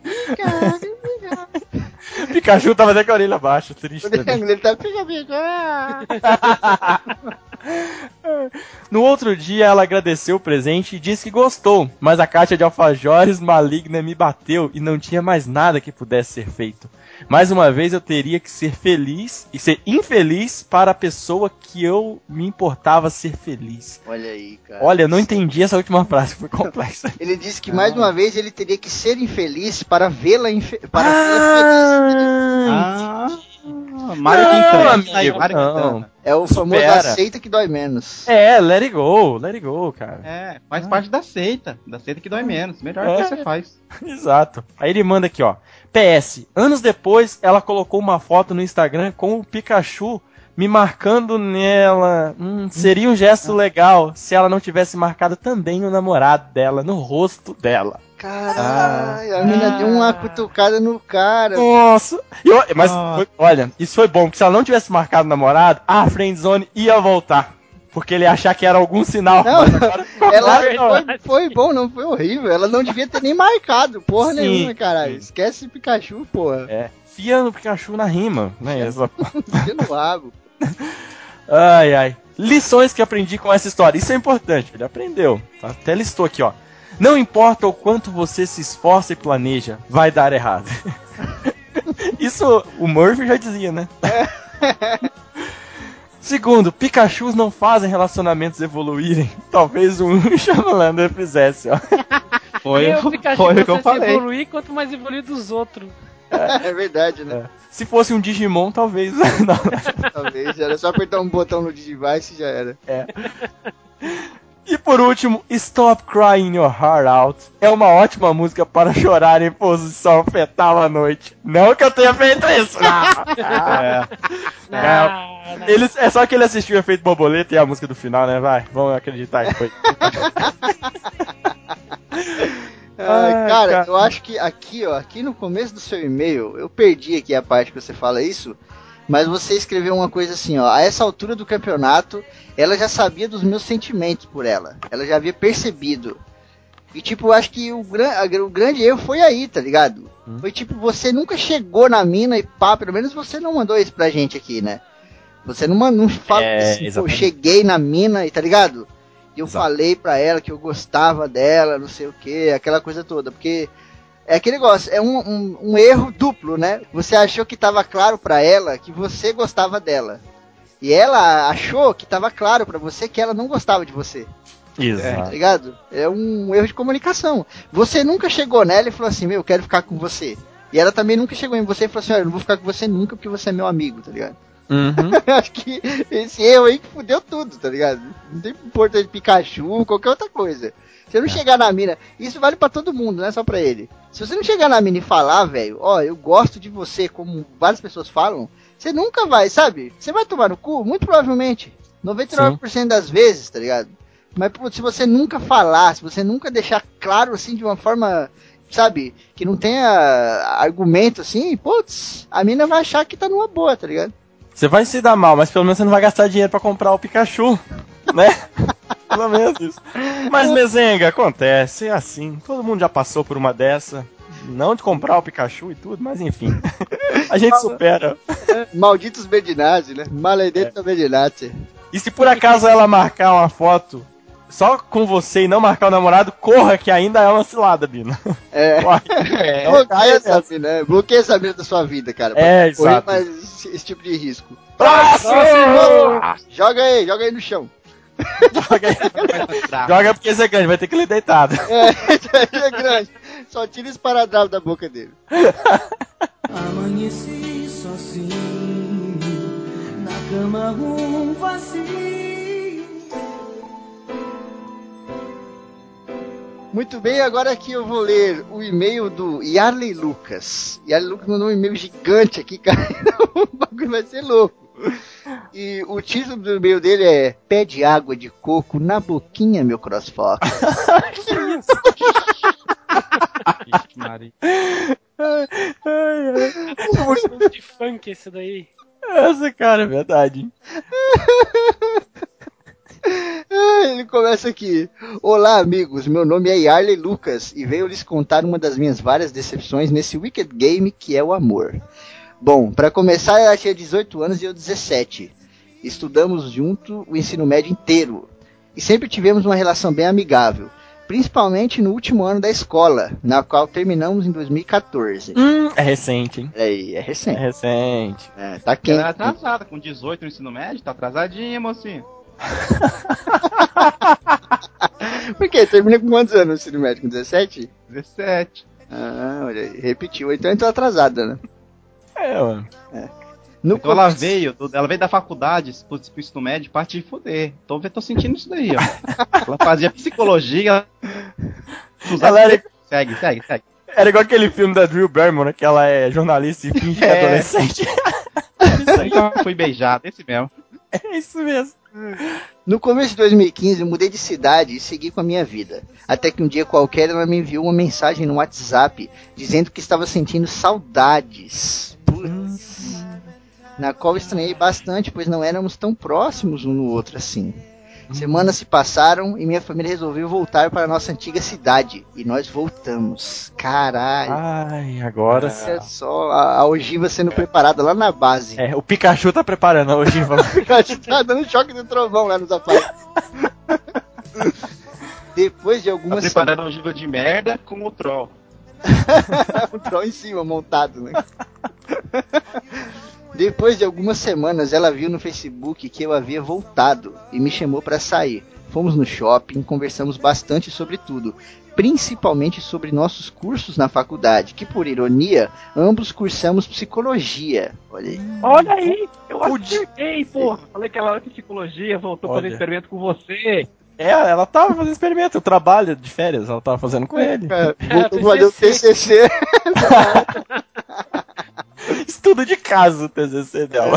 Pikachu tava até com a orelha baixa, triste. também. Ele tá pica, pica. No outro dia, ela agradeceu o presente e disse que gostou, mas a caixa de alfajores maligna me bateu e não tinha mais nada que pudesse ser feito. Mais uma vez, eu teria que ser feliz e ser infeliz para a pessoa que eu me importava ser feliz. Olha aí, cara. Olha, eu não entendi essa última frase, foi complexa. Ele disse que mais uma vez ele teria que ser infeliz para vê-la infe... para Ah, vê-la feliz. Ah, Mario Não, Quintana. amigo, Aí, Mario não. Quintana. É o famoso Supera. aceita que dói menos. É, let it go, let it go, cara. É, faz parte da seita. Da seita que dói menos. Melhor É. que você faz. Exato. Aí ele manda aqui, ó. P S. Anos depois, ela colocou uma foto no Instagram com o Pikachu me marcando nela. Hum, seria um gesto legal se ela não tivesse marcado também o namorado dela no rosto dela. Caralho, a mina deu uma cutucada no cara. Nossa. E eu- mas, Ah. foi- olha, isso foi bom, porque se ela não tivesse marcado o namorado, a friendzone ia voltar. Porque ele ia achar que era algum sinal. Não, Mas agora ficou ela claro, foi, foi bom, não foi horrível. Ela não devia ter nem marcado, porra Sim, nenhuma, caralho. sim. Esquece Pikachu, porra. É, fia no Pikachu na rima, né? Essa- Enfia no rabo. Ai, ai. Lições que aprendi com essa história. Isso é importante. Ele aprendeu. Até listou aqui, ó. Não importa o quanto você se esforça e planeja, vai dar errado. Isso o Murphy já dizia, né? Segundo, Pikachus não fazem relacionamentos evoluírem. Talvez um Chamalander fizesse, ó. Foi, E o Pikachu foi o que eu você se falei. evoluir, quanto mais evoluir dos outros. É, É verdade, né? É. Se fosse um Digimon, talvez. Não. Talvez, era só apertar um botão no Digivice e já era. É. E por último, Stop Crying Your Heart Out é uma ótima música para chorar em posição fetal à noite. Não que eu tenha feito isso, não. É. Não, É. não. Ele, é só que ele assistiu o Efeito Borboleta e a música do final, né? Vai, vamos acreditar que foi. Ah, Ai, cara, cara. eu acho que aqui, ó, aqui no começo do seu e-mail, eu perdi aqui a parte que você fala isso, mas você escreveu uma coisa assim, ó, a essa altura do campeonato, ela já sabia dos meus sentimentos por ela, ela já havia percebido. E tipo, eu acho que o, gran, a, o grande erro foi aí, tá ligado? Hum. Foi tipo, você nunca chegou na mina e pá, pelo menos você não mandou isso pra gente aqui, né? Você não, não fala é, assim, pô, eu cheguei na mina e tá ligado? E eu Exato. falei pra ela que eu gostava dela, não sei o que, aquela coisa toda, porque é aquele negócio, é um, um, um erro duplo, né? Você achou que tava claro pra ela que você gostava dela, e ela achou que tava claro pra você que ela não gostava de você. Exato. É, tá ligado? É um erro de comunicação. Você nunca chegou nela e falou assim, meu, eu quero ficar com você. E ela também nunca chegou em você e falou assim, olha, eu não vou ficar com você nunca porque você é meu amigo, tá ligado? Uhum. Acho que esse erro aí que fudeu tudo, tá ligado? Não tem importância de Pikachu, qualquer outra coisa. Se você não é. chegar na mina, isso vale pra todo mundo, não é só pra ele. Se você não chegar na mina e falar, velho, ó, eu gosto de você, como várias pessoas falam, você nunca vai, sabe? Você vai tomar no cu, muito provavelmente. noventa e nove por cento Sim. das vezes, tá ligado? Mas pô, se você nunca falar, se você nunca deixar claro assim de uma forma, sabe, que não tenha argumento assim, putz, a mina vai achar que tá numa boa, tá ligado? Você vai se dar mal, mas pelo menos você não vai gastar dinheiro pra comprar o Pikachu, né? Pelo menos isso. Mas, Mezenga, acontece, é assim. Todo mundo já passou por uma dessa. Não de comprar o Pikachu e tudo, mas enfim. A gente supera. Malditos Bedinazzi, né? Maledeto é. Bedinazzi. E se por acaso ela marcar uma foto só com você e não marcar o namorado, corra que ainda é uma cilada, Bino. É. é. Bloqueia essa mina, né? Bloqueia essa mina da sua vida, cara. É, exato. Mas esse, esse tipo de risco. Próximo! Joga aí, joga aí no chão. Joga aí. Joga porque esse é grande, vai ter que ler deitado. É, esse é grande. Só tira esse paradrapo da boca dele. Amanheci sozinho, na cama um vazio. Muito bem, agora aqui eu vou ler o e-mail do Yarley Lucas. Yarley Lucas mandou um e-mail gigante aqui, cara. O bagulho vai ser louco. E o título do e-mail dele é Pé de água de coco na boquinha, meu CrossFox. Que isso? Mari. Um de funk esse daí. Essa, cara, é verdade. Ele começa aqui. Olá, amigos, meu nome é Yarley Lucas e venho lhes contar uma das minhas várias decepções nesse Wicked Game que é o amor. Bom, para começar, ela tinha dezoito anos e eu dezessete. Estudamos junto o ensino médio inteiro e sempre tivemos uma relação bem amigável, principalmente no último ano da escola, na qual terminamos em dois mil e catorze. Hum, é recente, hein? É, é recente. É recente. É, tá quente. Ela é atrasada, com dezoito no ensino médio, tá atrasadinha, mocinho. Por quê? Termina com quantos anos o ensino médio? Com dezessete? dezessete. Ah, olha aí, repetiu. Então entrou atrasada, né? É, mano. É. No então ela veio, ela veio da faculdade pro ensino médio pra te fuder. Tô, tô sentindo isso daí, ó. Ela fazia psicologia. Ela era... Segue, segue, segue. Era igual aquele filme da Drew Barrymore, que ela é jornalista e finge que é adolescente. Isso aí já foi beijado, esse mesmo. É isso mesmo. No começo de dois mil e quinze, eu mudei de cidade e segui com a minha vida. Até que um dia qualquer ela me enviou uma mensagem no WhatsApp dizendo que estava sentindo saudades. Putz. Na qual eu estranhei bastante, pois não éramos tão próximos um no outro assim. Semanas se passaram e minha família resolveu voltar para a nossa antiga cidade. E nós voltamos. Caralho. Ai, agora sim. Olha só a, a ogiva sendo é. preparada lá na base. É, o Pikachu tá preparando a ogiva. O Pikachu tá dando choque do trovão lá nos sapatos. Depois de algumas... Tá preparando a ogiva de merda com o troll. O troll em cima, montado, né? Depois de algumas semanas, ela viu no Facebook que eu havia voltado e me chamou para sair. Fomos no shopping, conversamos bastante sobre tudo, principalmente sobre nossos cursos na faculdade, que por ironia, ambos cursamos psicologia. Olha aí. Olha aí, eu acertei, porra. Falei que ela era psicologia, voltou a fazer Olha. experimento com você. É, ela tava fazendo experimento, o trabalho de férias, ela tava fazendo com ele. É, voltou a fazer o T C C. Estudo de caso o T C C dela.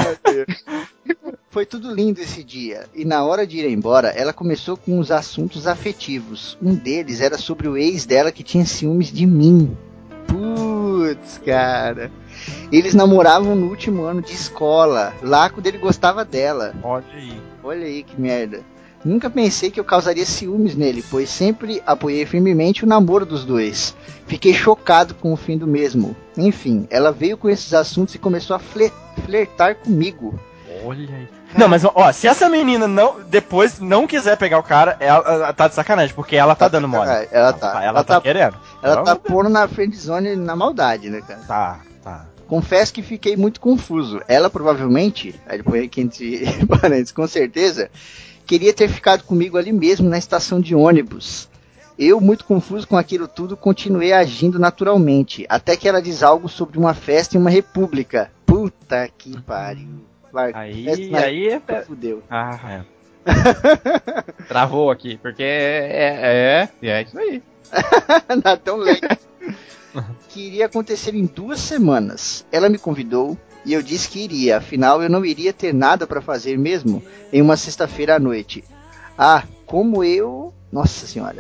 Foi tudo lindo esse dia, e na hora de ir embora, ela começou com os assuntos afetivos. Um deles era sobre o ex dela que tinha ciúmes de mim. Putz, cara. Eles namoravam no último ano de escola, lá quando ele gostava dela. Olha aí. Olha aí que merda. Nunca pensei que eu causaria ciúmes nele, pois sempre apoiei firmemente o namoro dos dois. Fiquei chocado com o fim do mesmo. Enfim, ela veio com esses assuntos e começou a fle- flertar comigo. Olha aí. Não, mas ó, se essa menina não depois não quiser pegar o cara, ela, ela tá de sacanagem, porque ela tá, tá dando mole. Ela, ela tá. Ela, Ela tá, tá querendo. Ela Ela tá pondo na friendzone na maldade, né, cara? Tá, tá. Confesso que fiquei muito confuso. Ela provavelmente, aí depois aqui entre parênteses, com certeza, queria ter ficado comigo ali mesmo na estação de ônibus. Eu, muito confuso com aquilo tudo, continuei agindo naturalmente, até que ela diz algo sobre uma festa em uma república. Puta que pariu. Aí, aí... Fudeu. Ah, é. Travou aqui, porque é, é, é isso aí. Não é tão legal. Que iria acontecer em duas semanas. Ela me convidou e eu disse que iria, afinal eu não iria ter nada pra fazer mesmo em uma sexta-feira à noite. Ah, como eu... Nossa senhora.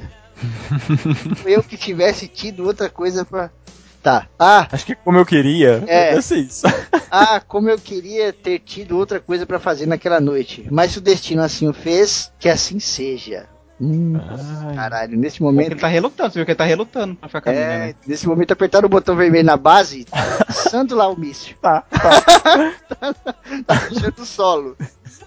Eu que tivesse tido outra coisa pra... Tá. Ah, acho que como eu queria. É. Deve ser isso. Ah, como eu queria ter tido outra coisa pra fazer naquela noite. Mas se o destino assim o fez, que assim seja. Hum, caralho, nesse momento... Ele tá relutando, você viu que ele tá relutando pra ficar com a menina, É, né? nesse momento apertaram o botão vermelho na base e tá passando lá o míssil. Tá, tá. Tá puxando o solo.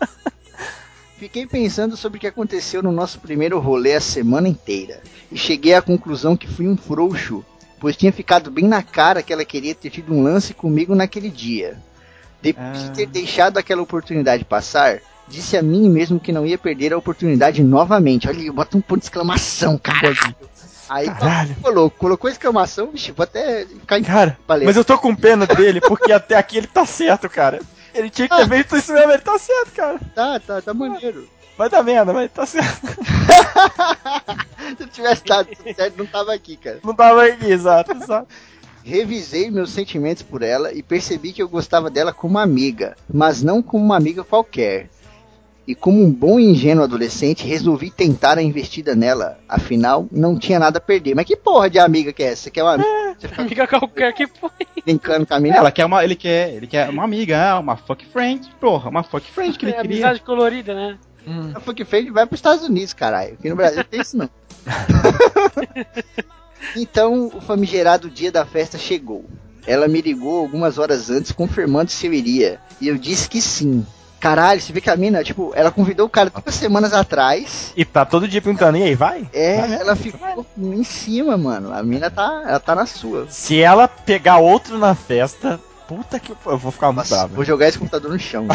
Fiquei pensando sobre o que aconteceu no nosso primeiro rolê a semana inteira. E cheguei à conclusão que fui um frouxo, pois tinha ficado bem na cara que ela queria ter tido um lance comigo naquele dia. Depois de ter deixado aquela oportunidade passar, disse a mim mesmo que não ia perder a oportunidade novamente. Olha aí, bota um ponto de exclamação, caralho. Aí Caralho. colocou, colocou exclamação, bicho, vou até ficar em Cara, valeu. mas eu tô com pena dele, porque até aqui ele tá certo, cara. Ele tinha que ter feito isso mesmo, ele tá certo, cara. Tá, tá, tá maneiro. Vai dar merda, mas tá certo. Se eu tivesse dado tudo certo, não tava aqui, cara. Não tava aqui, exato, exato. Revisei meus sentimentos por ela e percebi que eu gostava dela como amiga, mas não como uma amiga qualquer. E como um bom e ingênuo adolescente, resolvi tentar a investida nela. Afinal, não tinha nada a perder. Mas que porra de amiga que é essa? Você quer uma amiga? Você fica Amiga qualquer que foi. brincando com a mina? Ela quer uma, ele quer, ele quer uma amiga, ah, uma fuck friend, porra, uma fuck friend que ele É queria. amizade colorida, né? A fuck friend vai pros Estados Unidos, caralho. Aqui no Brasil tem isso não. Então, o famigerado dia da festa chegou. Ela me ligou algumas horas antes confirmando se eu iria. E eu disse que sim. Caralho, você vê que a mina, tipo, ela convidou o cara duas semanas atrás. E tá todo dia perguntando, e aí, vai? É, vai ela ficou em cima, mano. A mina tá, ela tá na sua. Se ela pegar outro na festa, puta que eu vou ficar muito bravo. Vou jogar esse computador no chão.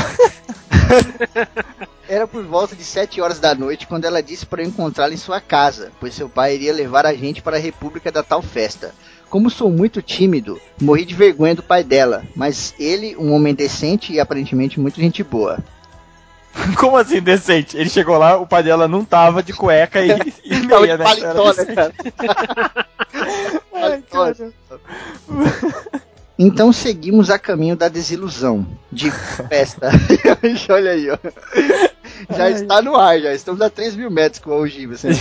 Era por volta de sete horas da noite quando ela disse para eu encontrá-la em sua casa, pois seu pai iria levar a gente para a república da tal festa. Como sou muito tímido, morri de vergonha do pai dela, mas ele, um homem decente e aparentemente muito gente boa. Como assim, decente? Ele chegou lá, o pai dela não tava de cueca e, e meia, né? Paletó, né, cara? Ai, cara. Então seguimos a caminho da desilusão, de festa. Olha aí, ó. Já Ai. está no ar, já estamos a três mil metros com a ogiva. Assim.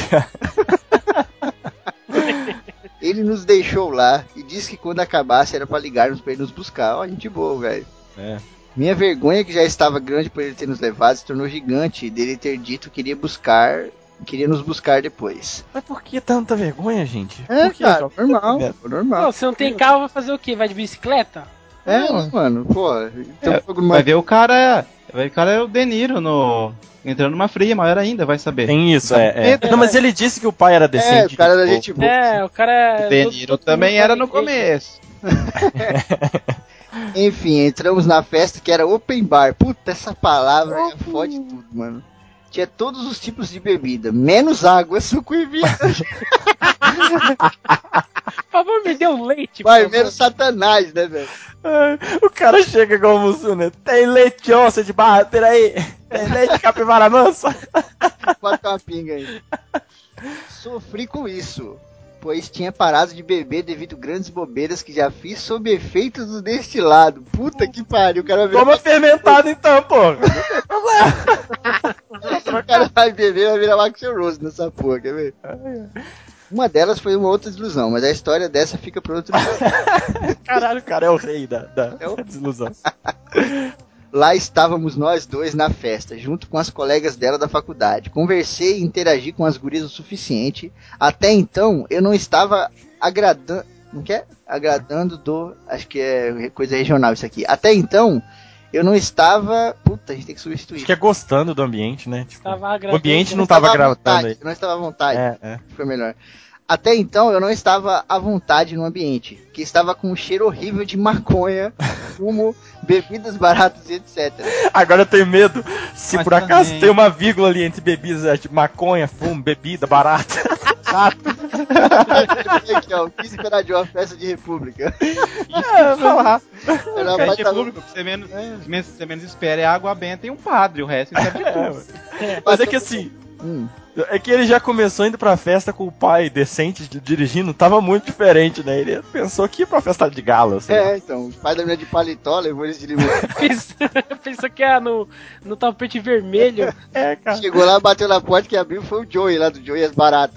Ele nos deixou lá e disse que quando acabasse era pra ligarmos pra ele nos buscar. Ó, gente boa, velho. É. Minha vergonha, que já estava grande por ele ter nos levado, se tornou gigante dele ter dito que iria buscar, queria nos buscar depois. Mas por que tanta vergonha, gente? É, por que, cara, normal, normal. Não, você não tem carro, vai fazer o quê? Vai de bicicleta? É, mano, pô. Então, É, vai ver o cara, vai ver o cara é o De Niro no... entrando numa fria, maior ainda, vai saber. Tem isso, é. é. Não, mas ele disse que o pai era decente. É, o cara era gente boa. É, o cara é... O De Niro também era no começo. Enfim, entramos na festa que era open bar. Puta, essa palavra é fode tudo, mano. Tinha todos os tipos de bebida, menos água, suco e vinho. Por favor, me dê um leite. Vai, menos Satanás, né, velho? O cara chega igual o Mussuna. Tem leite onça de barra, peraí. Tem leite capivara mansa. Bota uma pinga aí. Sofri com isso, pois tinha parado de beber devido a grandes bobeiras que já fiz sob efeitos do destilado. Puta que pariu, o cara vai virar... Toma fermentado então, porra. O cara vai beber, vai virar Max Rose nessa porra, quer ver? Uma delas foi uma outra desilusão, mas a história dessa fica para outro dia. Caralho, o cara é o rei da, da é o... desilusão. Lá estávamos nós dois na festa, junto com as colegas dela da faculdade. Conversei e interagi com as gurias o suficiente. Até então, eu não estava agradando... Não quer? Agradando do... Acho que é coisa regional isso aqui. Até então, eu não estava... Puta, a gente tem que substituir. Acho que é gostando do ambiente, né? Tipo, o ambiente não, não estava agradando aí. Eu não estava à vontade. É, é. Foi melhor. Até então eu não estava à vontade no ambiente, que estava com um cheiro horrível de maconha, fumo, bebidas baratas e etcétera. Agora eu tenho medo, se Mas por acaso também... tem uma vírgula ali entre bebidas, tipo maconha, fumo, bebida, barata. Exato. Aqui, ó, víspera de uma festa de república. Isso é, falar. Era Festa mais de república, o que você menos, é. você menos espera é água benta e um padre, o resto é de tudo. É, mas é que assim... Hum. É que ele já começou indo pra festa com o pai decente dirigindo, tava muito diferente, né? Ele pensou que ia pra festa de gala, assim. É, então, o pai da minha de paletó levou eles de limão. Pensou que era no, no tapete vermelho. É, cara. Chegou lá, bateu na porta, que abriu foi o Joey lá do Joey as Baratas.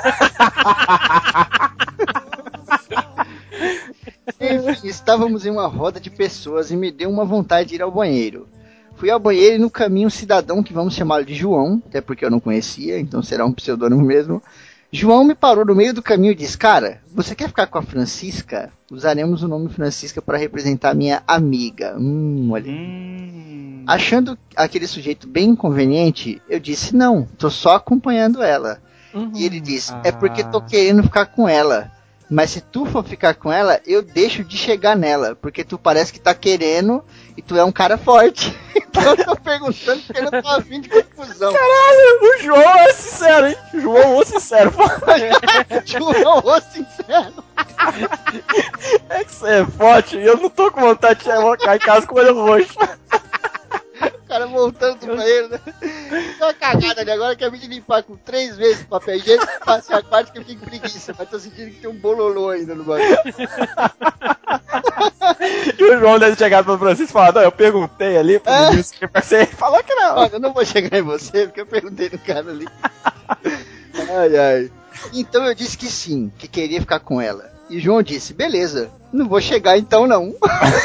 Enfim, estávamos em uma roda de pessoas e me deu uma vontade de ir ao banheiro. Fui ao banheiro e no caminho um cidadão, que vamos chamá-lo de João, até porque eu não conhecia, então será um pseudônimo mesmo. João me parou no meio do caminho e disse: cara, você quer ficar com a Francisca? Usaremos o nome Francisca para representar a minha amiga. Hum, olha. Hum. Achando aquele sujeito bem inconveniente, eu disse: não, tô só acompanhando ela. Uhum. E ele disse: é porque tô querendo ficar com ela. Mas se tu for ficar com ela, eu deixo de chegar nela, porque tu parece que tá querendo e tu é um cara forte. Então eu tô perguntando porque eu não tô afim de confusão. Caralho, o João é sincero, hein? João ou sincero, pô. João ou sincero. É que você é forte e eu não tô com vontade de chegar em casa com o olho roxo. O cara voltando do banheiro, né? Tem uma cagada ali agora que eu me de limpar com três vezes o papel higiênico, passei a quarta que eu fiquei com preguiça, mas tô sentindo que tem um bololô ainda no banheiro. E o João deve chegar pro Francisco e falar: não, eu perguntei ali pro é? menino que você falou que não. Olha, eu não vou chegar em você, porque eu perguntei no cara ali. Ai, ai. Então eu disse que sim, que queria ficar com ela. E João disse: beleza, não vou chegar então não.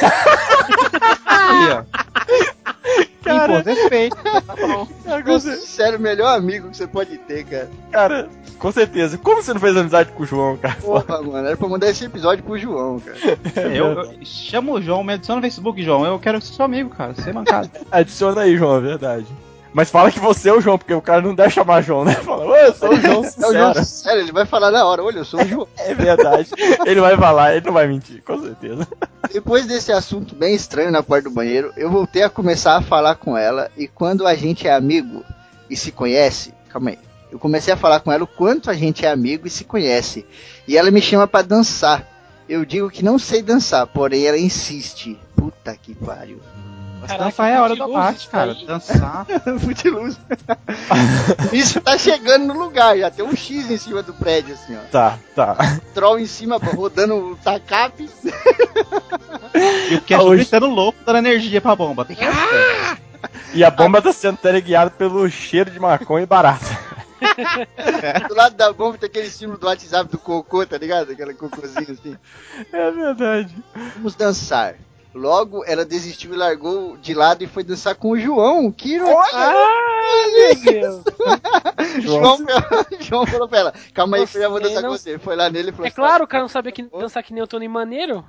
Aí, ó. Cara, pô, respeito. Tá bom. Sério, o melhor amigo que você pode ter, cara. Cara, com certeza. Como você não fez amizade com o João, cara? Porra, mano, era pra mandar esse episódio pro João, cara. É, eu, eu chamo o João, me adiciona no Facebook, João. Eu quero ser seu amigo, cara. Ser mancado. Adiciona aí, João, é verdade. Mas fala que você é o João, porque o cara não deve chamar João, né? Fala: ô, eu sou o João sincero. É o João sincero, ele vai falar na hora: olha, eu sou o João. É verdade. Ele vai falar, ele não vai mentir, com certeza. Depois desse assunto bem estranho na porta do banheiro, eu voltei a começar a falar com ela, e quando a gente é amigo e se conhece... Calma aí. Eu comecei a falar com ela o quanto a gente é amigo e se conhece, e ela me chama pra dançar. Eu digo que não sei dançar, porém ela insiste. Puta que pariu. Caraca, dançar é a hora da parte, cara. Aí. Dançar. Futiluz. Isso tá chegando no lugar, já tem um X em cima do prédio, assim, ó. Tá, tá. Troll em cima, rodando o tacape. E o Cash gritando louco, dando energia pra bomba. E a bomba tá sendo teleguiada pelo cheiro de maconha e barata. Do lado da bomba tem aquele símbolo do WhatsApp do cocô, tá ligado? Aquela cocôzinha assim. É verdade. Vamos dançar. Logo, ela desistiu e largou de lado e foi dançar com o João. Que Olha! Meu Deus! João, João falou pra ela: calma aí que eu já vou dançar não... com você. Foi lá nele e falou: é claro, o cara não sabia que dançar que nem o Tony Maneiro.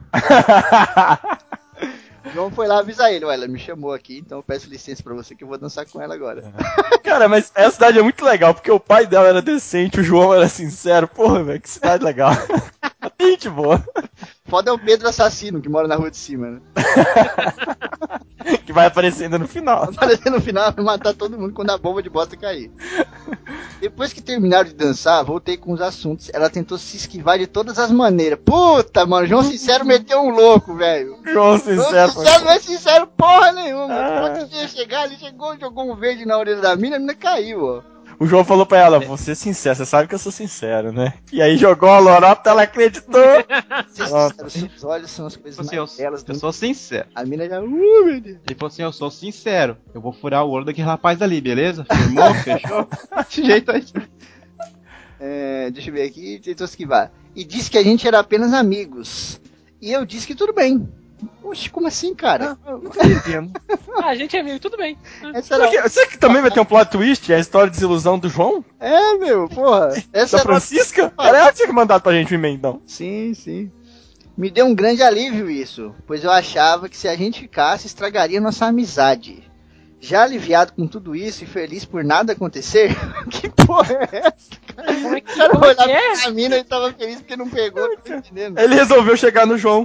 João foi lá avisar ele: olha, ela me chamou aqui, então eu peço licença pra você que eu vou dançar com ela agora. Cara, mas essa cidade é muito legal, porque o pai dela era decente, o João era sincero. Porra, velho, que cidade legal. Gente boa. Foda é o Pedro assassino, que mora na rua de cima, né? Que vai aparecendo no final. Vai aparecer no final, vai matar todo mundo quando a bomba de bosta cair. Depois que terminaram de dançar, voltei com os assuntos. Ela tentou se esquivar de todas as maneiras. Puta, mano, João Sincero meteu um louco, velho. João Sincero. João Sincero não é sincero porra nenhuma. Ah. Quando ia chegar, ele chegou, jogou um verde na orelha da mina, a mina caiu, ó. O João falou pra ela, vou ser sincero, você sabe que eu sou sincero, né? E aí jogou a lorota, ela acreditou. Sincero, seus olhos são as coisas assim, mais belas. Eu sou sincero. A mina já, uh, meu Deus. Ele falou assim, eu sou sincero. Eu vou furar o olho daquele rapaz ali, beleza? Firmou, fechou? Desse jeito aí. É, deixa eu ver aqui, tentou esquivar. E disse que a gente era apenas amigos. E eu disse que tudo bem. Oxe, como assim, cara? Ah, não tô entendendo. Ah, a gente é amigo, tudo bem. Essa era... Será, que, será que também vai ter um plot twist? É a história de desilusão do João? É, meu, porra. Essa da era... Francisca? Era ela que tinha que mandar pra gente o e-mail, então. Sim, sim. Me deu um grande alívio isso, pois eu achava que se a gente ficasse, estragaria nossa amizade. Já aliviado com tudo isso e feliz por nada acontecer, que porra é essa, cara? Como é que, O cara como é olhava que é? pra mina e tava feliz porque não pegou, não tô entendendo. Ele resolveu chegar no João.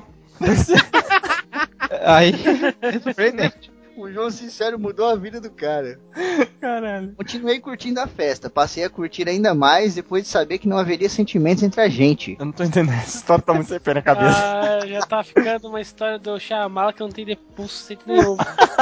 Aí, é surpreendente. O João Sincero mudou a vida do cara. Caralho. Continuei curtindo a festa, passei a curtir ainda mais depois de saber que não haveria sentimentos entre a gente. Eu não tô entendendo, essa história tá muito sem pé na cabeça. Ah, já tá ficando uma história do Shyamala que não tem depulso nenhum.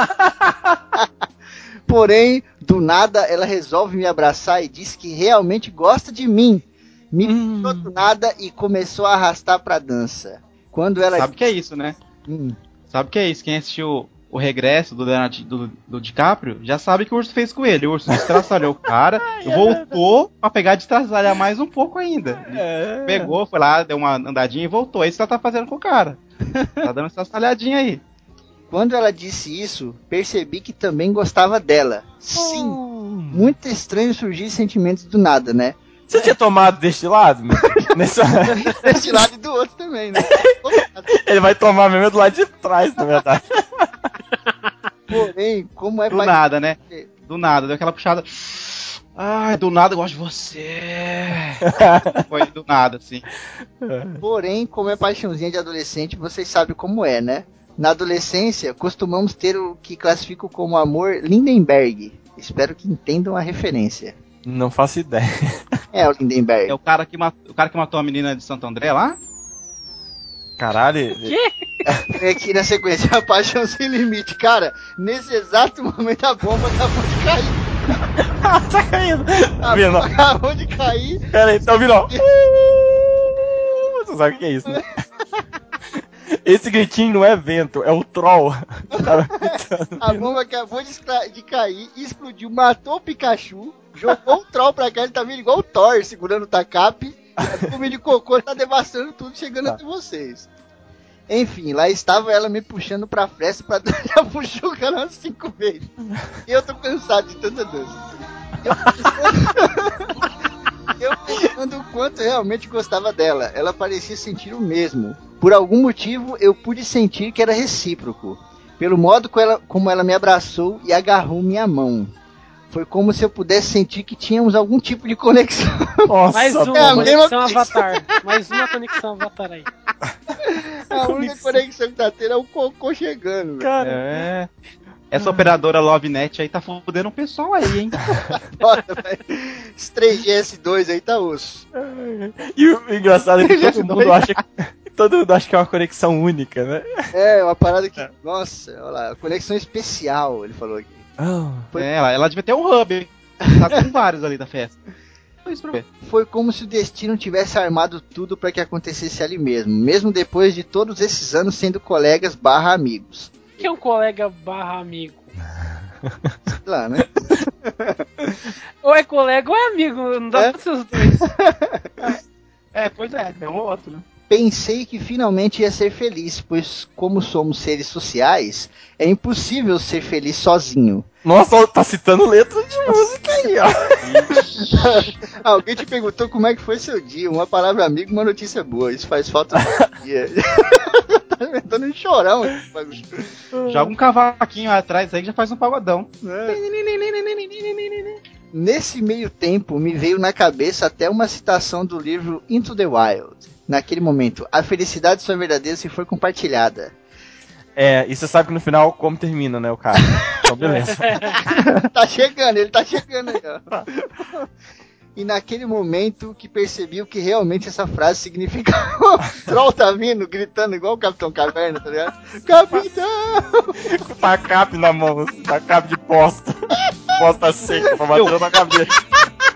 Porém, do nada, ela resolve me abraçar e diz que realmente gosta de mim. Me Hum. puxou do nada e começou a arrastar pra dança. Quando ela... Sabe o que é isso, né? Hum. Sabe o que é isso? Quem assistiu o regresso do, Leonardo, do, do DiCaprio já sabe o que o urso fez com ele. O urso destraçalhou o cara e voltou pra pegar e destraçalhar mais um pouco ainda. É. Pegou, foi lá, deu uma andadinha e voltou. É isso que ela tá fazendo com o cara. Tá dando essa estraçalhadinha aí. Quando ela disse isso, percebi que também gostava dela. Sim, muito estranho surgir sentimentos do nada, né? Você tinha tomado deste lado? Nesse... Desse lado e do outro também, né? Ele vai tomar mesmo do lado de trás, na verdade. Porém, como é... Do pa- nada, né? Do nada, deu aquela puxada. Ai, do nada eu gosto de você. Foi do nada, assim. Porém, como é paixãozinha de adolescente, vocês sabem como é, né? Na adolescência, costumamos ter o que classifico como amor Lindenberg. Espero que entendam a referência. Não faço ideia. É o Lindenberg. É o cara que, mat... o cara que matou a menina de Santo André lá? Caralho. Vem aqui na sequência, a paixão sem limite. Cara, nesse exato momento a bomba acabou de cair. Tá caindo. A Vendo? bomba acabou de cair. Pera aí, tá ouvindo? Ó. Você sabe o que é isso, né? Esse gritinho não é vento, é o troll. A bomba acabou de, escra- de cair, explodiu, matou o Pikachu, jogou o troll pra cá, ele tá vindo igual o Thor, segurando o tacape, e a bomba de cocô tá devastando tudo, chegando Tá. até vocês. Enfim, lá estava ela me puxando pra festa, pra já puxou o canal cinco vezes. E eu tô cansado de tanta dança. Eu pensando... Eu pensando o quanto realmente gostava dela. Ela parecia sentir o mesmo. Por algum motivo, eu pude sentir que era recíproco. Pelo modo como ela, como ela me abraçou e agarrou minha mão. Foi como se eu pudesse sentir que tínhamos algum tipo de conexão. Nossa, Mais uma é a conexão mesma Avatar. Mais uma conexão Avatar aí. A única conexão que tá tendo é o cocô chegando. velho. Cara, É. Essa operadora LoveNet aí tá fudendo o pessoal aí, hein? Nossa, velho. Esse três G S dois aí tá osso. e o engraçado é que todo mundo acha que, todo mundo acha que é uma conexão única, né? É, uma parada que... Nossa, olha lá. Conexão especial, ele falou aqui. Foi- É, ela, ela devia ter um hub, hein? Tá com vários ali da festa. Isso pra ver. Foi como se o destino tivesse armado tudo para que acontecesse ali mesmo. Mesmo depois de todos esses anos sendo colegas barra amigos. O que é um colega barra amigo? Sei lá, né? Ou é colega ou é amigo, não dá É? pra ser os dois. É, pois é, é um ou outro, né? Pensei que finalmente ia ser feliz, pois como somos seres sociais, é impossível ser feliz sozinho. Nossa, tá citando letra de música aí, ó. Alguém te perguntou como é que foi seu dia. Uma palavra amigo, uma notícia boa. Isso faz falta no dia. Tá inventando um chorão aqui, bagulho. Joga um cavaquinho atrás aí que já faz um pagodão. É. Nesse meio tempo, me veio na cabeça até uma citação do livro Into the Wild. Naquele momento, a felicidade sua verdadeira se foi compartilhada. É, e você sabe que no final como termina, né, o cara? Então, beleza. Tá chegando, ele tá chegando aí, ó. E naquele momento que percebi o que realmente essa frase significava. O Troll tá vindo, gritando igual o Capitão Caverna, tá ligado? Capitão! Com o tacape na mão, tacape de posta. Posta seca pra bater na cabeça.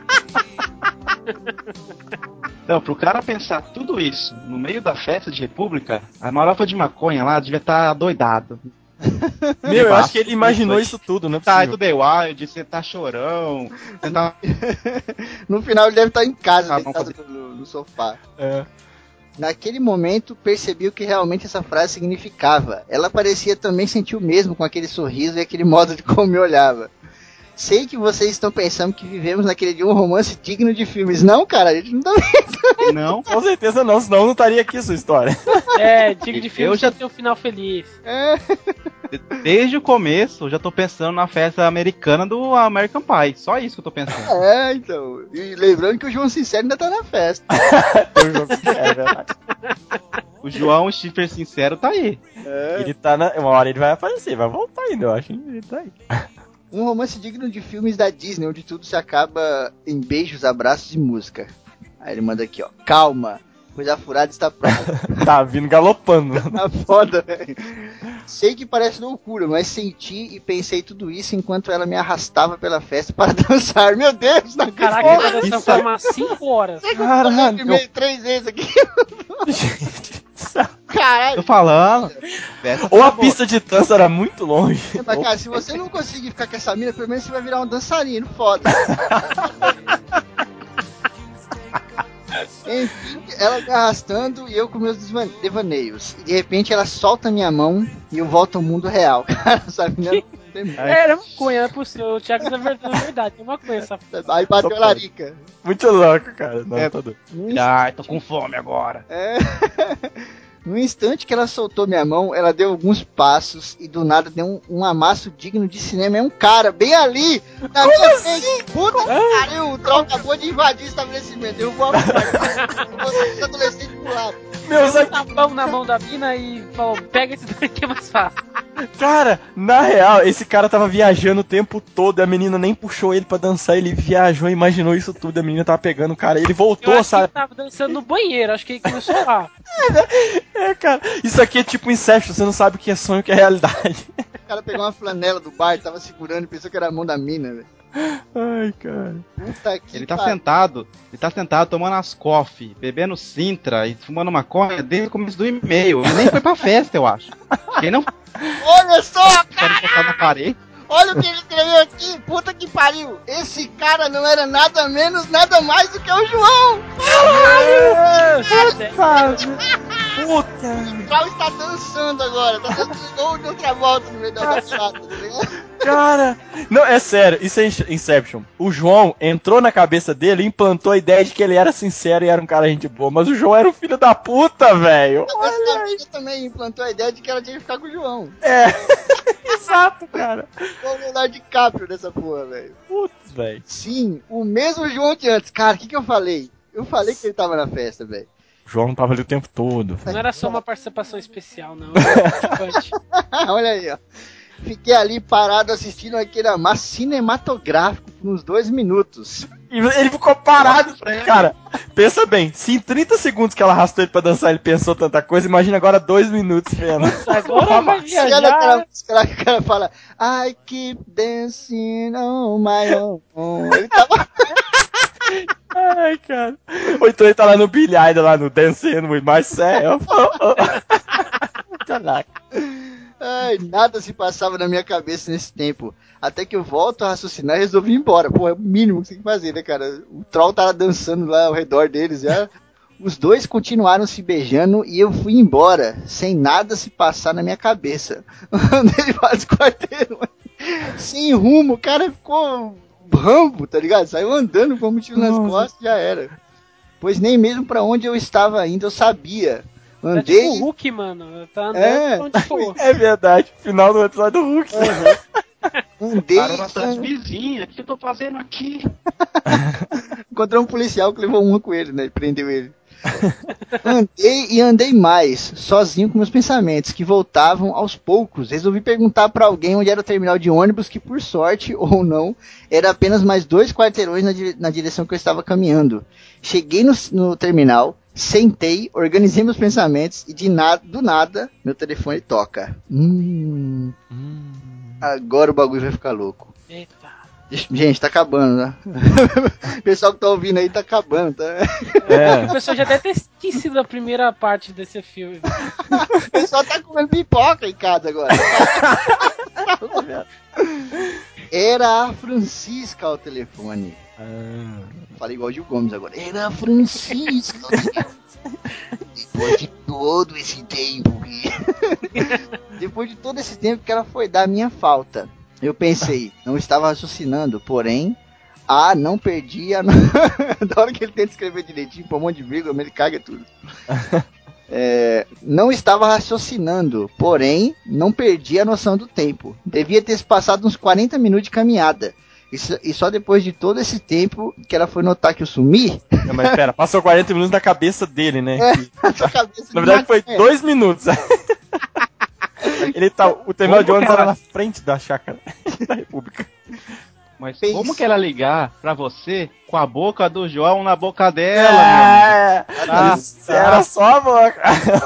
Não, pro cara pensar tudo isso no meio da festa de república, a marofa de maconha lá devia estar doidado. Meu, eu acho que ele imaginou isso tudo, né? Tá, do The Wild, você tá chorão. Você tá... No final ele deve estar em casa, Ah, deitado vamos no, no sofá. É. Naquele momento, percebi o que realmente essa frase significava. Ela parecia também sentir o mesmo com aquele sorriso e aquele modo de como me olhava. Sei que vocês estão pensando que vivemos naquele dia um romance digno de filmes. Não, cara, a gente não tá vendo. Não, com certeza não, senão não estaria aqui a sua história. É, digno de filme Eu já já tem um final feliz. É. Desde o começo, eu já tô pensando na festa americana do American Pie. Só isso que eu tô pensando. É, então. E lembrando que o João Sincero ainda tá na festa. É verdade. O João Schiffer Sincero tá aí. É. Ele tá na. Uma hora ele vai aparecer, vai voltar ainda, eu acho. Ele tá aí. Um romance digno de filmes da Disney, onde tudo se acaba em beijos, abraços e música. Aí ele manda aqui, ó. Calma, pois a furada está pronta. Tá vindo galopando. Tá foda, velho. Sei que parece loucura, mas senti e pensei tudo isso enquanto ela me arrastava pela festa para dançar. Meu Deus, na Caraca, ele vai dançar por umas cinco horas. Caralho, eu três vezes aqui. Caralho. Tô falando. Ou a pista de dança era muito longe. Mas, cara, se você não conseguir ficar com essa mina, pelo menos você vai virar um dançarino, foda. Enfim, ela me arrastando e eu com meus desvan- devaneios. E de repente ela solta minha mão e eu volto ao mundo real. Cara, essa mina não tem É, era maconha, não é possível. O Thiago tá verdade, é verdade, tem maconha essa. Aí bateu a larica. Muito louco, cara. Não, É. tá doido. Ai, tô com fome agora. É. No instante que ela soltou minha mão, ela deu alguns passos e do nada deu um, um amasso digno de cinema. É um cara bem ali, na Como minha assim? frente. Puta que pariu, o Troll acabou de invadir o estabelecimento. Eu vou vocês adolescentes pro lado. Meu, Deu um tapão na mão da mina e falou: pega esse daqui que é mais fácil. Cara, na real, esse cara tava viajando o tempo todo e a menina nem puxou ele pra dançar, ele viajou, imaginou isso tudo, a menina tava pegando o cara, e ele voltou, Eu acho sabe? que ele tava dançando no banheiro, acho que ele começou lá. É, cara, isso aqui é tipo Inception, você não sabe o que é sonho e o que é realidade. O cara pegou uma flanela do bar, tava segurando e pensou que era a mão da mina, velho. Ai, cara. Puta que Ele tá pariu. sentado, ele tá sentado tomando as coffee, bebendo Sintra e fumando maconha desde o começo do e-mail. Ele nem foi pra festa, eu acho. Quem não Olha só, pode cara! encostar na parede? Olha o que ele escreveu aqui, puta que pariu! Esse cara não era nada menos, nada mais do que o João! Puta! O Troll está dançando agora, tá dançando igual de outra volta no meio da baixada, tá ligado? Cara! Não, é sério, isso é Inception. O João entrou na cabeça dele e implantou a ideia de que ele era sincero e era um cara gente boa, mas o João era um filho da puta, velho! Essa amiga também implantou a ideia de que ela tinha que ficar com o João. É, exato, cara. Igual o Leonardo DiCaprio dessa porra, velho. Putz, velho. Sim, o mesmo João de antes. Cara, o que que eu falei? Eu falei que ele tava na festa, velho. O João tava ali o tempo todo. Não era só uma participação especial, não. Era participante. Olha aí, ó. Fiquei ali parado assistindo aquele amasso cinematográfico por uns dois minutos. E ele ficou parado. Cara, pensa bem, se em trinta segundos que ela arrastou ele pra dançar ele pensou tanta coisa, imagina agora dois minutos vendo. Agora vai E olha aquela viajar. música lá que o cara fala I keep dancing on my own. Ele tava... Ai, cara. Ou então ele tá lá no Billy Idol, lá no Dancing with Myself. Caraca. Ai, nada se passava na minha cabeça nesse tempo. Até que eu volto a raciocinar e resolvi ir embora. Pô, é o mínimo que você tem que fazer, né, cara? O Troll tava dançando lá ao redor deles já. Os dois continuaram se beijando e eu fui embora, sem nada se passar na minha cabeça. Andei quase quarteiro, sem rumo, o cara ficou Rambo, tá ligado? Saiu andando com o mochila nas costas e já era. Pois nem mesmo pra onde eu estava indo eu sabia. Tá Andei... tipo o Hulk, mano. Tá andando É. pra onde for. É verdade, final do episódio do Hulk. Uhum. Andei. Parou na cidade vizinha, o que eu tô fazendo aqui? Encontrou um policial que levou uma com ele, né? E prendeu ele. Andei e andei mais, sozinho com meus pensamentos, que voltavam aos poucos. Resolvi perguntar pra alguém onde era o terminal de ônibus, que por sorte ou não, era apenas mais dois quarteirões na, dire- na direção que eu estava caminhando. Cheguei no, no terminal, sentei, organizei meus pensamentos e de nada, do nada, meu telefone toca. Hum, agora o bagulho vai ficar louco. Eita. Gente, tá acabando, né? O pessoal que tá ouvindo aí tá acabando, tá? É. O pessoal já deve ter esquecido a primeira parte desse filme. O pessoal tá comendo pipoca em casa agora. Era a Francisca ao telefone. Ah. Falei igual o Gil Gomes agora. Era a Francisca ao telefone. Depois de todo esse tempo que... Depois de todo esse tempo que ela foi dar a minha falta. Eu pensei, não estava raciocinando, porém, ah, não perdi a... Da hora que ele tenta escrever direitinho, põe um monte de vírgula, mas ele caga tudo. É, não estava raciocinando, porém, não perdi a noção do tempo. Devia ter se passado uns quarenta minutos de caminhada. Isso, e só depois de todo esse tempo que ela foi notar que eu sumi... Não, mas pera, passou quarenta minutos na cabeça dele, né? É, Que- na cabeça Na verdade foi de dois minutos. Ele tá, o terminal de Como ônibus que era ela- na frente da chácara da República. Mas Fez. como que ela ligar pra você com a boca do João na boca dela, É, Ah, isso era só a boca.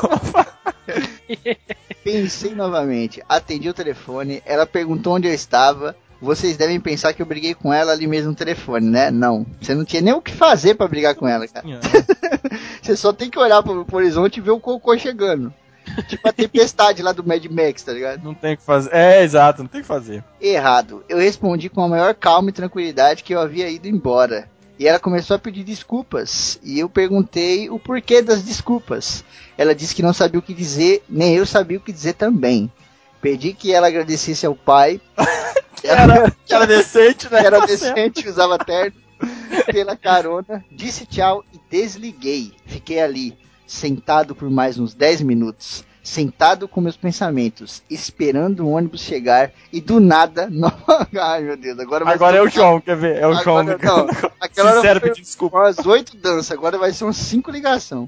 Pensei novamente, atendi o telefone, ela perguntou onde eu estava. Vocês devem pensar que eu briguei com ela ali mesmo no telefone, né? Não, você não tinha nem o que fazer pra brigar com ela, cara. Você só tem que olhar pro, pro horizonte e ver o cocô chegando. Tipo a tempestade lá do Mad Max, tá ligado? Não tem o que fazer. É, exato, não tem o que fazer. Errado. Eu respondi com a maior calma e tranquilidade que eu havia ido embora. E ela começou a pedir desculpas. E eu perguntei o porquê das desculpas. Ela disse que não sabia o que dizer, nem eu sabia o que dizer também. Pedi que ela agradecesse ao pai. Que era, que era decente, né? Que era decente, usava terno. Pela carona. Disse tchau e desliguei. Fiquei ali, sentado por mais uns dez minutos. Sentado com meus pensamentos, esperando o ônibus chegar e do nada... No... Ai meu Deus, agora vai Agora ser é um- o João, quer ver? É o João. Agora, não, aquela Sincero, hora foi pedir desculpa. umas oito danças, agora vai ser uns cinco ligação.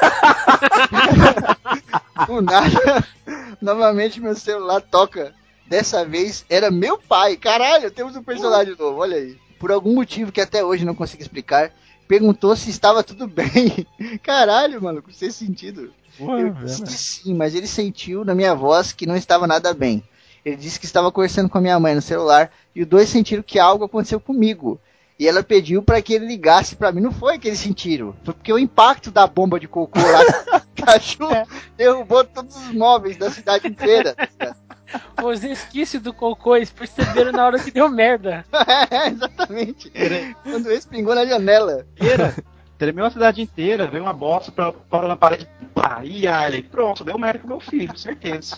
Do nada, novamente meu celular toca. Dessa vez era meu pai. Caralho, temos um personagem novo, olha aí. Por algum motivo que até hoje não consigo explicar, perguntou se estava tudo bem. Caralho, mano, com sem sentido. Ué, Eu disse que sim, mas ele sentiu na minha voz que não estava nada bem. Ele disse que estava conversando com a minha mãe no celular e os dois sentiram que algo aconteceu comigo. E ela pediu para que ele ligasse para mim. Não foi que eles sentiram, foi porque o impacto da bomba de cocô lá cachorro derrubou todos os móveis da cidade inteira. Os resquícios do cocô, eles perceberam na hora que deu merda. É, exatamente. Quando respingou na janela. Tremeu a cidade inteira, veio uma bosta pra, pra na parede. Aí, aí, pronto, deu merda com meu filho, certeza.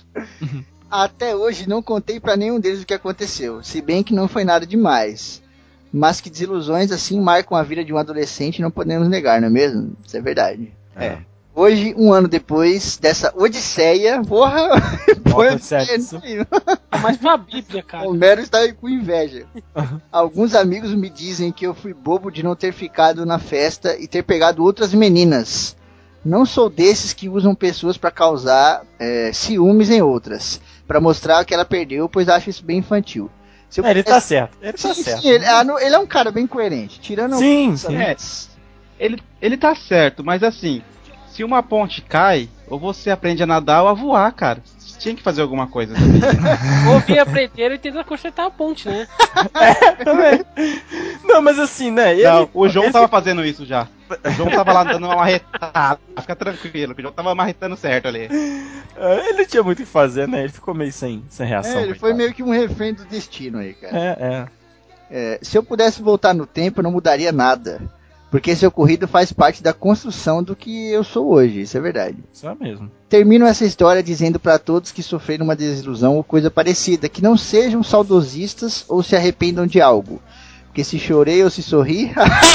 Até hoje não contei pra nenhum deles o que aconteceu, se bem que não foi nada demais. Mas que desilusões assim marcam a vida de um adolescente não podemos negar, não é mesmo? Isso é verdade. É. Hoje, um ano depois dessa odisseia, porra, foi sexo. É mais pra Bíblia, cara. O Mero está aí com inveja. Alguns amigos me dizem que eu fui bobo de não ter ficado na festa e ter pegado outras meninas. Não sou desses que usam pessoas pra causar é, ciúmes em outras, pra mostrar que ela perdeu, pois acho isso bem infantil. Se eu É, ele tá pudesse- certo. Ele tá Sim, certo. sim, ele, ah, não- ele é um cara bem coerente. Tirando Sim, o- sim. É, ele, ele tá certo, mas assim, se uma ponte cai, ou você aprende a nadar ou a voar, cara. Você tinha que fazer alguma coisa também. Ouvir aprender e tentar consertar a ponte, né? Também. Não, mas assim, né? Ele, Não, o João ele- tava fazendo isso já. O João tava lá dando uma marretada. Fica tranquilo, que o João tava marretando certo ali. É, ele não tinha muito o que fazer, né? Ele ficou meio sem, sem reação. É, ele foi meio que um refém do destino aí, cara. É, é. É, se eu pudesse voltar no tempo, eu não mudaria nada. Porque esse ocorrido faz parte da construção do que eu sou hoje, isso é verdade. Isso é mesmo. Termino essa história dizendo para todos que sofreram uma desilusão ou coisa parecida, que não sejam saudosistas ou se arrependam de algo. Porque se chorei ou se sorri...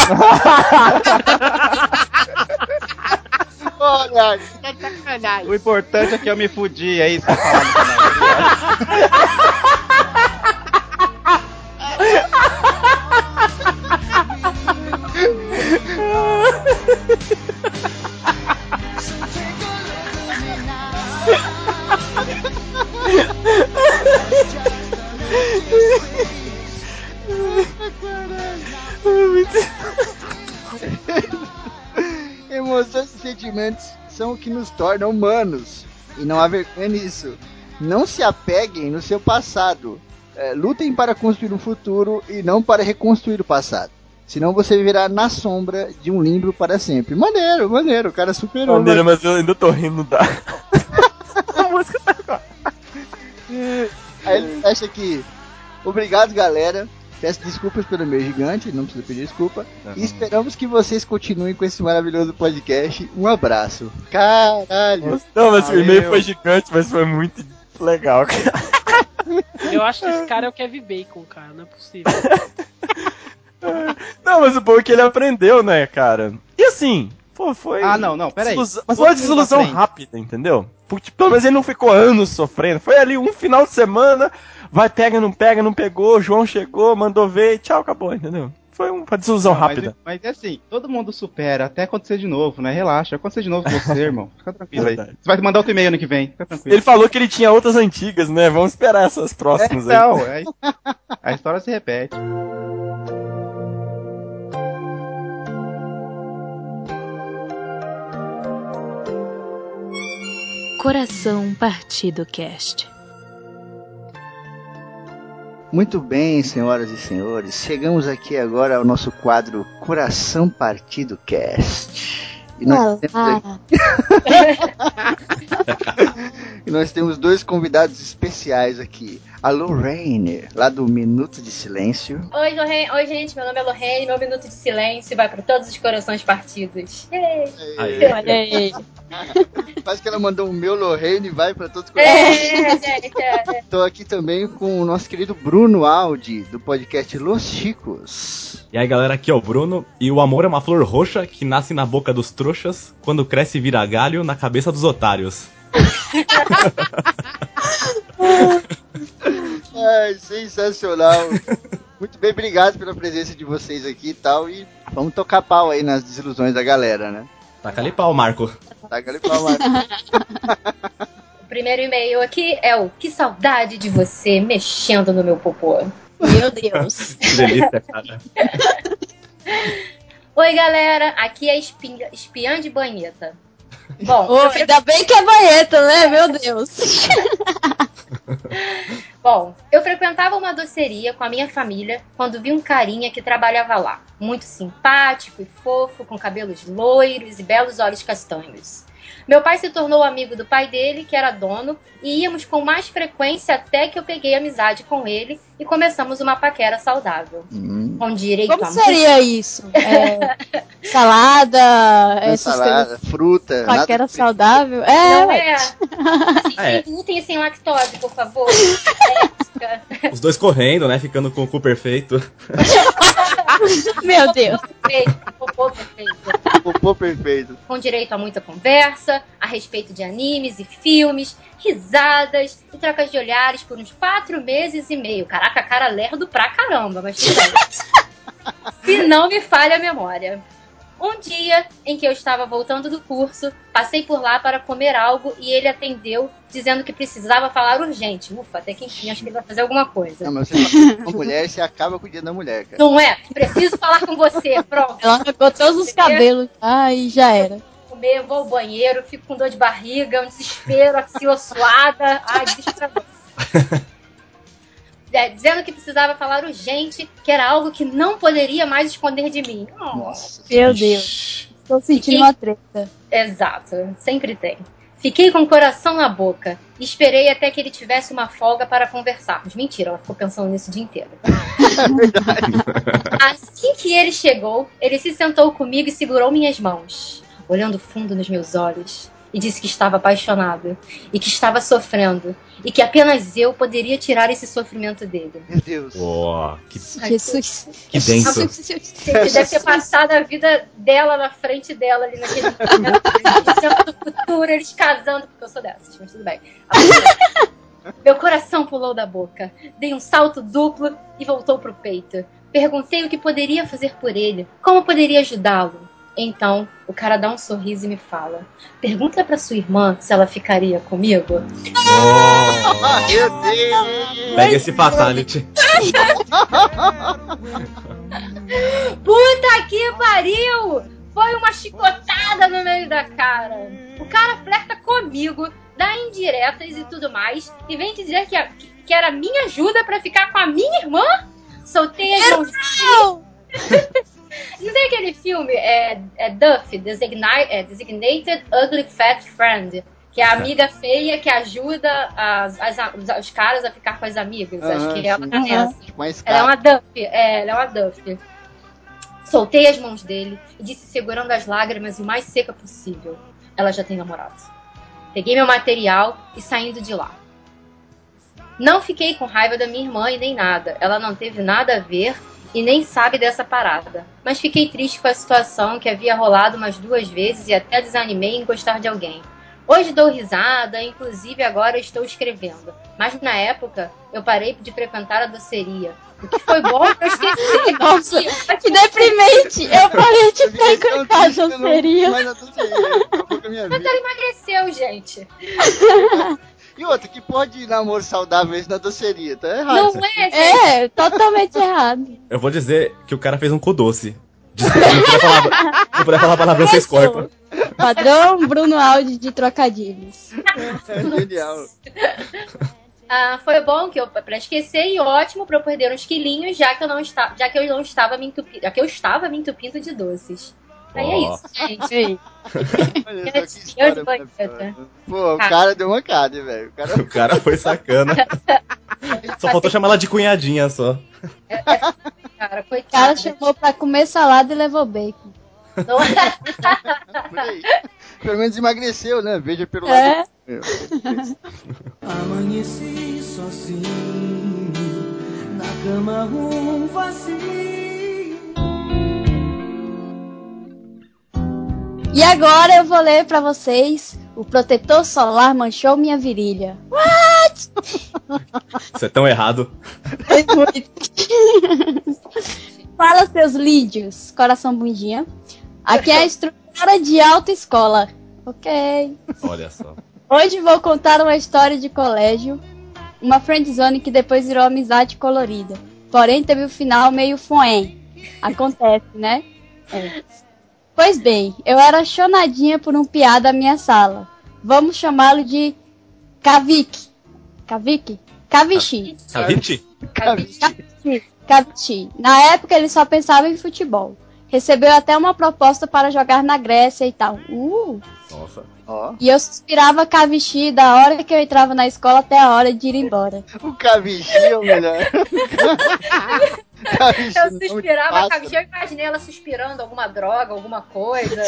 Olha, isso tá sacanagem. O importante é que eu me fudi, é isso que eu falo no final. Emoções e sentimentos são o que nos tornam humanos. E não há vergonha nisso. Não se apeguem no seu passado. É, lutem para construir um futuro e não para reconstruir o passado. Senão você viverá na sombra de um limbo para sempre. Maneiro, maneiro. O cara superou. Maneiro, mas eu ainda tô rindo da... A música tá igual. Aí ele fecha aqui. Obrigado, galera. Peço desculpas pelo meu gigante, não precisa pedir desculpa. Uhum. E esperamos que vocês continuem com esse maravilhoso podcast. Um abraço. Caralho. Não, mas o e-mail foi gigante, mas foi muito legal, cara. Eu acho que esse cara é o Kevin Bacon, cara. Não é possível. Não, mas o bom é que ele aprendeu, né, cara? E assim, pô, foi... Ah, não, não, peraí. Desilusão, mas foi uma desilusão rápida, entendeu? Porque pelo menos ele não ficou anos sofrendo. Foi ali um final de semana... Vai, pega, não pega, não pegou, João chegou, mandou ver e tchau, acabou, entendeu? Foi uma desilusão não, rápida. Mas, mas é assim, todo mundo supera, até acontecer de novo, né? Relaxa, vai acontecer de novo com você, irmão. Fica tranquilo aí. Você vai mandar outro e-mail ano que vem, fica tranquilo. Ele falou que ele tinha outras antigas, né? Vamos esperar essas próximas é, não, aí. Não, é, a história se repete. Coração Partido Cast. Muito bem, senhoras e senhores, chegamos aqui agora ao nosso quadro Coração Partido Cast. E nós, temos e nós temos dois convidados especiais aqui. A Lorraine, lá do Minuto de Silêncio. Oi, Lorraine. Oi, gente, meu nome é Lorraine. Meu Minuto de Silêncio vai para todos os corações partidos. Yay. Aê. Olha aí. Parece que ela mandou o meu Lorraine vai para todos os corações. É, gente, é. Estou aqui também com o nosso querido Bruno Aldi, do podcast Los Chicos. E aí, galera, aqui é o Bruno. E o amor é uma flor roxa que nasce na boca dos trouxas, quando cresce e vira galho na cabeça dos otários. Ai, sensacional. Muito bem, obrigado pela presença de vocês aqui e tal. E vamos tocar pau aí nas desilusões da galera, né? Taca-lhe pau, Marco. Taca-lhe pau, Marco. O primeiro e-mail aqui é o: que saudade de você mexendo no meu popô. Meu Deus. Que delícia, cara. Oi, galera. Aqui é espinha, espiã de banheta. Bom, oh, fre... ainda bem que é banheta, né? Meu Deus. Bom, eu frequentava uma doceria com a minha família quando vi um carinha que trabalhava lá. Muito simpático e fofo, com cabelos loiros e belos olhos castanhos. Meu pai se tornou amigo do pai dele, que era dono, e íamos com mais frequência até que eu peguei amizade com ele e começamos uma paquera saudável. Hum. Com direito Como a seria muito... isso? É, salada, essas salada, coisas. Fruta. Paquera saudável? É, não é. Sem é. glúten e sem lactose, por favor. Os dois correndo, né? Ficando com o cu perfeito. Meu Deus. Perfeito, popô perfeito. Popô perfeito. Com direito a muita conversa, a respeito de animes e filmes, risadas e trocas de olhares por uns quatro meses e meio. Caraca, cara lerdo pra caramba, mas tudo bem. Se não me falha a memória. Um dia em que eu estava voltando do curso, passei por lá para comer algo e ele atendeu, dizendo que precisava falar urgente. Ufa, até que enfim, acho que ele vai fazer alguma coisa. Não, mas você fala com uma mulher e você acaba com o dia da mulher, cara. Não é? Preciso falar com você, pronto. Ela arrancou todos os cabelos. Ai, já era. Comer, eu vou ao banheiro, fico com dor de barriga, um desespero, axila suada. Ai, desespero. É, dizendo que precisava falar urgente, que era algo que não poderia mais esconder de mim. Oh, Nossa. Meu Deus. Estou sentindo Fiquei... uma treta. Exato, sempre tem. Fiquei com o coração na boca. Esperei até que ele tivesse uma folga para conversarmos. Mentira, ela ficou pensando nisso o dia inteiro. Assim que ele chegou, ele se sentou comigo e segurou minhas mãos, olhando fundo nos meus olhos. E disse que estava apaixonado e que estava sofrendo e que apenas eu poderia tirar esse sofrimento dele. Meu Deus. Oh, que... Jesus. Que denso. Ele deve ter passado a vida dela na frente dela ali naquele momento. Dizendo do futuro, eles casando, porque eu sou dessas, mas tudo bem. Meu coração pulou da boca. Dei um salto duplo e voltou pro peito. Perguntei o que poderia fazer por ele, como poderia ajudá-lo. Então, o cara dá um sorriso e me fala: pergunta pra sua irmã se ela ficaria comigo. Oh, meu Deus! Pega esse fatality. Puta que pariu! Foi uma chicotada porrada no meio da cara. O cara flerta comigo, dá indiretas e tudo mais, e vem dizer que, a, que era minha ajuda pra ficar com a minha irmã? Soltei as mãos dele. Não tem aquele filme, é, é Duff, Designated, é, Designated Ugly Fat Friend, que é a amiga feia que ajuda as, as, os caras a ficar com as amigas. Aham, Acho que ela sim. tá nessa. Tipo uma Ela é uma escada. Duff, é, ela é uma Duff. Soltei as mãos dele e disse, segurando as lágrimas o mais seca possível: ela já tem namorado. Peguei meu material e saindo de lá. Não fiquei com raiva da minha irmã e nem nada. Ela não teve nada a ver e nem sabe dessa parada. Mas fiquei triste com a situação que havia rolado umas duas vezes e até desanimei em gostar de alguém. Hoje dou risada, inclusive agora estou escrevendo. Mas na época eu parei de frequentar a doceria. O que foi bom pra eu esquecer. Nossa, que deprimente! Eu parei de frequentar a doceria. Mas a doceria acabou com a minha Mas vida. ela emagreceu, gente. E outra, que pode namoro saudável esse na doceria, tá errado. Não isso aqui. é, gente. É, totalmente errado. Eu vou dizer que o cara fez um cu doce. Desculpa, não puder falar, não puder falar palavrão, vocês cortam. Padrão Bruno Aldi de trocadilhos. É genial. Ah, foi bom que eu, pra esquecer e ótimo pra eu perder uns quilinhos, já que eu não, está, já que eu não estava me entupindo, já que eu estava me entupindo de doces. Aí é Ó. isso, gente. Olha Eu só que de história banqueta. maravilhosa. Pô, o cara deu uma cara, hein, velho. O cara... O cara foi sacana. Só faltou chamar ela de cunhadinha só. Cara, O coitado. cara chamou pra comer salada e levou bacon. Não é? Por aí. Pelo menos emagreceu, né? Veja pelo É. lado. Meu. Amanheci sozinho, na cama um vazio. E agora eu vou ler pra vocês: o protetor solar manchou minha virilha. What? Você é tão errado. Foi muito. Fala, seus lídios, coração bundinha. Aqui é a estrutura de autoescola. Ok. Olha só. Hoje vou contar uma história de colégio. Uma friendzone que depois virou amizade colorida. Porém, teve o final meio foém. Acontece, né? É. Pois bem, eu era chonadinha por um piá da minha sala. Vamos chamá-lo de Kavik. Kavik? Kavichi. Cavite? Kavichi. Kavichi. Na época ele só pensava em futebol. Recebeu até uma proposta para jogar na Grécia e tal. Uh! Nossa. Ó. E eu suspirava Kavichi da hora que eu entrava na escola até a hora de ir embora. O Kavichi é o melhor. Kavichi, Eu nome de suspirava, a pássaro. Cavichi, eu imaginei ela suspirando alguma droga, alguma coisa.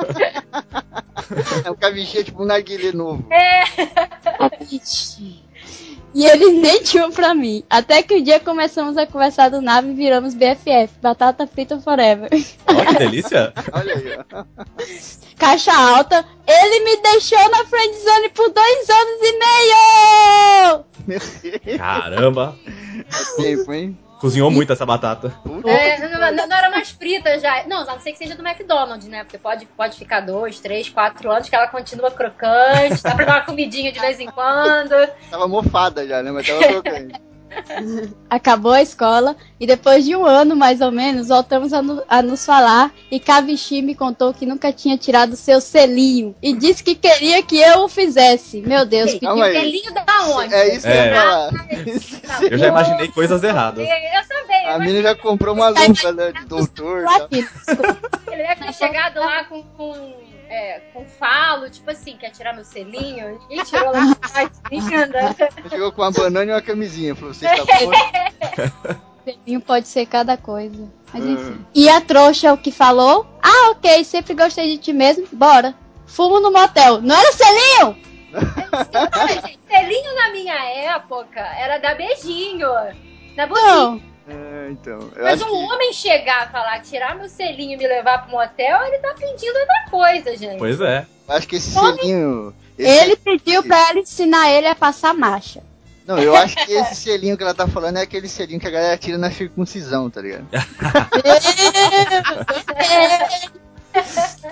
É, o Kavichi é tipo um narguilé novo. É. Kavichi. E eles nem tinham pra mim. Até que um dia começamos a conversar do nada e viramos B F F. Batata frita forever. Ó, que delícia. Olha aí, ó. Caixa alta. Ele me deixou na friendzone por dois anos e meio! Meu Deus. Caramba. É tempo, hein? Cozinhou muito essa batata. É, não, não- não era mais frita já. Não, a não ser que seja do McDonald's, né? Porque pode, pode ficar dois, três, quatro anos que ela continua crocante. Dá pra dar uma comidinha de vez em quando. Tava mofada já, né? Mas tava crocante. Acabou a escola e depois de um ano, mais ou menos, voltamos a, no- a nos falar e Kavichi me contou que nunca tinha tirado seu selinho e disse que queria que eu o fizesse. Meu Deus, pediu Calma aí. Selinho da onde? É isso que eu É. ia falar. Eu já imaginei coisas erradas. Eu também. A Eu mina já comprou uma lupa, né? De doutor. Tá? Ele deve ter chegado lá com, com, é, com falo, tipo assim, quer tirar meu selinho? E tirou lá linda. Chegou com uma banana e uma camisinha. Falou, você está bom? Selinho pode ser cada coisa. Mas enfim. E a trouxa o que falou? Ah, ok, sempre gostei de ti mesmo. Bora. Fumo no motel. Não era selinho? Gente, selinho na minha época era dar beijinho. Na boquinha. Não. É, então. Eu Mas acho um que... homem chegar e falar, tirar meu selinho e me levar pro motel, ele tá pedindo outra coisa, gente. Pois é. eu acho que esse selinho. esse- Ele pediu pra ela ensinar ele a passar marcha. Não, eu acho que esse selinho que ela tá falando é aquele selinho que a galera tira na circuncisão, tá ligado?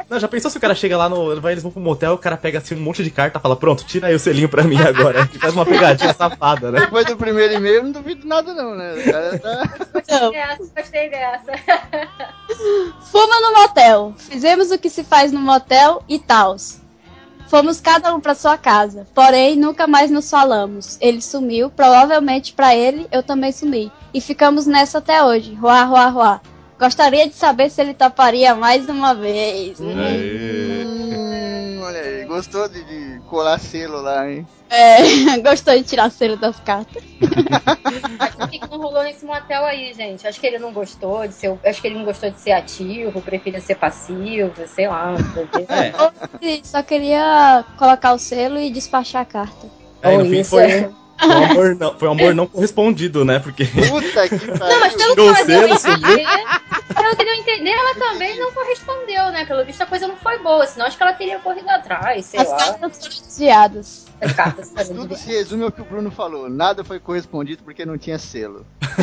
Não, já pensou se o cara chega lá no. Vai, eles vão pro motel, o cara pega assim um monte de carta e fala, pronto, tira aí o selinho pra mim agora. E faz uma pegadinha safada, né? Depois do primeiro e-mail, eu não duvido nada, não, né? O cara tá. Gostei dessa, gostei dessa. Fomos no motel. Fizemos o que se faz no motel e tals. Fomos cada um pra sua casa. Porém, nunca mais nos falamos. Ele sumiu, provavelmente pra ele, eu também sumi. E ficamos nessa até hoje. Ruá, ruá, ruá. Gostaria de saber se ele toparia mais uma vez. Hum, olha aí, gostou de, de colar selo lá, hein? É, gostou de tirar selo das cartas. Acho que não rolou nesse motel aí, gente. Acho que ele não gostou de ser. Acho que ele não gostou de ser ativo, preferia ser passivo, sei lá. É. Só queria colocar o selo e despachar a carta. É, no fim foi, foi, um amor não, foi um amor não correspondido, né? Porque. Puta que pariu. Não, mas pelo Tirou o que selo, eu sumiu. entender, pelo que eu entender, ela também não correspondeu, né? Pelo visto a coisa não foi boa, senão acho que ela teria corrido atrás, sei As lá. cartas foram desviadas. As cartas foram Tudo desviadas. se resume ao que o Bruno falou. Nada foi correspondido porque não tinha selo.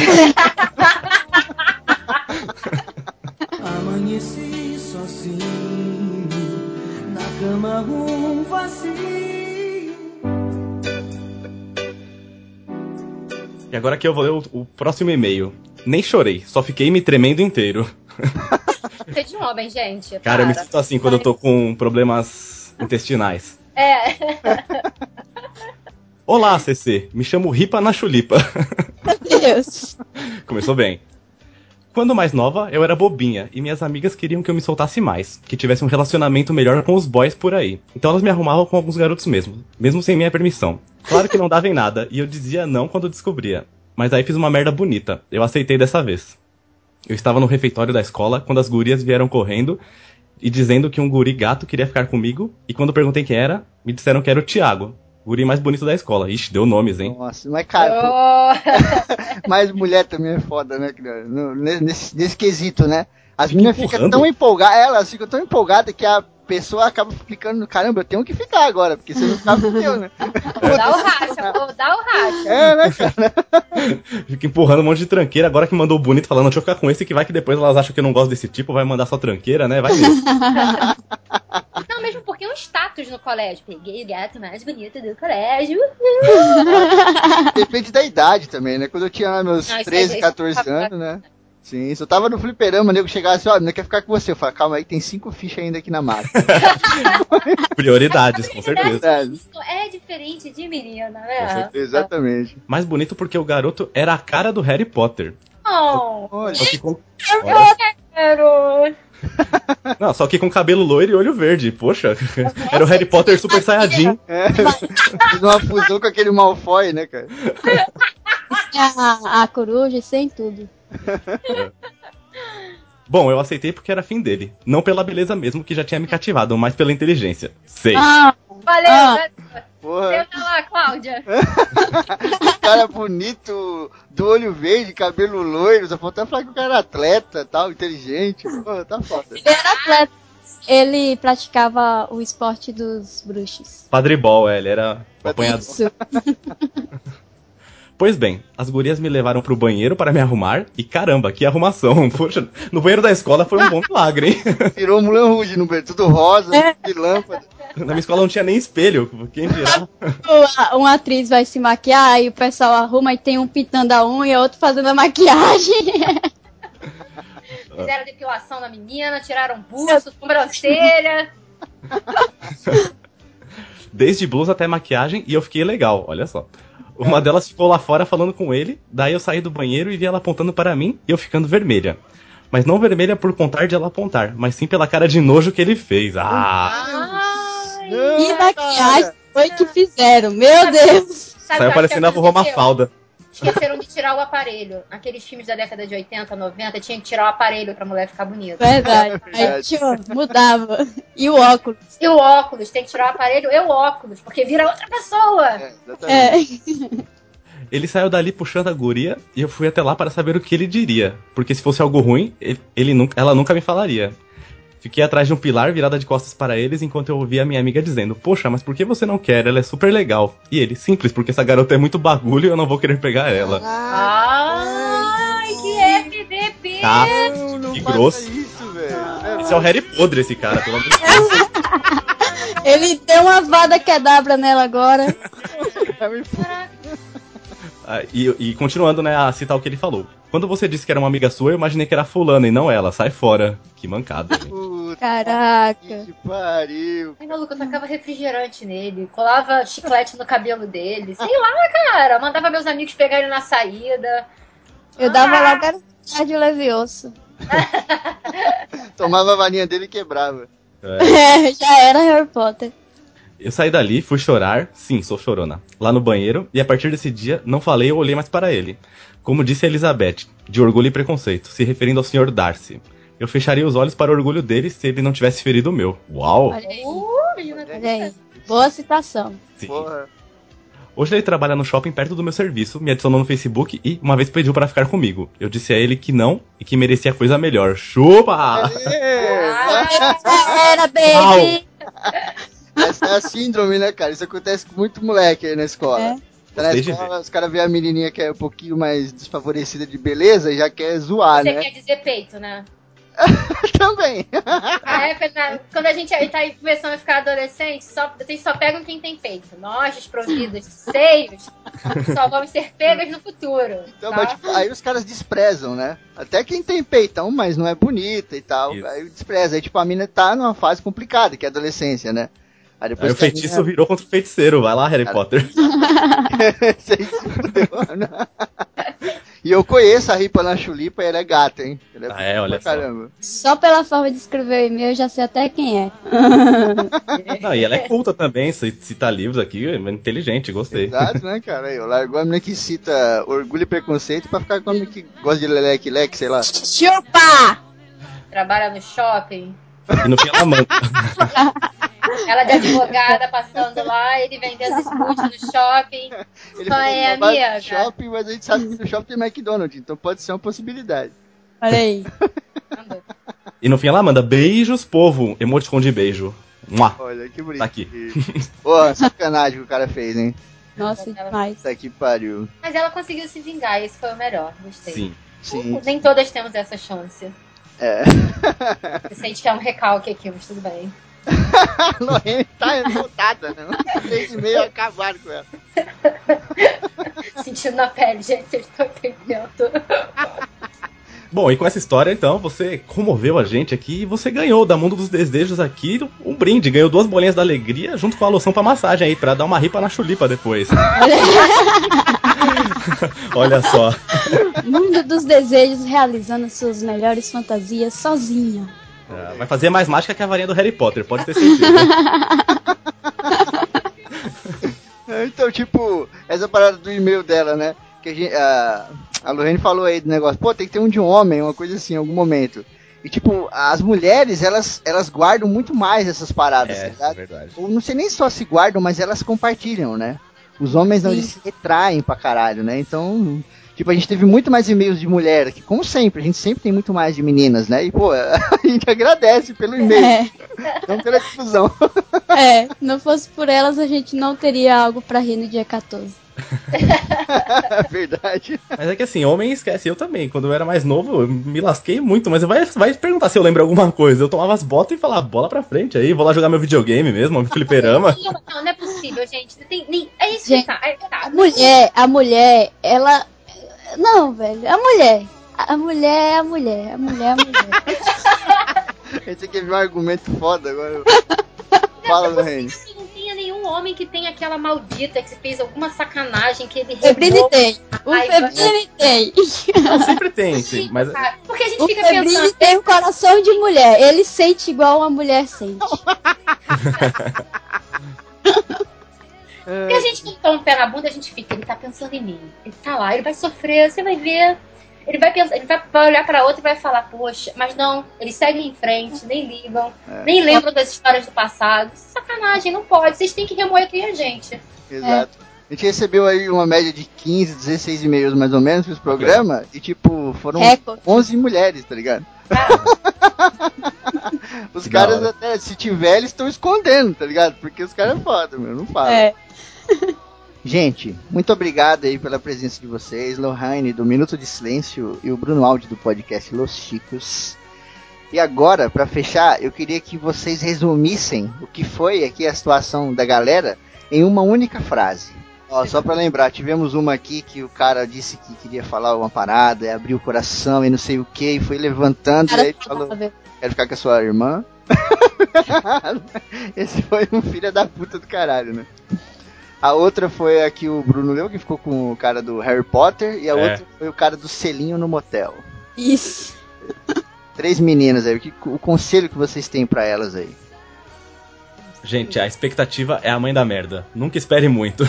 Amanheci sozinho, na cama um vazio. E agora que eu vou ler o, o próximo e-mail. Nem chorei, só fiquei me tremendo inteiro. Você de homem, gente. Cara, eu me para. sinto assim quando eu tô com problemas intestinais. É. Olá, C C. Me chamo Ripa na Chulipa. Meu Deus. Começou bem. Quando mais nova, eu era bobinha e minhas amigas queriam que eu me soltasse mais, que tivesse um relacionamento melhor com os boys por aí. Então elas me arrumavam com alguns garotos mesmo, mesmo sem minha permissão. Claro que não dava em nada e eu dizia não quando descobria. Mas aí fiz uma merda bonita. Eu aceitei dessa vez. Eu estava no refeitório da escola quando as gurias vieram correndo e dizendo que um guri gato queria ficar comigo. E quando perguntei quem era, me disseram que era o Thiago, o guri mais bonito da escola. Ixi, deu nomes, hein? Nossa, mas cara, Oh. mas mulher também é foda, né? No- Nesse, nesse quesito, né? As Fica meninas ficam empurrando. tão empolgadas, elas ficam tão empolgadas que a pessoa acaba ficando no caramba, eu tenho que ficar agora, porque se não ficar, fudeu, né? Vou dar o racha, vou dar o racha. É, né, cara? Fica empurrando um monte de tranqueira. Agora que mandou o bonito falando, deixa eu ficar com esse, que vai que depois elas acham que eu não gosto desse tipo, vai mandar só tranqueira, né? Vai mesmo. Não, mesmo porque é um status no colégio. Peguei o gato mais bonito do colégio. Depende da idade também, né? Quando eu tinha lá meus Não, isso treze, aí- catorze anos, né? Sim, se eu tava no fliperama, o nego chegava assim, ó, não quer ficar com você. Eu falava, calma aí, tem cinco fichas ainda aqui na mata. Prioridades, com certeza. Verdade. Isso é diferente de menina, Com né? certeza. Exatamente. Mais bonito porque o garoto era a cara do Harry Potter. Oh, Olha, Só que com, eu quero. não, só que com cabelo loiro e olho verde. Poxa, era o Harry Potter Super Saiyajin. é, fiz uma fusão com aquele Malfoy, né, cara? A, a coruja sem tudo. Bom, eu aceitei porque era fim dele. Não pela beleza mesmo, que já tinha me cativado, mas pela inteligência. Sei. Ah, Valeu, Ah. né? Porra, Senta lá, Cláudia. cara bonito, do olho verde, cabelo loiro, só faltava falar que o cara era atleta, tal, inteligente. Pô, tá foda. ele era atleta. Ele praticava o esporte dos bruxos. Padribol, é, ele era o apanhador. Isso. Pois bem, as gurias me levaram pro banheiro para me arrumar, e caramba, que arrumação. Poxa, no banheiro da escola foi um bom milagre, hein? Virou Mulan Rouge no banheiro, tudo rosa, de lâmpada. Na minha escola não tinha nem espelho, quem dirá? Uma, uma atriz vai se maquiar e o pessoal arruma e tem um pintando a unha, outro fazendo a maquiagem. Fizeram depilação na menina, tiraram buço, sobrancelha. Desde blusa até maquiagem, e eu fiquei legal, olha só. Uma delas ficou lá fora falando com ele, daí eu saí do banheiro e vi ela apontando para mim, e eu ficando vermelha. Mas não vermelha por contar de ela apontar, mas sim pela cara de nojo que ele fez. Ah! E maquiagem foi que fizeram, meu Deus. Sabe Saiu o que parecendo a aconteceu? vovó Mafalda. Esqueceram de tirar o aparelho. Aqueles filmes da década de oitenta, noventa, tinha que tirar o aparelho pra mulher ficar bonita. Verdade. Aí tio, mudava. E o óculos. E o óculos, tem que tirar o aparelho e o óculos, porque vira outra pessoa. É, exatamente. É. Ele saiu dali puxando a guria, e eu fui até lá para saber o que ele diria. Porque se fosse algo ruim, ele, ele nunca, ela nunca me falaria. Fiquei atrás de um pilar, virada de costas para eles, enquanto eu ouvia a minha amiga dizendo: poxa, mas por que você não quer? Ela é super legal. E ele: simples, porque essa garota é muito bagulho e eu não vou querer pegar ela. Ai, que F D P. Tá, Não, não que faça grosso. isso, velho. Esse é o Harry podre, esse cara, pelo amor de Deus. Ele deu uma vada quedabra nela agora. Ah, e, e continuando, né, a citar o que ele falou. Quando você disse que era uma amiga sua, eu imaginei que era fulana e não ela. Sai fora. Que mancada, gente. Caraca. Que pariu. Ai, maluco, eu tacava refrigerante nele, colava chiclete no cabelo dele. Sei lá, cara. Mandava meus amigos pegar ele na saída. Eu dava logo era de Levioso. Tomava a varinha dele e quebrava. É, já era Harry Potter. Eu saí dali, fui chorar, sim, sou chorona, lá no banheiro, e a partir desse dia, não falei ou olhei mais para ele. Como disse a Elizabeth, de orgulho e preconceito, se referindo ao senhor Darcy. Eu fecharia os olhos para o orgulho dele se ele não tivesse ferido o meu. Uau! Olha aí. Olha aí. Boa citação. Sim. Porra. Hoje ele trabalha no shopping perto do meu serviço, me adicionou no Facebook e uma vez pediu para ficar comigo. Eu disse a ele que não e que merecia coisa melhor. Chupa! Era, baby! Essa é a síndrome, né, cara? Isso acontece com muito moleque aí na escola. É. Tá na escola, os caras veem a menininha que é um pouquinho mais desfavorecida de beleza e já quer zoar, Você né? quer dizer peito, né? Também. Ah, é, na- quando a gente aí tá aí começando a ficar adolescente, só, vocês só pegam quem tem peito. Nós, desprovidas de seios, só vamos ser pegas no futuro. Então, tá? mas, tipo, aí os caras desprezam, né? Até quem tem peitão, mas não é bonita e tal. Isso. Aí despreza. Aí, tipo, a mina tá numa fase complicada, que é a adolescência, né? Aí depois Aí o que a feitiço mina- virou contra o feiticeiro. Vai lá, Harry Cara. Potter. Você se fudeu, né? E eu conheço a Ripa na Chulipa e ela é gata, hein? Ela Ah, é, olha pra só. caramba. Só pela forma de escrever o e-mail eu já sei até quem é. Não, e ela é culta também, cita livros aqui, é inteligente, gostei. Exato, né, cara? Aí, eu largou a menina que cita Orgulho e Preconceito pra ficar com a menina que gosta de leleque-leque, sei lá. Chupa! Trabalha no shopping. E no fim ela manda. Ela de advogada passando lá, ele vendendo escute no shopping. Ele Qual falou, é, "Não vai amiga? no shopping, mas a gente sabe que no shopping tem McDonald's, então pode ser uma possibilidade." Olha aí. E no fim ela manda beijos, povo, emoticon de beijo. Mua. Olha, que bonito. Tá aqui. Pô, sacanagem que o cara fez, hein? Nossa, demais. Tá que pariu. Mas ela conseguiu se vingar, esse foi o melhor. Gostei. Sim. Sim. Nem todas temos essa chance. É. Eu senti que é um recalque aqui, mas tudo bem. A Lorene tá revoltada, né? Três e meio acabaram com ela. Sentindo na pele, gente, vocês estão entendendo. Bom, e com essa história, então, você comoveu a gente aqui e você ganhou da Mundo dos Desejos aqui um brinde. Ganhou duas bolinhas da alegria junto com a loção pra massagem aí, pra dar uma ripa na chulipa depois. Olha só. Mundo dos Desejos realizando suas melhores fantasias sozinha. É, vai fazer mais mágica que a varinha do Harry Potter, pode ter certeza. Então, tipo, essa parada do e-mail dela, né? Que a, gente, a, a Lorene falou aí do negócio, pô, tem que ter um de um homem, uma coisa assim, em algum momento. E, tipo, as mulheres, elas, elas guardam muito mais essas paradas, É, tá ligado? é verdade. Ou não sei nem só se guardam, mas elas compartilham, né? Os homens não, eles se retraem pra caralho, né? Então, tipo, a gente teve muito mais e-mails de mulher aqui, como sempre, a gente sempre tem muito mais de meninas, né? E, pô, a gente agradece pelo e-mail, É. não pela difusão. É, não fosse por elas a gente não teria algo pra rir no dia quatorze. Verdade. Mas é que assim, homem esquece, eu também. Quando eu era mais novo, eu me lasquei muito, mas vai, vai perguntar se eu lembro alguma coisa. Eu tomava as botas e falava, bola pra frente aí, vou lá jogar meu videogame mesmo, meu fliperama. Não, não, não é possível, gente. Tem, nem, é isso Gente, que tá. É, tá. A mulher, a mulher, ela. Não, velho, a mulher. A mulher é a mulher, a mulher é a mulher. A gente quer ver um argumento foda agora. Fala, Lorene. Não tinha nenhum homem que tem aquela maldita que fez alguma sacanagem que ele Febrini revolta tem. O a raiva. Febrini tem. Não, sempre tem, sim, mas Cara, porque a gente O fica Febrini pensando. tem um coração de mulher. Ele sente igual uma mulher sente. Porque a gente não toma o pé na bunda, a gente fica, ele tá pensando em mim. Ele tá lá, ele vai sofrer, você vai ver. Ele vai pensar, ele vai, vai olhar pra outra e vai falar, poxa, mas não, eles seguem em frente, nem ligam, É. nem lembram das histórias do passado. Sacanagem, não pode, vocês têm que remoer quem é gente. Exato. A gente recebeu aí uma média de quinze, dezesseis e-mails mais ou menos pros programas e tipo, foram Recorde. onze mulheres, tá ligado? Os Da caras hora. até, se tiver, eles estão escondendo, tá ligado? Porque os caras é foda, meu, não fala. É. Gente, muito obrigado aí pela presença de vocês, Lohane do Minuto de Silêncio e o Bruno Aldi do podcast Los Chicos. E agora, pra fechar, eu queria que vocês resumissem o que foi aqui a situação da galera em uma única frase. Ó, só pra lembrar, tivemos uma aqui que o cara disse que queria falar uma parada, abriu o coração e não sei o que, e foi levantando Cara, e aí falou, quero ficar com a sua irmã. Esse foi um filho da puta do caralho, né? A outra foi a que o Bruno leu, que ficou com o cara do Harry Potter, e a É. outra foi o cara do selinho no motel. Isso. Três meninas aí, o, que, o conselho que vocês têm pra elas aí? Gente, a expectativa é a mãe da merda. Nunca espere muito.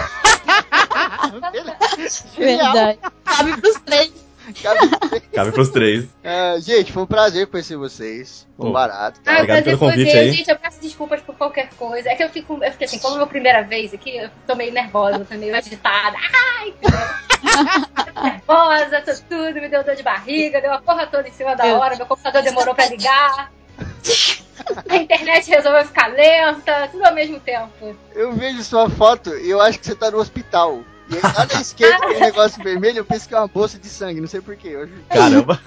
Verdade. Cabe pros três. Cabe pros três. Ah, gente, foi um prazer conhecer vocês. Foi um Pô. barato. Tá? Ah, o Obrigado prazer pelo foi convite ver. aí. Gente, eu peço desculpas por qualquer coisa. É que eu fico, eu fiquei assim, como é a minha primeira vez aqui, eu tô meio nervosa, tô meio agitada. Ai, tô nervosa, tô tudo, me deu dor de barriga, deu a porra toda em cima da hora, meu computador demorou pra ligar. A internet resolveu ficar lenta, tudo ao mesmo tempo. Eu vejo sua foto e eu acho que você tá no hospital. E aí, lá na esquerda tem um negócio vermelho, eu penso que é uma bolsa de sangue, não sei porquê. Eu... Caramba.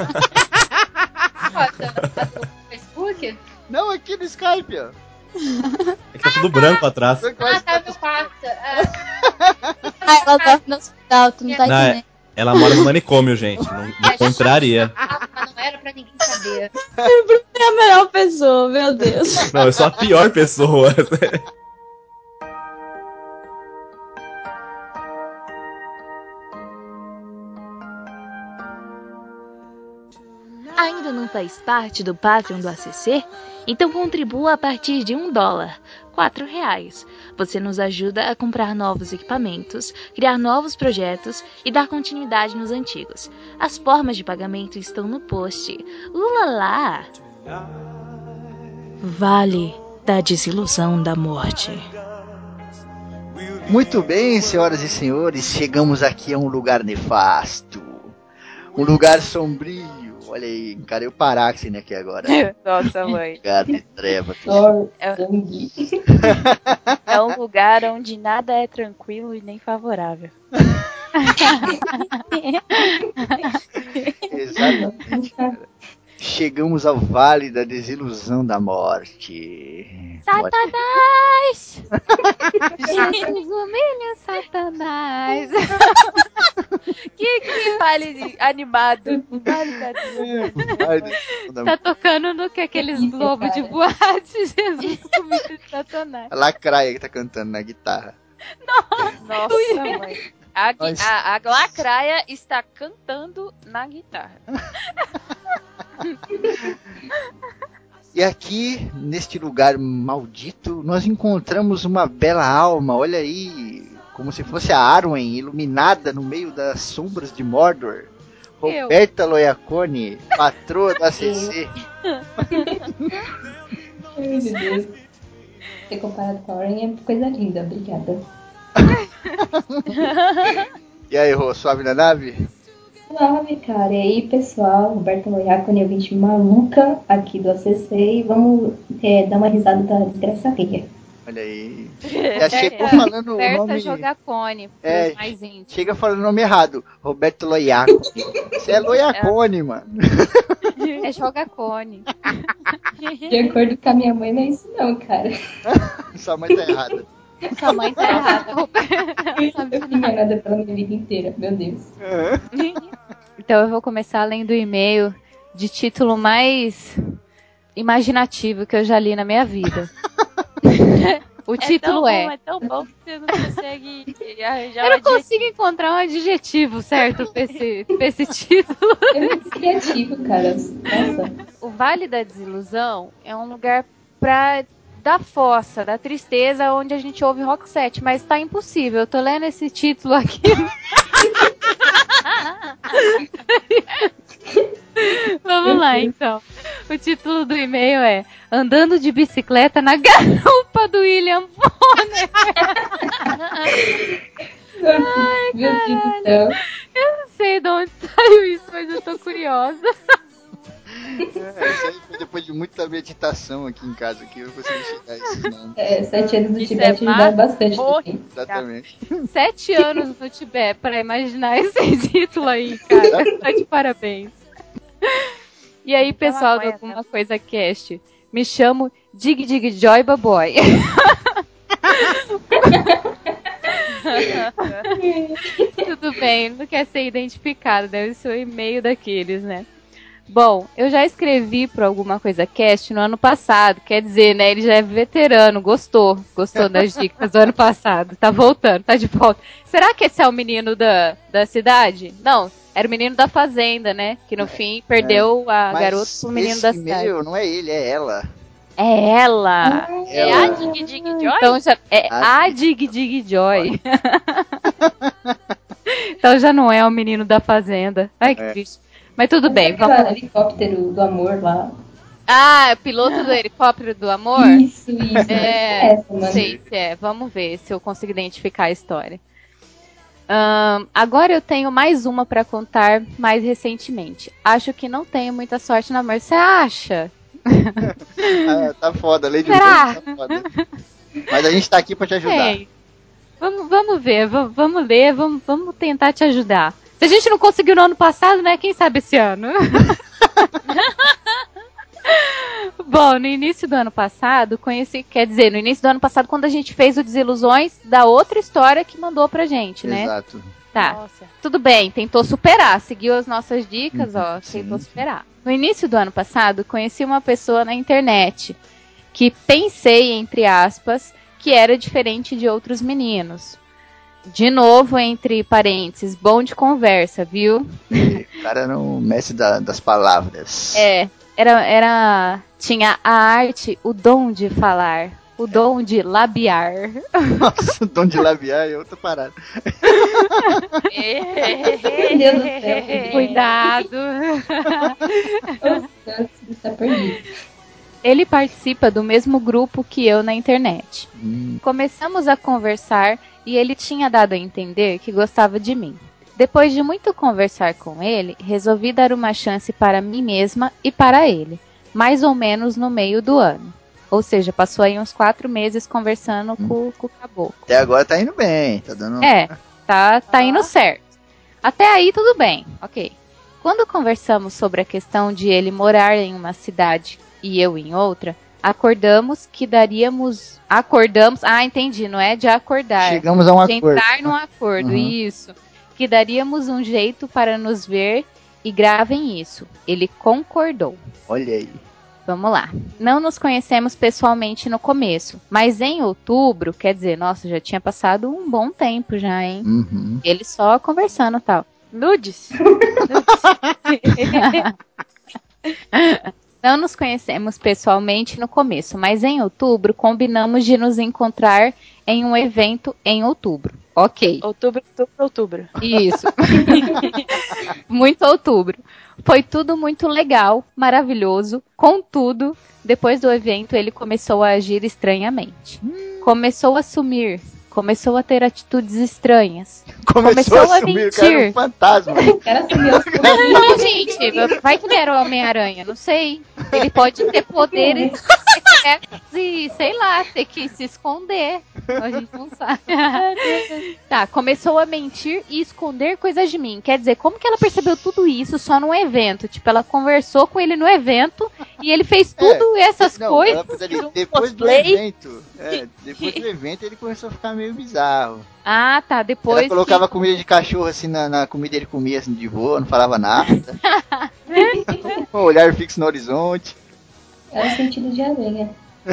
Foto do Facebook? Não, aqui no Skype, ó. É que tá tudo branco atrás. Ah, tá no meu quarto. Ah, Ah, ela tá no hospital, tu não tá Não, é- entendendo. ela mora no manicômio, gente. Não, não contraria. mas não era pra ninguém saber. É a melhor pessoa, meu Deus. Não, eu sou a pior pessoa. Ainda não faz parte do Patreon do A C C? Então contribua a partir de um dólar, quatro reais. Você nos ajuda a comprar novos equipamentos, criar novos projetos e dar continuidade nos antigos. As formas de pagamento estão no post. Ulalá! Vale da desilusão da morte. Muito bem, senhoras e senhores, chegamos aqui a um lugar nefasto. Um lugar sombrio. Olha aí, encarei o Paráxene aqui agora. Nossa, mãe. Lugar de trevas. É, é um lugar onde nada é tranquilo e nem favorável. Exatamente, cara. Chegamos ao Vale da Desilusão da Morte. Satanás! Jesus, humilha Satanás! Que, que vale animado. Vale da Tá tocando no que aqueles globos de boate, Jesus, humilha Satanás. A Lacraia que tá cantando na guitarra. Nossa, mãe. A, gui- Mas- a, a Lacraia está cantando na guitarra. E aqui, neste lugar maldito, nós encontramos uma bela alma, olha aí, como se fosse a Arwen, iluminada no meio das sombras de Mordor. Eu. Roberta Loiacone, patroa da C C. Ai, meu Deus. Ser comparado com a Oren é coisa linda, obrigada. E aí, Rô, suave na nave? Salve, cara. E aí, pessoal? Roberto Loiacone, ouvinte maluca aqui do A C C. E vamos é, dar uma risada da desgraça alheia. Olha aí. Já chegou falando o Certa nome... jogar cone, É, pros mais íntimos. chega falando o nome errado. Roberto Loiacone. Você é Loiacone, mano. É joga cone. De acordo com a minha mãe, não é isso não, cara. Sua mãe tá errada. Sua mãe tá errada. Eu fui enganada pela minha vida inteira, meu Deus. Então eu vou começar lendo o e-mail de título mais imaginativo que eu já li na minha vida. O título é. é. Tão bom, é tão bom que você não consegue arranjar Eu não um adjetivo. consigo encontrar um adjetivo certo pra esse, pra esse título. É muito criativo, cara. Nossa. O Vale da Desilusão é um lugar pra, da fossa, da tristeza, onde a gente ouve rock set, mas tá impossível. Eu tô lendo esse título aqui. Vamos lá, então. O título do e-mail é Andando de bicicleta na garupa do William Bonner. Ai, Meu Deus do caralho. céu. Eu não sei de onde saiu isso, mas eu tô curiosa. É, isso aí foi depois de muita meditação aqui em casa, que eu consegui chegar a esse nome. É, sete anos do Isso Tibete é ajudaram bastante maravilhoso. também. Exatamente. Sete anos no Tibete pra imaginar esse título aí, cara. Tá de parabéns. E E aí, pessoal do Alguma Coisa Cast, me chamo Dig Dig Joy Baboy. Tudo bem, não quer ser identificado, deve ser o e-mail daqueles, né? Bom, eu já escrevi para Alguma Coisa Cast no ano passado, quer dizer, né, ele já é veterano, gostou, gostou das dicas do ano passado, tá voltando, tá de volta. Será que esse é o menino da, da cidade? Não, era o menino da fazenda, né, que no fim perdeu É, a mas garota pro menino esse da cidade. e-mail não é ele, é ela. É ela! É a Dig Dig Joy? Então já, é a Dig Dig Joy. Então já não é o menino da fazenda. Ai, que É. triste. Mas tudo bem, Aquela vamos. helicóptero do amor lá. Ah, piloto do helicóptero do amor? Isso, isso. É, Essa, mano. sei se é. Vamos ver se eu consigo identificar a história. Ahn, agora eu tenho mais uma pra contar mais recentemente. Acho que não tenho muita sorte na amor. Você acha? Ah, tá foda, Lady Será? Bird tá foda. Mas a gente tá aqui pra te ajudar. Ei, vamos, vamos ver, vamos, vamos ler, vamos, vamos tentar te ajudar. Se a gente não conseguiu no ano passado, né? Quem sabe esse ano? Bom, no início do ano passado, conheci, quer dizer, no início do ano passado, quando a gente fez o Desilusões da outra história que mandou pra gente, né? Exato. Tá, Nossa. tudo bem, tentou superar, seguiu as nossas dicas, ó, sim, tentou sim. superar. No início do ano passado, conheci uma pessoa na internet que pensei, entre aspas, que era diferente de outros meninos. De novo, entre parênteses, bom de conversa, viu? O cara era um mestre da- das palavras. É, era, era, tinha a arte, o dom de falar, o dom de labiar. Nossa, o dom de labiar é outra parada. Meu Deus do céu. Cuidado. Você tá perdido. Ele participa do mesmo grupo que eu na internet. Começamos a conversar e ele tinha dado a entender que gostava de mim. Depois de muito conversar com ele, resolvi dar uma chance para mim mesma e para ele, mais ou menos no meio do ano. Ou seja, passou aí uns quatro meses conversando com, com o caboclo. Até agora tá indo bem, tá dando... É, tá, tá indo certo. Até aí tudo bem, ok. Quando conversamos sobre a questão de ele morar em uma cidade e eu em outra, acordamos que daríamos... Acordamos... Ah, entendi, não é de acordar. Chegamos a um de acordo. entrar num acordo, Uhum. isso. Que daríamos um jeito para nos ver e gravem isso. Ele concordou. Olha aí. Vamos lá. Não nos conhecemos pessoalmente no começo, mas em outubro, quer dizer, nossa, já tinha passado um bom tempo já, hein? Uhum. Ele só conversando e tal. Nudes? Não nos conhecemos pessoalmente no começo, mas em outubro combinamos de nos encontrar em um evento em outubro. Ok. Outubro, outubro, outubro. Isso. Muito outubro. Foi tudo muito legal, maravilhoso. Contudo, depois do evento, ele começou a agir estranhamente. Começou a sumir. Começou a ter atitudes estranhas. Começou, a sumir, o cara era um fantasma. O cara sumiu. Não, gente, vai que ele era o Homem-Aranha, não sei. Ele pode ter poderes secretos e, sei lá, ter que se esconder. A gente não sabe. Tá, começou a mentir e esconder coisas de mim. Quer dizer, como que ela percebeu tudo isso só num evento? Tipo, ela conversou com ele no evento e ele fez tudo essas Não, coisas. ela fez ali, depois do cosplay. evento, é, depois do evento ele começou a ficar meio bizarro. Ah, tá, depois Ela colocava que... comida de cachorro assim na, na comida, ele comia assim de boa, não falava nada. Com o olhar fixo no horizonte. Era o sentido de aranha.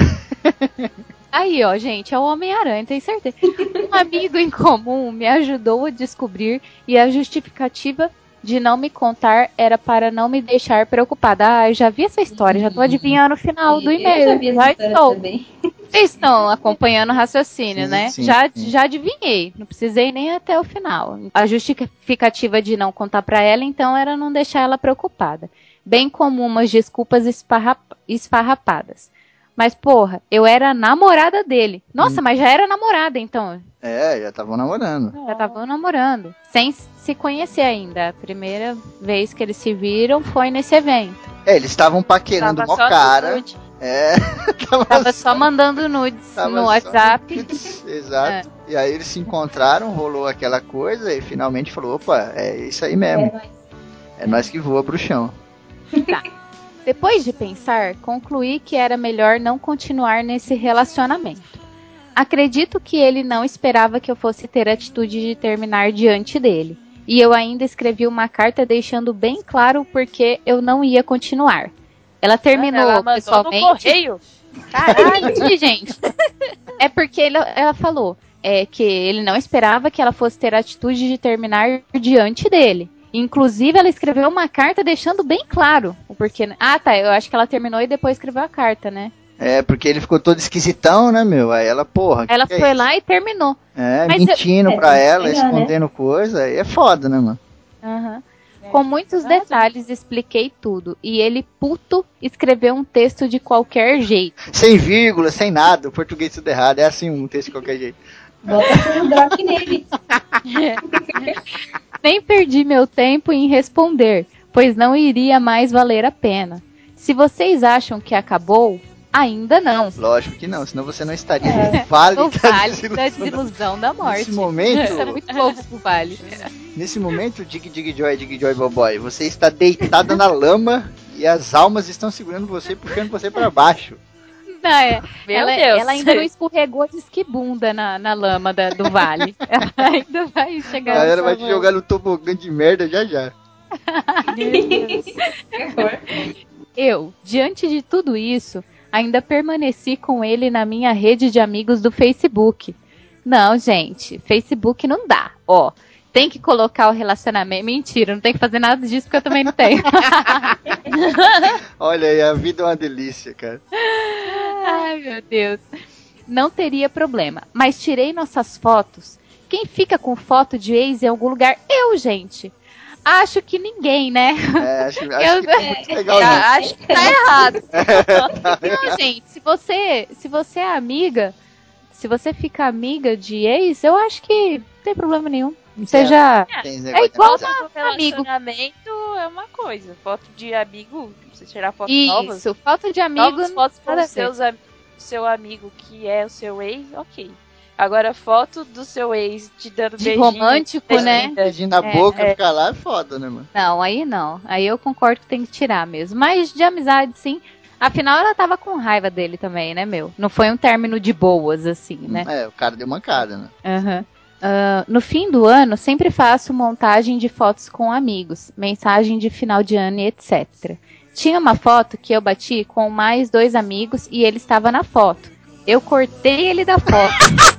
Aí, ó, gente, é o Homem-Aranha, tenho certeza. Um amigo em comum me ajudou a descobrir e a justificativa de não me contar era para não me deixar preocupada. Ah, eu já vi essa história, já tô adivinhando o final do Eu e-mail. já vi essa Já história estou. também. Vocês estão acompanhando o raciocínio, Sim, né? sim, já, sim. já adivinhei, não precisei nem até o final. A justificativa de não contar pra ela, então, era não deixar ela preocupada. Bem como umas desculpas esfarrap- esfarrapadas. Mas, porra, eu era namorada dele. Nossa, Hum. mas já era namorada, então. É, já estavam namorando. Já estavam namorando. Sem se conhecer ainda. A primeira vez que eles se viram foi nesse evento. É, eles estavam paquerando Tava mó só no cara. nude. É, Tava só mandando nudes tava no só- WhatsApp. Exato. E aí eles se encontraram, rolou aquela coisa e finalmente falou, opa, é isso aí mesmo. É nóis. É nós que voa pro chão. Depois de pensar, concluí que era melhor não continuar nesse relacionamento. Acredito que ele não esperava que eu fosse ter a atitude de terminar diante dele. E eu ainda escrevi uma carta deixando bem claro porque eu não ia continuar. Ela terminou Ela mandou pessoalmente. no correio. Caralho, gente. É porque ele- ela falou é, que ele não esperava que ela fosse ter a atitude de terminar diante dele. Inclusive, ela escreveu uma carta deixando bem claro o porquê. Ah, tá. Eu acho que ela terminou e depois escreveu a carta, né? É, porque ele ficou todo esquisitão, né, meu? Aí ela, porra. que Ela que é foi isso? lá e terminou. É, Mas mentindo eu- pra É, ela, legal, né? escondendo coisa. Aí é foda, né, mano? Aham. Com muitos detalhes, expliquei tudo. E ele, puto, escreveu um texto de qualquer jeito. Sem vírgula, sem nada. O português tudo errado. É assim um texto de qualquer jeito. Bota um drop nele. Nem perdi meu tempo em responder, pois não iria mais valer a pena. Se vocês acham que acabou, ainda não. Lógico que não, senão você não estaria no vale, No da vale desilusão. da desilusão da morte. Nesse momento- Isso é muito louco pro vale. Nesse momento, Dig Dig Joy, Dig Joy Boboy, você está deitada na lama e as almas estão segurando você e puxando você pra baixo. Não, é. Meu ela, Deus. ela ainda não escorregou de esquibunda na, na lama da- do vale. Ela ainda vai A chegar. galera vai nessa te jogar no tobogã de merda já já. Eu, diante de tudo isso, ainda permaneci com ele na minha rede de amigos do Facebook. Não, gente, Facebook não dá. Ó, tem que colocar o relacionamento. Mentira, não tem que fazer nada disso porque eu também não tenho. Olha aí, a vida é uma delícia, cara. Ai, meu Deus. Não teria problema, mas tirei nossas fotos. Quem fica com foto de ex em algum lugar? Eu, gente. Acho que ninguém, né? É, acho, acho Eu- que é muito legal, Ah, não. acho que tá errado. Tá Não, gente, se você, se você é amiga, se você fica amiga de ex, eu acho que não tem problema nenhum. Você já Tem esse é negócio de igual amizade. um amigo. Relacionamento é uma coisa. Foto de amigo, você tirar foto Isso, novas. foto de amigo. Novas fotos com nada a ver. seus am- seu amigo que é o seu ex, ok. Agora, foto do seu ex te dando De beijinho. romântico, né? Beijinho na É, boca, é. ficar lá é foda, né, mano? Não, aí não. Aí eu concordo que tem que tirar mesmo. Mas de amizade, sim. Afinal, ela tava com raiva dele também, né, meu? Não foi um término de boas, assim, né? É, o cara deu mancada, né? Aham. Ah, no fim do ano, sempre faço montagem de fotos com amigos, mensagem de final de ano e etcétera. Tinha uma foto que eu bati com mais dois amigos e ele estava na foto. Eu cortei ele da foto.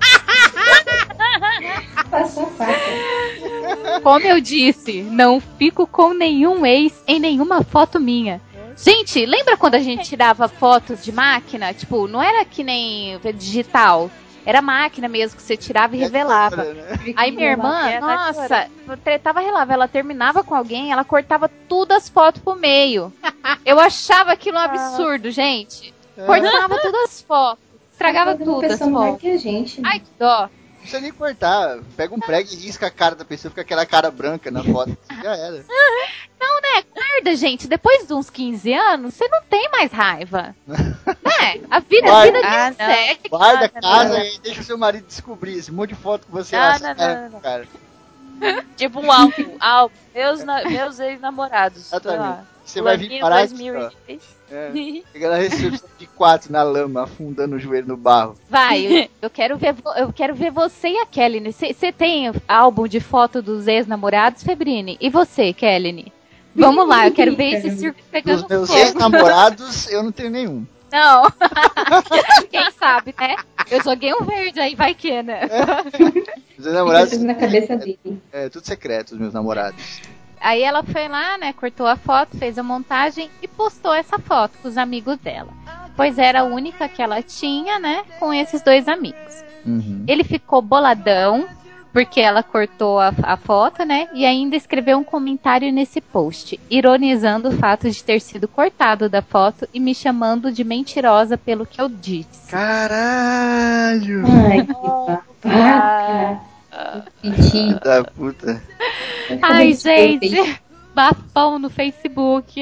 Passou a faca. Como eu disse, não fico com nenhum ex em nenhuma foto minha. Gente, lembra quando a gente tirava foto de máquina? Tipo, não era que nem digital. Era máquina mesmo, que você tirava e revelava. Aí minha irmã, nossa, tava relava, ela terminava com alguém, ela cortava todas as fotos pro meio. Eu achava aquilo um absurdo, gente. Cortava todas as fotos, estragava Mas uma tudo as pessoa melhor fotos. que a gente. Ai, que dó. Não precisa nem cortar. Pega um prego e risca a cara da pessoa, fica aquela cara branca na foto. Já era. Não, né? Guarda, gente, depois de uns quinze anos, você não tem mais raiva. Né? A vida, a vida Ah, de não. segue. Guarda a não, casa não. e deixa o seu marido descobrir esse monte de foto que você Não, acha. não, não, não. Cara. Tipo um álbum, álbum. Meus, na- meus ex-namorados. Exatamente. Você vai vir Fulaninho parar dois aqui, mil e ó. três. É. Aquela recepção de quatro na lama, afundando o joelho no barro. Vai, eu, eu quero ver, vo- eu quero ver você e a Kelly. Você tem álbum de foto dos ex-namorados, Febrini? E você, Kelly? Vamos lá, eu quero ver esse circo pegando Dos meus fogo. ex-namorados, eu não tenho nenhum. Não. Quem sabe, né? Eu joguei um verde aí, vai que, né? Os ex-namorados. Fica tudo na cabeça dele. É, é tudo secreto, os meus namorados. Aí ela foi lá, né, cortou a foto, fez a montagem e postou essa foto com os amigos dela. Pois era a única que ela tinha, né, com esses dois amigos. Uhum. Ele ficou boladão, porque ela cortou a, a foto, né, e ainda escreveu um comentário nesse post, ironizando o fato de ter sido cortado da foto e me chamando de mentirosa pelo que eu disse. Caralho! Ai, que babaca. Pedi. Da puta. Ai, gente, bafão no Facebook.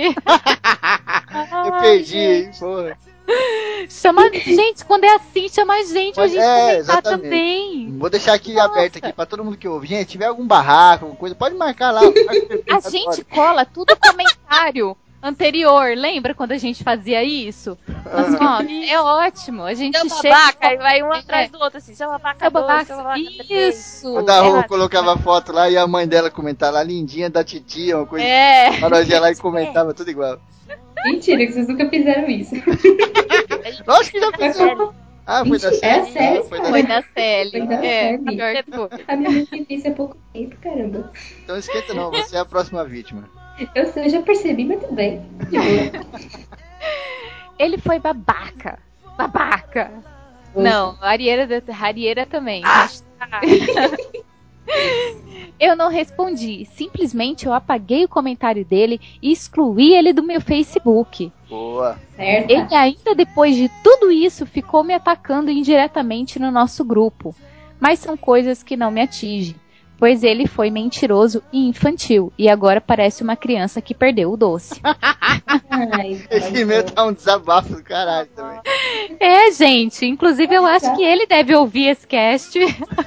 Eu perdi, hein, porra. Chama gente, quando é assim, chama a gente pra Mas gente é, comentar exatamente. também. Vou deixar aqui Nossa. aberto aqui pra todo mundo que ouve. Gente, se tiver algum barraco, alguma coisa, pode marcar lá. A gente cola tudo comentário. anterior. Lembra quando a gente fazia isso? Assim, ó, é ótimo. A gente Seu chega... babaca, e vai um É. atrás do outro, assim, seu babaca Seu dois, babaca, seu babaca três. isso. Quando a Rô É. colocava foto lá e a mãe dela comentava lá, lindinha da titia, uma coisa. É. A nós ia lá e comentava tudo igual. Mentira, que vocês nunca fizeram isso. Lógico que já fizeram. Ah, foi da Mentira, é série? sério, Ah, foi da Foi série. da Célia. Foi da É, Célia. pior que foi. A minha mãe fez isso há pouco tempo, caramba. Então esquenta não, você é a próxima vítima. Eu, sei, eu já percebi, mas tudo bem. De boa. Ele foi babaca. Babaca. Poxa. Não, Ariera, Ariera também. Eu não respondi. Simplesmente eu apaguei o comentário dele e excluí ele do meu Facebook. Boa. Certo. Ele ainda depois de tudo isso ficou me atacando indiretamente no nosso grupo. Mas são coisas que não me atingem, pois ele foi mentiroso e infantil e agora parece uma criança que perdeu o doce. Ai, Esse e-mail tá um desabafo do caralho também. É, gente, inclusive eu acho que ele deve ouvir esse cast.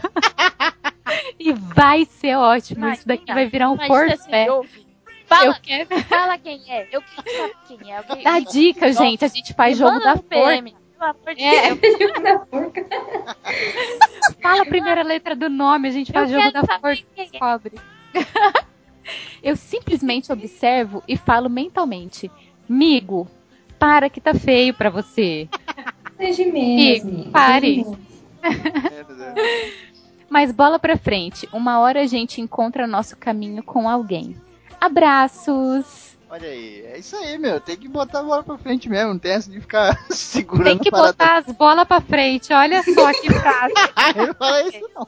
E vai ser ótimo. Isso daqui vai virar um Imagina se forfé. ele ouve. Fala, Eu quero... fala quem é. Eu quero saber quem é. Alguém... Dá dica, gente. A gente faz Me jogo manda da no P M. forca. Pelo amor de É. Deus. Fala a primeira letra do nome, a gente faz Eu jogo quero da saber forca e quem é. descobre. Eu simplesmente observo e falo mentalmente: Migo, para que tá feio pra você. Seja menos, Migo, amigo. pare. Seja menos. Mas bola pra frente. Uma hora a gente encontra nosso caminho com alguém. Abraços. Olha aí, é isso aí, meu. Tem que botar a bola pra frente mesmo. Não tem essa de ficar segurando Tem que a parada. botar as bolas pra frente. Olha só que frase. Eu não falei isso, não.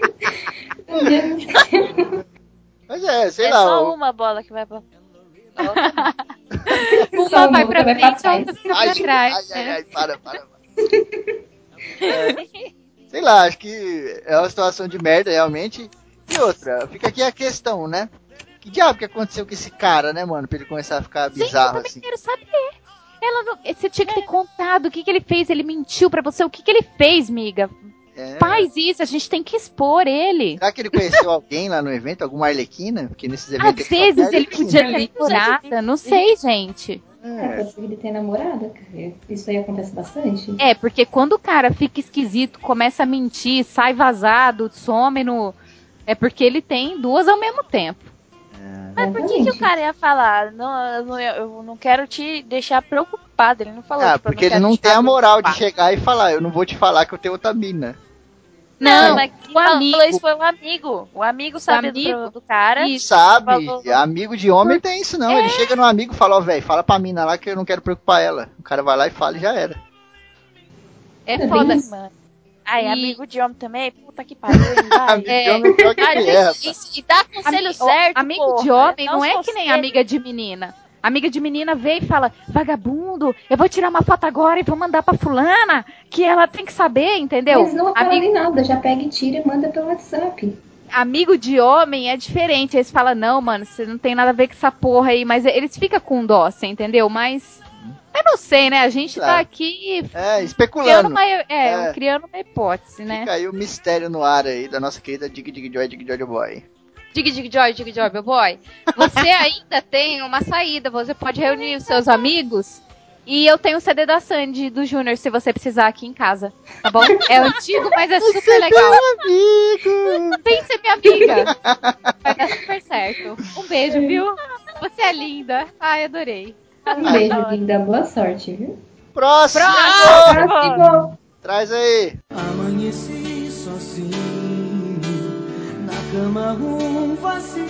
Mas é, sei é lá. só o- uma bola que vai pra... Uma Só vai uma, pra outra vai pra frente, a outra trás. fica Ai, pra trás. ai, ai, né? ai, para, para, para. É, sei lá, acho que é uma situação de merda, realmente. E outra, fica aqui a questão, né? Que diabo que aconteceu com esse cara, né, mano? Pra ele começar a ficar Gente, eu bizarro também assim. quero saber. Ela não... Você tinha que ter contado o que, que ele fez. Ele mentiu pra você. O que, que ele fez, miga? É. Faz isso, a gente tem que expor ele. Será que ele conheceu alguém lá no evento? Alguma arlequina? Porque nesses Às eventos. vezes ele Arlequina. podia ter namorada. Não sei, gente. É, pode ser que ele tenha namorada, cara. Isso aí acontece bastante. É, porque quando o cara fica esquisito, começa a mentir, sai vazado, some no... É porque ele tem duas ao mesmo tempo. Mas por que, que o cara ia falar? Não, eu, não, eu não quero te deixar preocupado. Ele não falou. Ah, tipo, eu porque ele quero não te tem a deixar moral de preocupado. chegar e falar, eu não vou te falar que eu tenho outra mina. Não, Não, mas o quem amigo. falou isso foi o amigo. O amigo sabe do, amigo? do cara. Isso. Sabe? falou- Amigo de homem tem isso não. Ele chega no amigo e fala, ó, velho, fala pra mina lá que eu não quero preocupar ela. O cara vai lá e fala e já era. É É foda. bem isso. Mano. Ai, E- amigo de homem também? Puta que pariu. ele vai. Amigo de é. homem é pior que Ai, mulher, gente, rapaz. e, e dá conselho Ami- certo, ó, amigo porra. de homem Dá não uns é que nem conselhos. amiga de menina. Amiga de menina vê e fala, vagabundo, eu vou tirar uma foto agora e vou mandar pra fulana, que ela tem que saber, entendeu? Mas não fala Amigo, nem nada, já pega e tira e manda pelo WhatsApp. amigo de homem é diferente. Eles falam, não, mano, você não tem nada a ver com essa porra aí. Mas eles ficam com dó, você entendeu? Mas, eu não sei, né? A gente tá Claro. aqui É, criando especulando. uma, é, É. criando uma hipótese, né? Fica aí o mistério no ar aí da nossa querida Dig Dig Joy, Dig Joy Boy. Dig Dig Joy, Dig Joy, meu boy. Você ainda tem uma saída. Você pode reunir os seus amigos. E eu tenho o C D da Sandy, do Júnior, se você precisar aqui em casa. Tá bom? É antigo, mas é super legal. Amigo! Vem ser minha amiga. Vai dar super certo. Um beijo, viu? Você é linda. Ai, adorei. Um beijo, linda. Boa sorte, viu? Próximo! Próximo! Traz aí! Amanheci sozinho, na cama um vazio.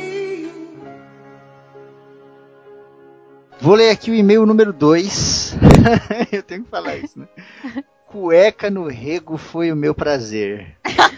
Vou ler aqui o e-mail número dois. Eu tenho que falar isso, né? Cueca no rego foi o meu prazer.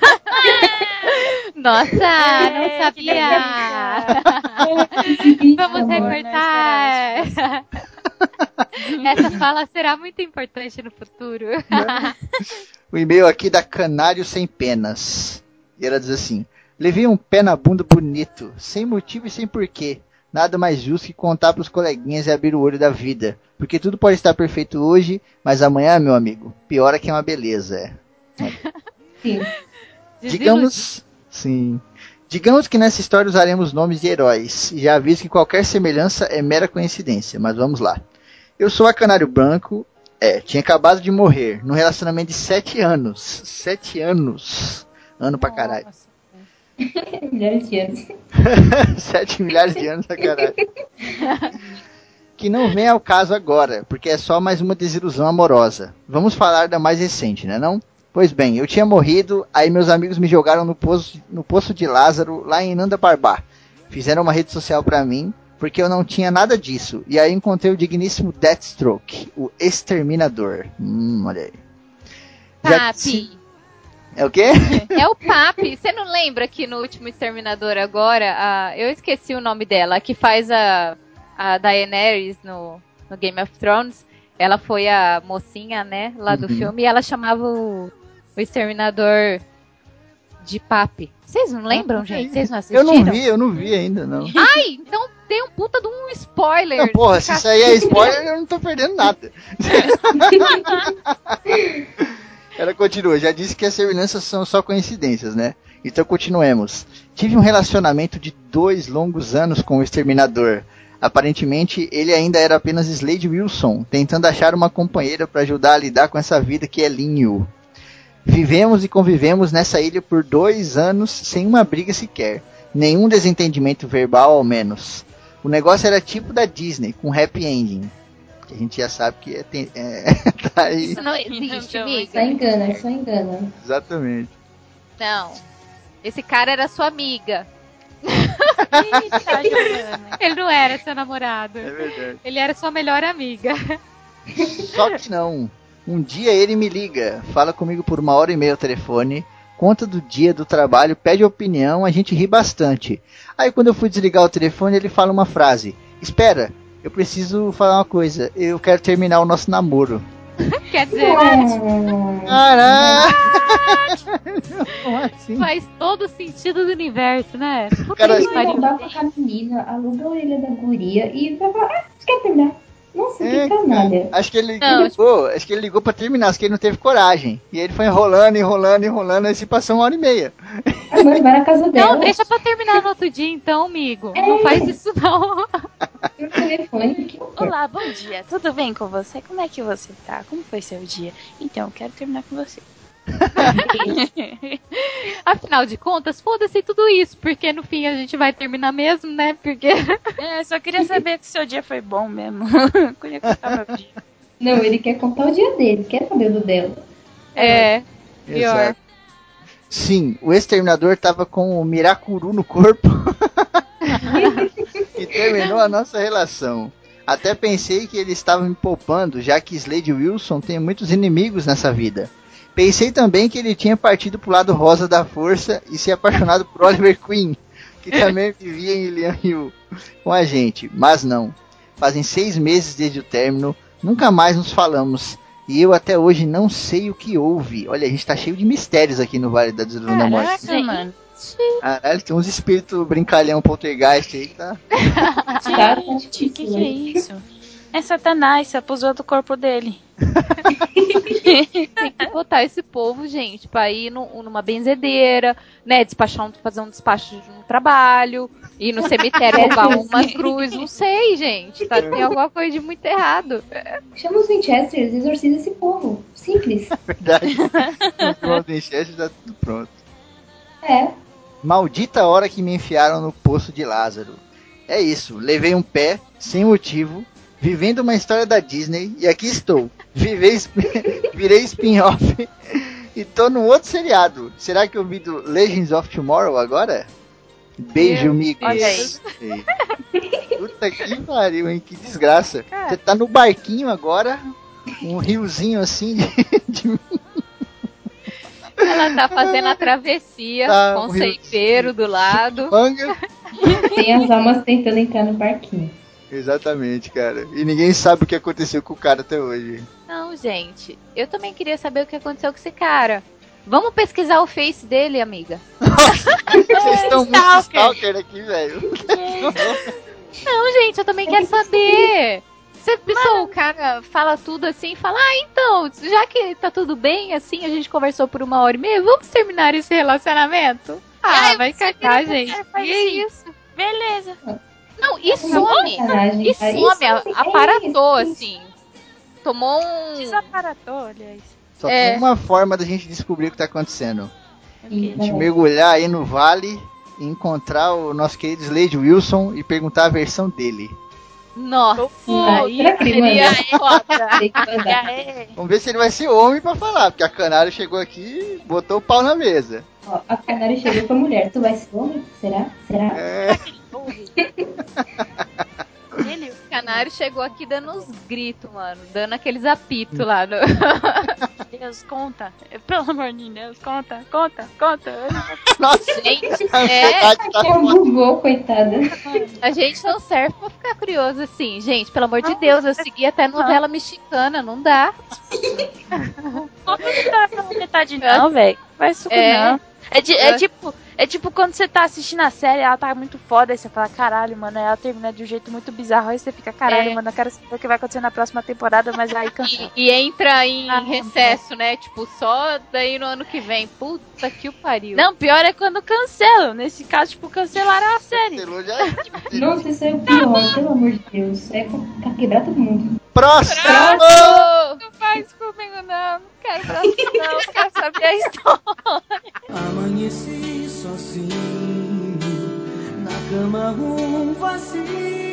Nossa, não É, sabia. Vamos recortar. Essa fala será muito importante no futuro. O e-mail aqui da Canário Sem Penas. E ela diz assim: levei um pé na bunda bonito, sem motivo e sem porquê. Nada mais justo que contar pros coleguinhas e abrir o olho da vida. Porque tudo pode estar perfeito hoje, mas amanhã, meu amigo, pior é que é uma beleza. É. Sim. Digamos, sim. Digamos que nessa história usaremos nomes de heróis, e já aviso que qualquer semelhança é mera coincidência, mas vamos lá. Eu sou a Canário Branco, é, tinha acabado de morrer, num relacionamento de sete anos. Sete anos. Ano pra caralho. Milhares de anos. Sete milhares de anos pra caralho. Que não vem ao caso agora, porque é só mais uma desilusão amorosa. Vamos falar da mais recente, né não? Pois bem, eu tinha morrido, aí meus amigos me jogaram no poço, no poço de Lázaro, lá em Nanda Parbat. Fizeram uma rede social pra mim, porque eu não tinha nada disso. E aí encontrei o digníssimo Deathstroke, o Exterminador. Hum, olha aí. Papi. É o quê? É o Papi. Você não lembra que no último Exterminador agora, a... eu esqueci o nome dela, a que faz a, a Daenerys no, no Game of Thrones. Ela foi a mocinha, né, lá do Uhum. filme, e ela chamava o, o Exterminador de Papi. Vocês não lembram, gente? Vocês não Eu assistiram? não vi, eu não vi ainda, não. Ai, então tem um puta de um spoiler. Não, porra, se isso aí é spoiler, eu não tô perdendo nada. Ela continua, já disse que as semelhanças são só coincidências, né? Então continuemos. Tive um relacionamento de dois longos anos com o Exterminador. Aparentemente, ele ainda era apenas Slade Wilson, tentando achar uma companheira para ajudar a lidar com essa vida que é linho. Vivemos e convivemos nessa ilha por dois anos sem uma briga sequer. Nenhum desentendimento verbal, ao menos. O negócio era tipo da Disney, com happy ending. Que a gente já sabe que é... Tem, é tá aí. Isso não existe, amiga. Só engana, só engana. Exatamente. Não. Esse cara era sua amiga. Eita, Giovana. Ele não era seu namorado. É verdade. Ele era sua melhor amiga. Só que não. Um dia ele me liga, fala comigo por uma hora e meia ao telefone, conta do dia do trabalho, pede opinião, a gente ri bastante. Aí quando eu fui desligar o telefone, ele fala uma frase: espera, eu preciso falar uma coisa, eu quero terminar o nosso namoro. Quer dizer, Caraca! Como assim? faz todo o sentido do universo, né? Cara, Ele vai mudar com a menina, aluga a orelha da guria e vai falar, ah, você quer terminar? Nossa, É, que canalha. Acho que ele Não, ligou, acho que ele ligou pra terminar, acho que ele não teve coragem. E aí ele foi enrolando, enrolando, enrolando, aí se passou uma hora e meia. Agora vai na casa dela. Não, deixa pra terminar no outro dia então, amigo. É. Não faz isso não. No telefone, que horror. Olá, bom dia. Tudo bem com você? Como é que você tá? Como foi seu dia? Então, eu quero terminar com você. Afinal de contas, foda-se tudo isso, porque no fim a gente vai terminar mesmo, né? Porque É, só queria saber se seu dia foi bom mesmo. Queria contar meu dia. Não, ele quer contar o dia dele, quer saber do dela. é pior. Exato. Sim, o Exterminador tava com o Miracuru no corpo e terminou a nossa relação. Até pensei que ele estava me poupando, já que Slade Wilson tem muitos inimigos nessa vida. Pensei também que ele tinha partido pro lado rosa da força e se apaixonado por Oliver Queen, que também vivia em Ilian Hill com a gente, mas não. Fazem seis meses desde o término, nunca mais nos falamos. E eu até hoje não sei o que houve. Olha, a gente tá cheio de mistérios aqui no Vale da Desilusão da Morte. Caraca, mano. Caralho, tem uns espíritos brincalhão poltergeist aí, tá? Tá, tá Gente, que que difícil, é né? isso? É Satanás, se abusou do corpo dele. Tem que botar esse povo, gente, pra ir no- numa benzedeira, né? Despachar um, fazer um despacho de um trabalho, ir no cemitério roubar uma cruz, não sei, gente. Tá, tem alguma coisa de muito errado. Chama os Winchesters, exorciza esse povo. Simples. Verdade. O Golden Chest tá tudo pronto. É. Maldita hora que me enfiaram no poço de Lázaro. É isso, levei um pé, sem motivo, vivendo uma história da Disney, e aqui estou. Vivei, virei spin-off e tô num outro seriado. Será que eu vi do Legends of Tomorrow agora? Beijo, Meu amigos. Olha aí. Puta que pariu, hein? Que desgraça. Você tá no barquinho agora, um riozinho assim de, de Ela tá fazendo a travessia Tá, com o o rio- ceifeiro do lado. manga. Tem as almas tentando entrar no barquinho. Exatamente, cara. E ninguém sabe o que aconteceu com o cara até hoje. Não, gente, eu também queria saber o que aconteceu com esse cara. Vamos pesquisar o face dele, amiga. Vocês estão muito Stalker. stalker aqui, velho. Não, gente, eu também quero saber. Você pensou, o cara fala tudo assim e fala, ah, então, já que tá tudo bem, assim, a gente conversou por uma hora e meia, vamos terminar esse relacionamento? Ah, vai cagar, gente. Faz E é isso. Beleza. Não, e Uma some. sacanagem, E cara. some, Isso é aparatou, isso. assim. Tomou um. Desaparatou, aliás. Só É. tem uma forma da gente descobrir o que tá acontecendo. Ih, A gente vai. mergulhar aí no vale e encontrar o nosso querido Slade Wilson e perguntar a versão dele. Nossa, Ah, aí será que ele seria manda? foda. Tem que mandar. Vamos ver se ele vai ser homem pra falar, porque a Canário chegou aqui e botou o pau na mesa. Ó, a Canário chegou pra mulher. Tu vai ser homem? Será? Será? É. Ele, O canário chegou aqui dando uns gritos, mano. Dando aqueles apitos lá. No... Deus, conta. Pelo amor de Deus, conta, conta, conta. Nossa, Gente, a é. ansiedade tá Eu foda. bugou, coitada. A gente não serve pra ficar curioso assim. Gente, pelo amor de Deus, eu segui até novela mexicana, não dá. Não dá pela metade não, velho. Vai suco É. não. É, di- é tipo, é tipo quando você tá assistindo a série, ela tá muito foda, aí você fala, caralho, mano, ela termina de um jeito muito bizarro, aí você fica, caralho, É. mano, eu quero saber o que vai acontecer na próxima temporada, mas aí cancela. E, e entra em Ah, recesso, né? Tipo, só daí no ano que vem. Puta que o pariu. Não, pior é quando cancelam. Nesse caso, tipo, cancelaram a série. Cancelou já. Nossa, isso é o pior, pelo amor de Deus. É pra, pra quebrar todo mundo. Próximo! Não faz comigo, não. Não quero próximo, não. Quero saber a história. Amanheci sozinho, na cama um vazio.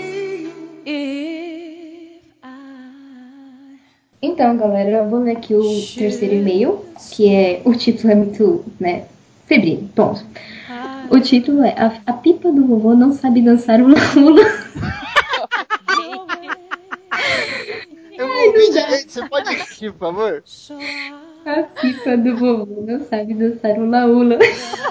If I... Então, galera, eu vou ler aqui o terceiro e-mail, que é... O título é muito, né, febril. Ponto. O título é A, a pipa do vovô não sabe dançar uma hula. Eu vou ouvir direito, você pode repetir, por favor? A pipa do vovô não sabe dançar um laula.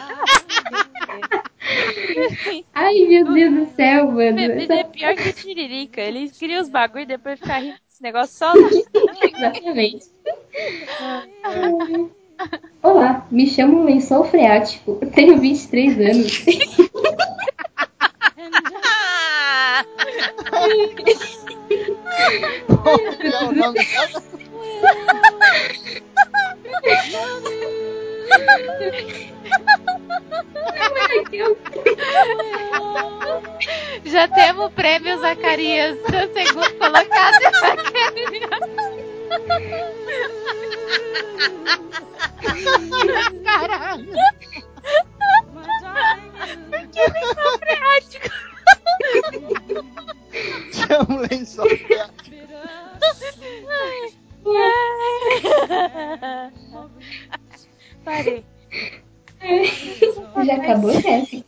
Ai, meu Deus do céu, mano. Bebida é Essa... pior que tiririca. Eles criam os bagulho e depois ficam rindo desse negócio sozinho. Exatamente. Olá, me chamo Lençol Freático, tenho vinte e três anos. Como que é o nome dela? Já temos o prêmio Zacarias, segundo colocado. Caralho. Que lençol freático. Chama o lençol freático. Parei. Já acabou, chefe?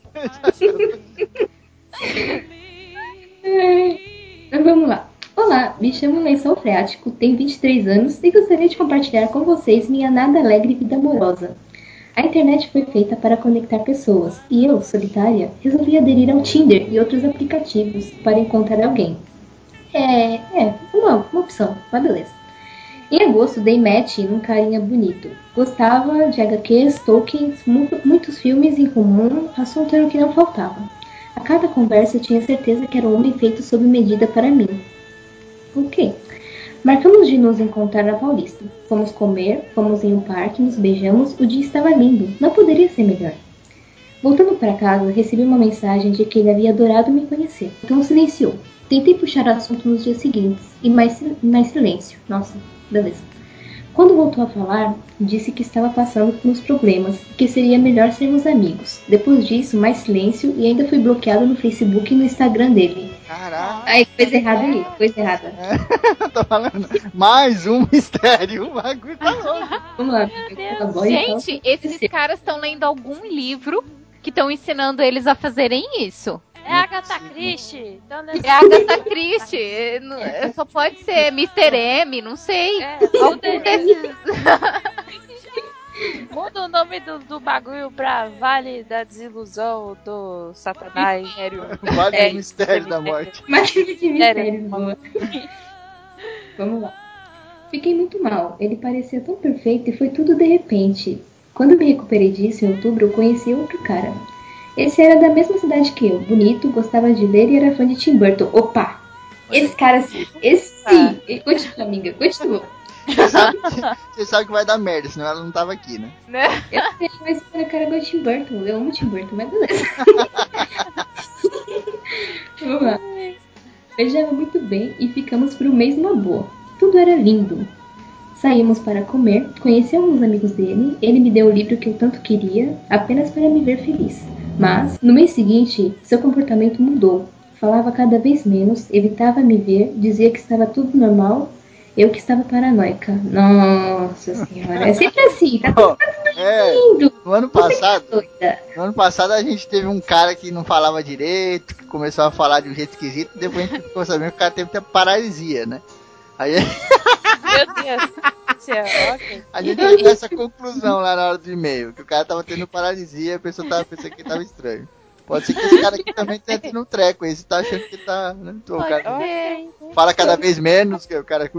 Então vamos lá. Olá, me chamo Lençol Freático, tenho vinte e três anos e gostaria de compartilhar com vocês minha nada alegre vida amorosa. A internet foi feita para conectar pessoas e eu, solitária, resolvi aderir ao Tinder e outros aplicativos para encontrar alguém. É, é, uma, uma opção, mas beleza. Em agosto dei match num carinha bonito. Gostava de agá quês, tokens, mu- muitos filmes em comum, assunto era o que não faltava. A cada conversa eu tinha certeza que era um homem feito sob medida para mim. Ok. Marcamos de nos encontrar na Paulista. Fomos comer, fomos em um parque, nos beijamos, o dia estava lindo, não poderia ser melhor. Voltando para casa, recebi uma mensagem de que ele havia adorado me conhecer, então silenciou. Tentei puxar o assunto nos dias seguintes, e mais, sil- mais silêncio. Nossa, beleza. Quando voltou a falar, disse que estava passando por uns problemas e que seria melhor sermos amigos. Depois disso, mais silêncio e ainda fui bloqueado no Facebook e no Instagram dele. Caraca. Ai, coisa errada aí, coisa errada. Tô falando. Mais um mistério. O bagulho tá louco. Vamos lá, colabore e fala. Gente, esses caras estão lendo algum livro que estão ensinando eles a fazerem isso. É a Agatha Christie. Então, né? É a Agatha Christie. Não- Só pode ser mister M, não sei. É, Algum muda, desses. muda o nome do, do bagulho pra Vale da Desilusão do Satanás. Vale É, do mistério da morte. Mais de mistérios, boa. Vamos lá. Fiquei muito mal. Ele parecia tão perfeito e foi tudo de repente. Quando me recuperei disso, em outubro, eu conheci outro cara. Esse era da mesma cidade que eu, bonito, gostava de ler e era fã de Tim Burton. Opa! Esse cara, esse sim! Continua, amiga, continua. Você sabe, você sabe que vai dar merda, senão ela não tava aqui, né? Né? Eu sei, mas eu quero ver o Tim Burton. Eu amo o Tim Burton, mas beleza. Vamos lá. Beijava muito bem e ficamos por um mês numa boa. Tudo era lindo. Saímos para comer, conheci alguns amigos dele, ele me deu o livro que eu tanto queria, apenas para me ver feliz. Mas, no mês seguinte, seu comportamento mudou. Falava cada vez menos, evitava me ver, dizia que estava tudo normal, eu que estava paranoica. Nossa senhora, é sempre assim, tá tudo, tá tudo É, lindo. no ano passado, no ano passado a gente teve um cara que não falava direito, que começou a falar de um jeito esquisito, e depois a gente ficou sabendo que o cara teve até paralisia, né? Aí Meu Deus. Céu, ok. a gente chegou a essa conclusão lá na hora do e-mail, que o cara tava tendo paralisia e a pessoa tava pensando que tava estranho. Pode ser que esse cara aqui também tenha tido um treco aí, você tá achando que tá... Né? O cara Ok. fala cada vez menos, que o cara...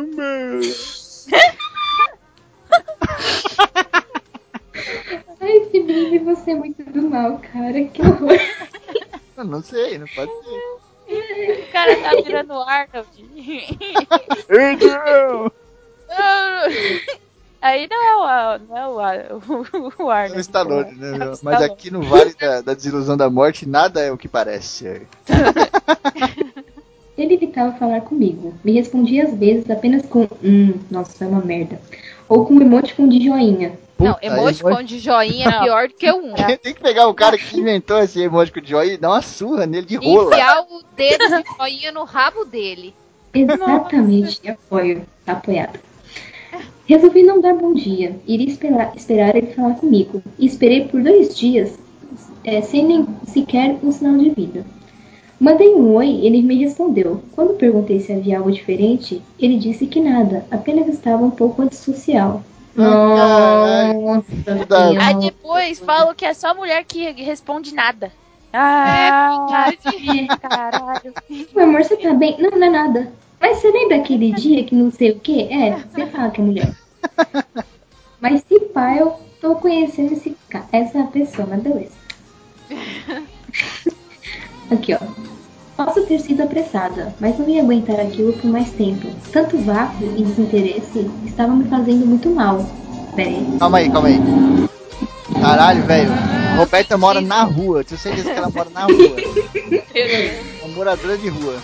Ai, Felipe, você é muito do mal, cara. Que horror. Eu não sei, não pode ser. O cara tá virando Arnold. Adrian! Aí não é o, Ar- não é o, Ar- o, o Arnold. Não está longe, pô. né, É o meu? Mas Stallone. aqui no Vale da, da Desilusão da Morte, nada é o que parece. Ele evitava falar comigo. Me respondia às vezes apenas com hum, nossa, é uma merda. Ou com um emoticon de joinha. Não, Puta, emoticon emo- de joinha é pior do que o um. Tem que pegar o cara que inventou esse emoticon de joinha e dar uma surra nele de rola. Enfiar o dedo de joinha no rabo dele. Exatamente, apoio, apoiado. Resolvi não dar bom dia, iria esperar, esperar ele falar comigo. E esperei por dois dias, é, sem nem sequer um sinal de vida. Mandei um oi, ele me respondeu. Quando perguntei se havia algo diferente, ele disse que nada, apenas estava um pouco antissocial. Nossa Senhora. Aí depois falam que é só mulher que responde nada. Ah, caralho. Meu amor, você tá bem? Não, não é nada. Mas você lembra aquele dia que não sei o que? É, você fala que é mulher. Mas se pá, eu tô conhecendo esse, ca- essa pessoa, mas beleza. Aqui, ó. Posso ter sido apressada, mas não ia aguentar aquilo por mais tempo. Tanto vácuo e desinteresse estavam me fazendo muito mal. Peraí. Calma aí, calma aí. Caralho, velho. A Roberta mora na rua. Eu tenho certeza que ela mora na rua. Uma moradora de rua.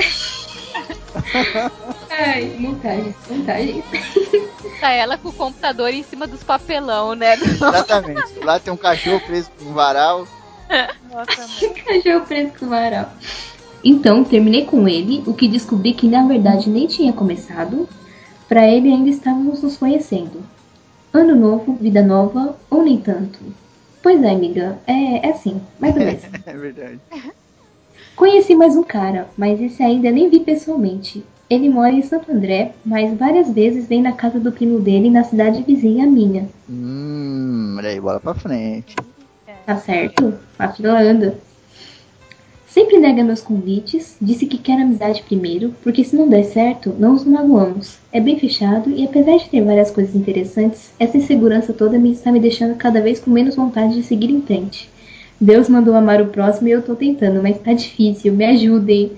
Ai, montagem, montagem. Tá ela com o computador em cima dos papelão, né? Exatamente. Lá tem um cachorro preso com um varal. Nossa, Cachorro preso com varal. Então, terminei com ele, o que descobri que na verdade nem tinha começado. Pra ele ainda estávamos nos conhecendo. Ano novo, vida nova, ou nem tanto? Pois é, amiga, é, é assim, mas beleza. É verdade. Conheci mais um cara, mas esse ainda nem vi pessoalmente. Ele mora em Santo André, mas várias vezes vem na casa do primo dele na cidade vizinha à minha. Hum, olha aí, bola pra frente. Tá certo? A fila anda. Sempre nega meus convites, disse que quer amizade primeiro, porque se não der certo, não nos magoamos. É bem fechado e apesar de ter várias coisas interessantes, essa insegurança toda me está me deixando cada vez com menos vontade de seguir em frente. Deus mandou amar o próximo e eu tô tentando, mas tá difícil, me ajudem.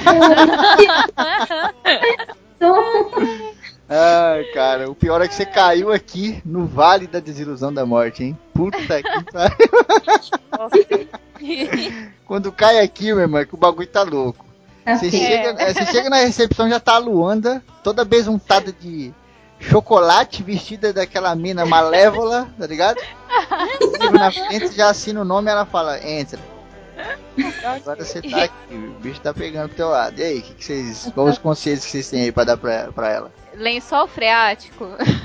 Ai, cara, o pior é que você caiu aqui no Vale da Desilusão da Morte, hein? Puta que pariu. Quando cai aqui, meu irmão, é que o bagulho tá louco. Você chega, é, você chega na recepção, já tá a Luanda, toda besuntada de chocolate, vestida daquela mina malévola, tá ligado? Livro na frente, já assina o nome e ela fala, entra. Agora você tá aqui, o bicho tá pegando pro teu lado. E aí, que que vocês, quais os conselhos que vocês têm aí pra dar pra, pra ela? Lençol freático.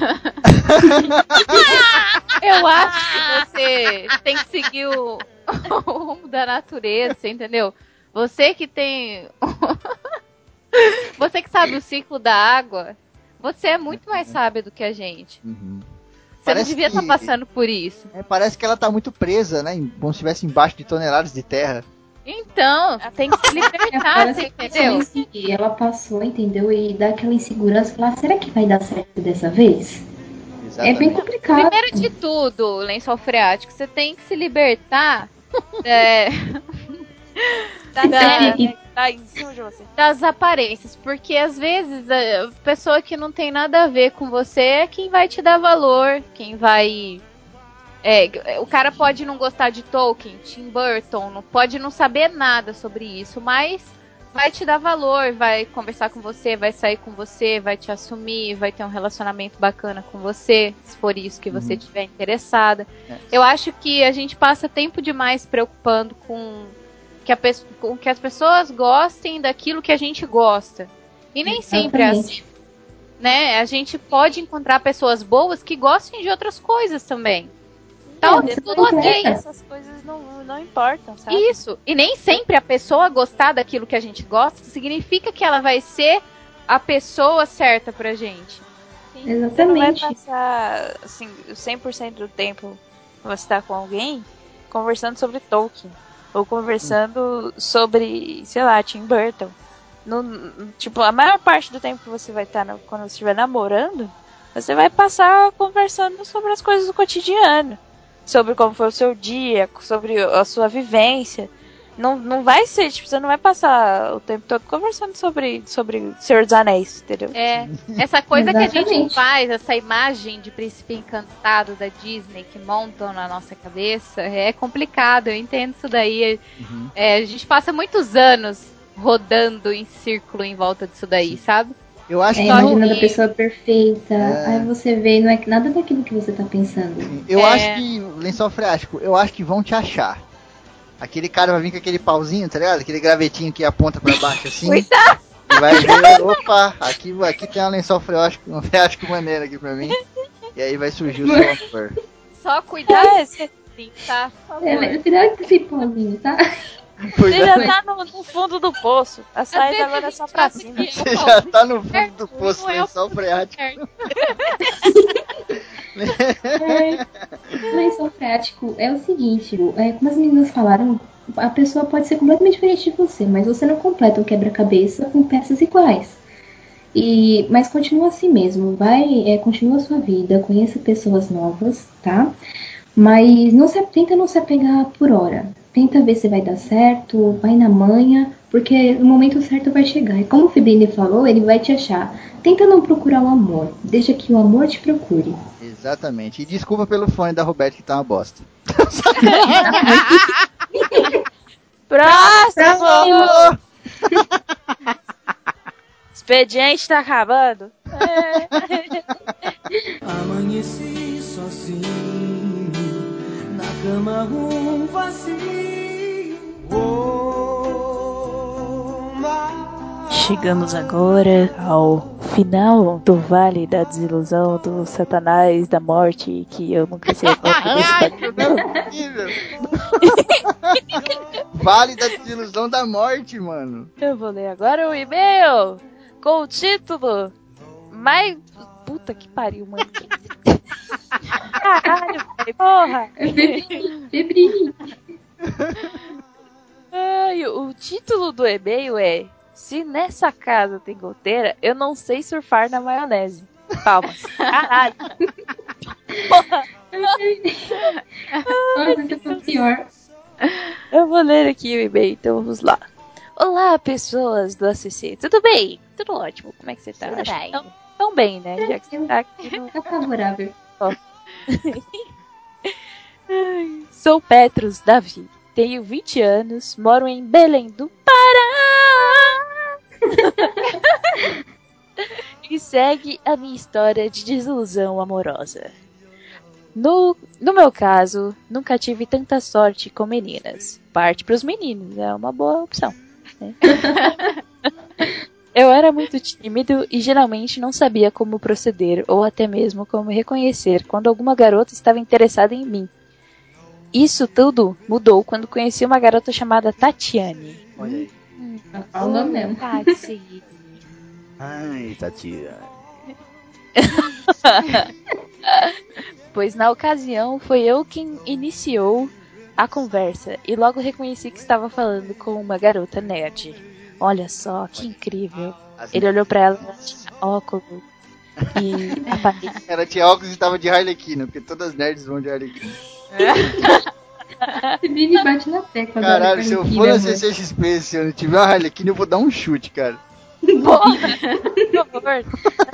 Eu acho que você tem que seguir o, o rumo da natureza, entendeu? Você que tem. Você que sabe o ciclo da água, você é muito mais sábio do que a gente. Uhum. Você Parece não devia estar que- passando por isso. É, parece que ela tá muito presa, né? Como se estivesse embaixo de toneladas de terra. Então, tem que se libertar, você entendeu? E ela passou, entendeu? E dá aquela insegurança, falar, será que vai dar certo dessa vez? É bem complicado. Primeiro de tudo, lençol freático, você tem que se libertar é, da, da, tá em cima de você. Das aparências, porque às vezes a pessoa que não tem nada a ver com você é quem vai te dar valor, quem vai... É, o cara pode não gostar de Tolkien, Tim Burton, não, pode não saber nada sobre isso, mas vai te dar valor, vai conversar com você, vai sair com você, vai te assumir, vai ter um relacionamento bacana com você, se for isso que você estiver uhum. interessada. É. Eu acho que a gente passa tempo demais preocupando com que, a pe- com que as pessoas gostem daquilo que a gente gosta. E nem sempre é assim. Né? A gente pode encontrar pessoas boas que gostem de outras coisas também. Então, é, tudo ok. Essas coisas não, não importam, sabe? Isso. E nem sempre a pessoa gostar daquilo que a gente gosta significa que ela vai ser a pessoa certa pra gente. Sim. Exatamente. Você não vai passar, assim, cem por cento do tempo que você tá com alguém conversando sobre Tolkien. Ou conversando hum. sobre, sei lá, Tim Burton. No, tipo, a maior parte do tempo que você vai estar, tá, quando você estiver namorando, você vai passar conversando sobre as coisas do cotidiano. Sobre como foi o seu dia, sobre a sua vivência. Não, não vai ser, tipo, você não vai passar o tempo todo conversando sobre, sobre Senhor dos Anéis, entendeu? É, essa coisa que a gente faz, essa imagem de príncipe encantado da Disney que montam na nossa cabeça, é complicado, eu entendo isso daí. Uhum. É, a gente passa muitos anos rodando em círculo em volta disso daí, sabe? Eu acho é, que imaginando a pessoa perfeita, é... aí você vê, não é nada daquilo que você tá pensando. Eu é... acho que, lençol freático, eu acho que vão te achar. Aquele cara vai vir com aquele pauzinho, tá ligado? Aquele gravetinho que aponta pra baixo assim. Cuidado! E vai ver, opa, aqui, aqui tem um lençol freático, um freático maneiro aqui pra mim. E aí vai surgir o seu amor. Só cuidado, sim, tá? É, cuidado com esse pauzinho, tá? Você já tá no, no fundo do poço. A saída agora é só pra cima. Você já tá no fundo do poço, lençol freático. O lençol freático é o seguinte, é, como as meninas falaram, a pessoa pode ser completamente diferente de você, mas você não completa o quebra-cabeça com peças iguais. E, mas continua assim mesmo, vai, é, continua a sua vida, conheça pessoas novas, tá? Mas não se, tenta não se apegar por hora. Tenta ver se vai dar certo, vai na manha, porque no momento certo vai chegar. E como o Fibrini falou, ele vai te achar. Tenta não procurar o amor, deixa que o amor te procure. Exatamente. E desculpa pelo fone da Roberta que tá uma bosta. Próximo! Expediente tá acabando. É. Amanheci sozinho na cama, um vazio. Oh, Chegamos agora ao final do Vale da Desilusão, do Satanás, da Morte, que eu nunca sei qual que é. Vale da Desilusão da Morte, mano. Eu vou ler agora o e-mail com o título mais... Puta que pariu, mano. Caralho, porra. Febrinho. Ai, o título do e-mail é: se nessa casa tem goteira, eu não sei surfar na maionese. Palmas. Caralho. Porra. Nossa, isso foi pior. Eu vou ler aqui o e-mail, então vamos lá. Olá, pessoas do A C C. Tudo bem? Tudo ótimo. Como é que você tá? Tudo bem. Tão, tão bem, né? Já que você tá aqui no... Tá favorável. Oh. Sou Petros Davi. Tenho vinte anos, moro em Belém do Pará. E segue a minha história de desilusão amorosa. No, no meu caso, nunca tive tanta sorte com meninas. Parte pros meninos, é uma boa opção. Né? Eu era muito tímido e geralmente não sabia como proceder ou até mesmo como reconhecer quando alguma garota estava interessada em mim. Isso tudo mudou quando conheci uma garota chamada Tatiane. Olha aí. Hum, tá o nome mesmo. Tati. Ai, Tatiane. Pois na ocasião foi eu quem iniciou a conversa e logo reconheci que estava falando com uma garota nerd. Olha só, que incrível. Assim, ele olhou pra ela, ela tinha óculos e aparelho. Ela tinha óculos e estava de Harlequina, porque todas as nerds vão de Harlequina. Vini bate na tecla. Caralho, se eu for na C C X P esse ano e tiver uma Harlequina, eu vou dar um chute, cara. Porra, por favor.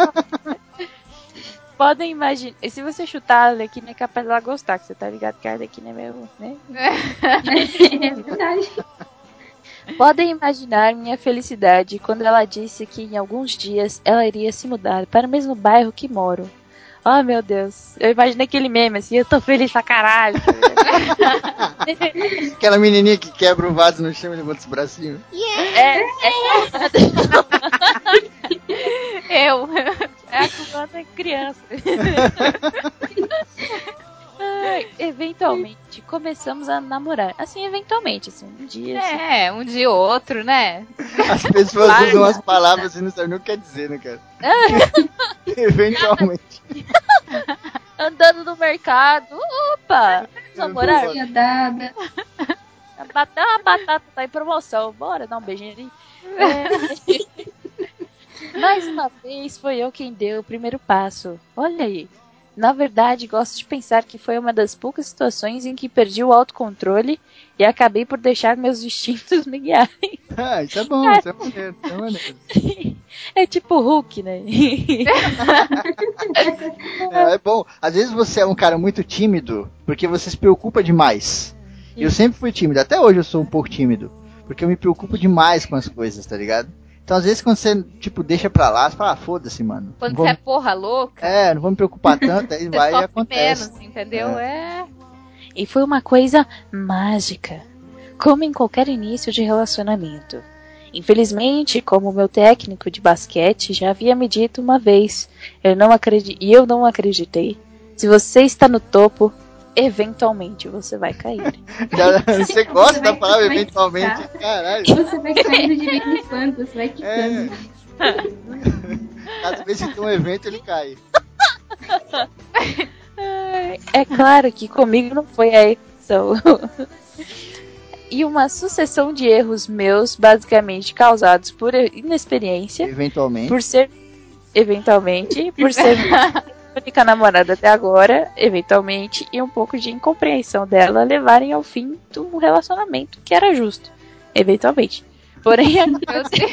Podem imaginar. E se você chutar a Arlequina, é capaz dela gostar, que você tá ligado que a Arlequina é meio, né? É verdade. Podem imaginar minha felicidade quando ela disse que em alguns dias ela iria se mudar para o mesmo bairro que moro. Oh, meu Deus. Eu imaginei aquele meme assim, eu tô feliz pra caralho. Aquela menininha que quebra o vaso no chão e levanta os bracinhos. É, é... Eu. É a cubana criança. Ai, eventualmente, começamos a namorar. Assim, eventualmente, assim, um dia. Assim. É, um dia ou outro, né? As pessoas claro, usam as palavras e não sabem nem o que quer dizer, né, cara? Eventualmente. Andando no mercado. Opa! Namorar. Dada. Bater uma batata tá em promoção. Bora dar um beijinho ali. É... Mais uma vez foi eu quem deu o primeiro passo. Olha aí. Na verdade, gosto de pensar que foi uma das poucas situações em que perdi o autocontrole e acabei por deixar meus instintos me guiarem. Ah, isso é bom, isso é maneiro, isso é maneiro. É tipo Hulk, né? É, é bom. Às vezes você é um cara muito tímido porque você se preocupa demais. Eu sempre fui tímido, até hoje eu sou um pouco tímido. Porque eu me preocupo demais com as coisas, tá ligado? Então, às vezes, quando você, tipo, deixa pra lá, você fala, ah, foda-se, mano. Quando vou... você é porra louca. É, não vou me preocupar tanto, aí vai e acontece. Menos, entendeu? É. é. E foi uma coisa mágica. Como em qualquer início de relacionamento. Infelizmente, como o meu técnico de basquete já havia me dito uma vez, eu não acredito, e eu não acreditei, se você está no topo, eventualmente você vai cair. Você gosta você da palavra eventualmente? Ficar. Caralho. Você vai caindo de vez em quando, você vai quicando. É. Às vezes tem um evento, ele cai. É claro que comigo não foi a exceção. E uma sucessão de erros meus, basicamente causados por inexperiência. Eventualmente. Por ser. Eventualmente. Por ser. Única namorada até agora, eventualmente, e um pouco de incompreensão dela levarem ao fim do relacionamento que era justo, eventualmente. Porém, aconteceu...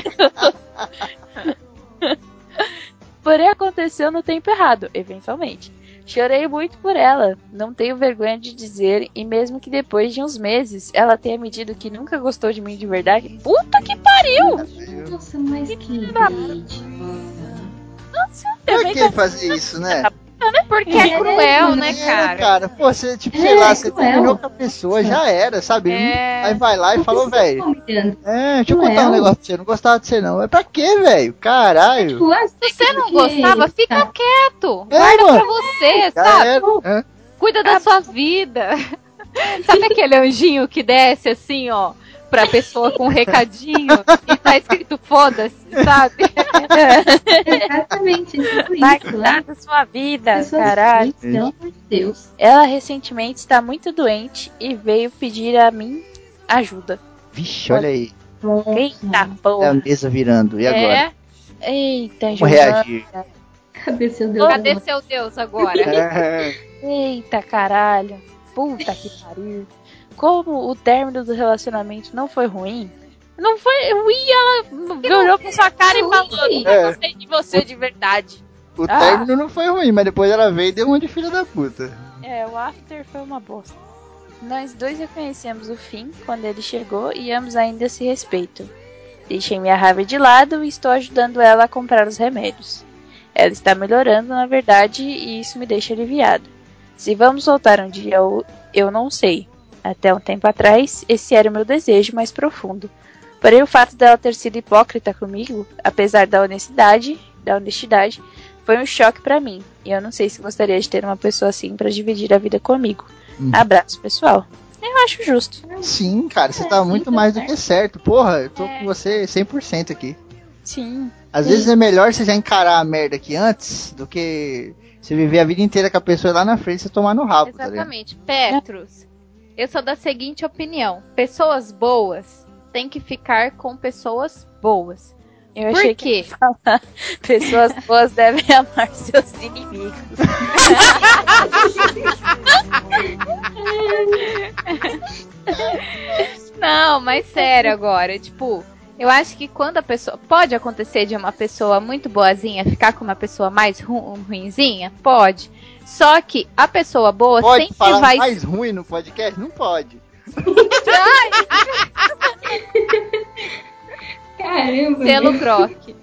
Porém, aconteceu no tempo errado, eventualmente. Chorei muito por ela, não tenho vergonha de dizer, e mesmo que depois de uns meses ela tenha me dito que nunca gostou de mim de verdade, puta que pariu! Nossa, mas que hate, Nossa, por que fazer isso, né? Porque é cruel, né, cara? É, cara, pô, você, tipo, sei é, lá, você cruel. terminou com a pessoa, já era, sabe? É... Aí vai lá e falou, velho. É, deixa eu contar cruel. um negócio pra você, eu não gostava de você, não. É pra quê, velho? Caralho. Tipo, se você não gostava, fica quieto. É, guarda mano. pra você, já sabe? É. Cuida da sua vida. Sabe aquele anjinho que desce assim, ó? Pra pessoa com um recadinho e tá escrito foda-se, sabe? Exatamente, tipo vai isso. Cuidar da sua vida, caralho. Pelo amor de Deus. Ela recentemente está muito doente e veio pedir a mim ajuda. Vixe, olha aí. Eita, porra. É a mesa virando, e agora? É? Eita, Como reagir? Cadê seu Deus? Cadê seu Deus agora? É. Eita, caralho. Puta que pariu. Como o término do relacionamento não foi ruim, não foi ruim, ela olhou pra sua cara e falou, não é. gostei de você de verdade. O ah. término não foi ruim, mas depois ela veio e deu uma de filha da puta. É, o after foi uma bosta. Nós dois reconhecemos o fim quando ele chegou e ambos ainda se respeitam. Deixei minha raiva de lado e estou ajudando ela a comprar os remédios. Ela está melhorando, na verdade, e isso me deixa aliviado. Se vamos voltar um dia, eu, eu não sei. Até um tempo atrás, esse era o meu desejo mais profundo. Porém, o fato dela ter sido hipócrita comigo, apesar da honestidade, da honestidade, foi um choque pra mim. E eu não sei se gostaria de ter uma pessoa assim pra dividir a vida comigo. Hum. Abraço, pessoal. Eu acho justo. Sim, cara, você é, tá muito mais do que certo. Porra, eu tô é. com você cem por cento aqui. Sim. Às sim. vezes é melhor você já encarar a merda aqui antes do que você viver a vida inteira com a pessoa lá na frente e você tomar no rabo. Exatamente. Tá Petros. Eu sou da seguinte opinião: pessoas boas têm que ficar com pessoas boas. Eu Por achei quê? Que falar, pessoas boas devem amar seus inimigos. Não, mas sério agora, tipo, eu acho que quando a pessoa... Pode acontecer de uma pessoa muito boazinha ficar com uma pessoa mais ru... ruinzinha? Pode. Só que a pessoa boa Pode sempre falar vai... mais ruim no podcast? Não pode. Caramba. Selo meu. Croc.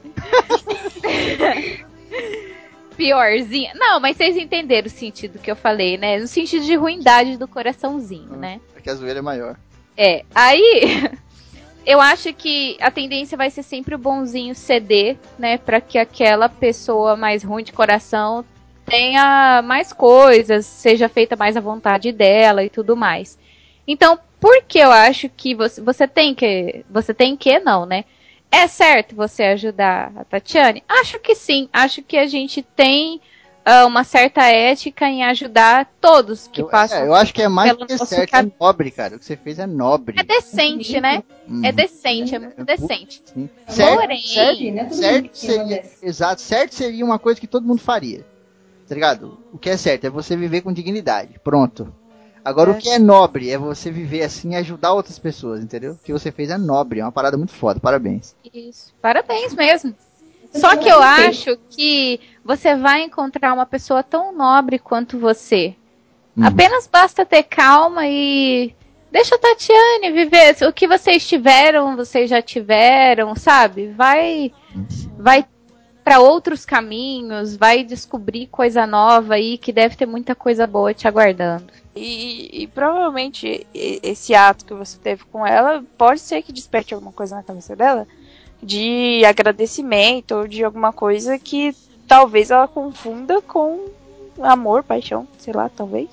Piorzinha. Não, mas vocês entenderam o sentido que eu falei, né? No sentido de ruindade do coraçãozinho, né? Porque a zoeira é maior. É, aí eu acho que a tendência vai ser sempre o bonzinho ceder, né, para que aquela pessoa mais ruim de coração tenha mais coisas, seja feita mais à vontade dela e tudo mais. Então, por que eu acho que você, você tem que, você tem que não, né? É certo você ajudar a Tatiane? Acho que sim, acho que a gente tem uh, uma certa ética em ajudar todos que eu, passam. É, eu acho que é mais pelo que nosso certo, caminho. é nobre, cara. O que você fez é nobre. É decente, né? Hum. É decente, é muito decente. Sim. Certo, Porém, certo, certo seria, exato, certo seria uma coisa que todo mundo faria. Tá ligado? O que é certo é você viver com dignidade. Pronto. Agora, É. o que é nobre é você viver assim e ajudar outras pessoas, entendeu? O que você fez é nobre, é uma parada muito foda. Parabéns. Isso. Parabéns mesmo. Só que eu acho que você vai encontrar uma pessoa tão nobre quanto você. Hum. Apenas basta ter calma e deixa a Tatiane viver. O que vocês tiveram, vocês já tiveram, sabe? Vai, vai para outros caminhos, vai descobrir coisa nova aí, que deve ter muita coisa boa te aguardando. E, e provavelmente e- esse ato que você teve com ela pode ser que desperte alguma coisa na cabeça dela de agradecimento ou de alguma coisa que talvez ela confunda com amor, paixão, sei lá, talvez.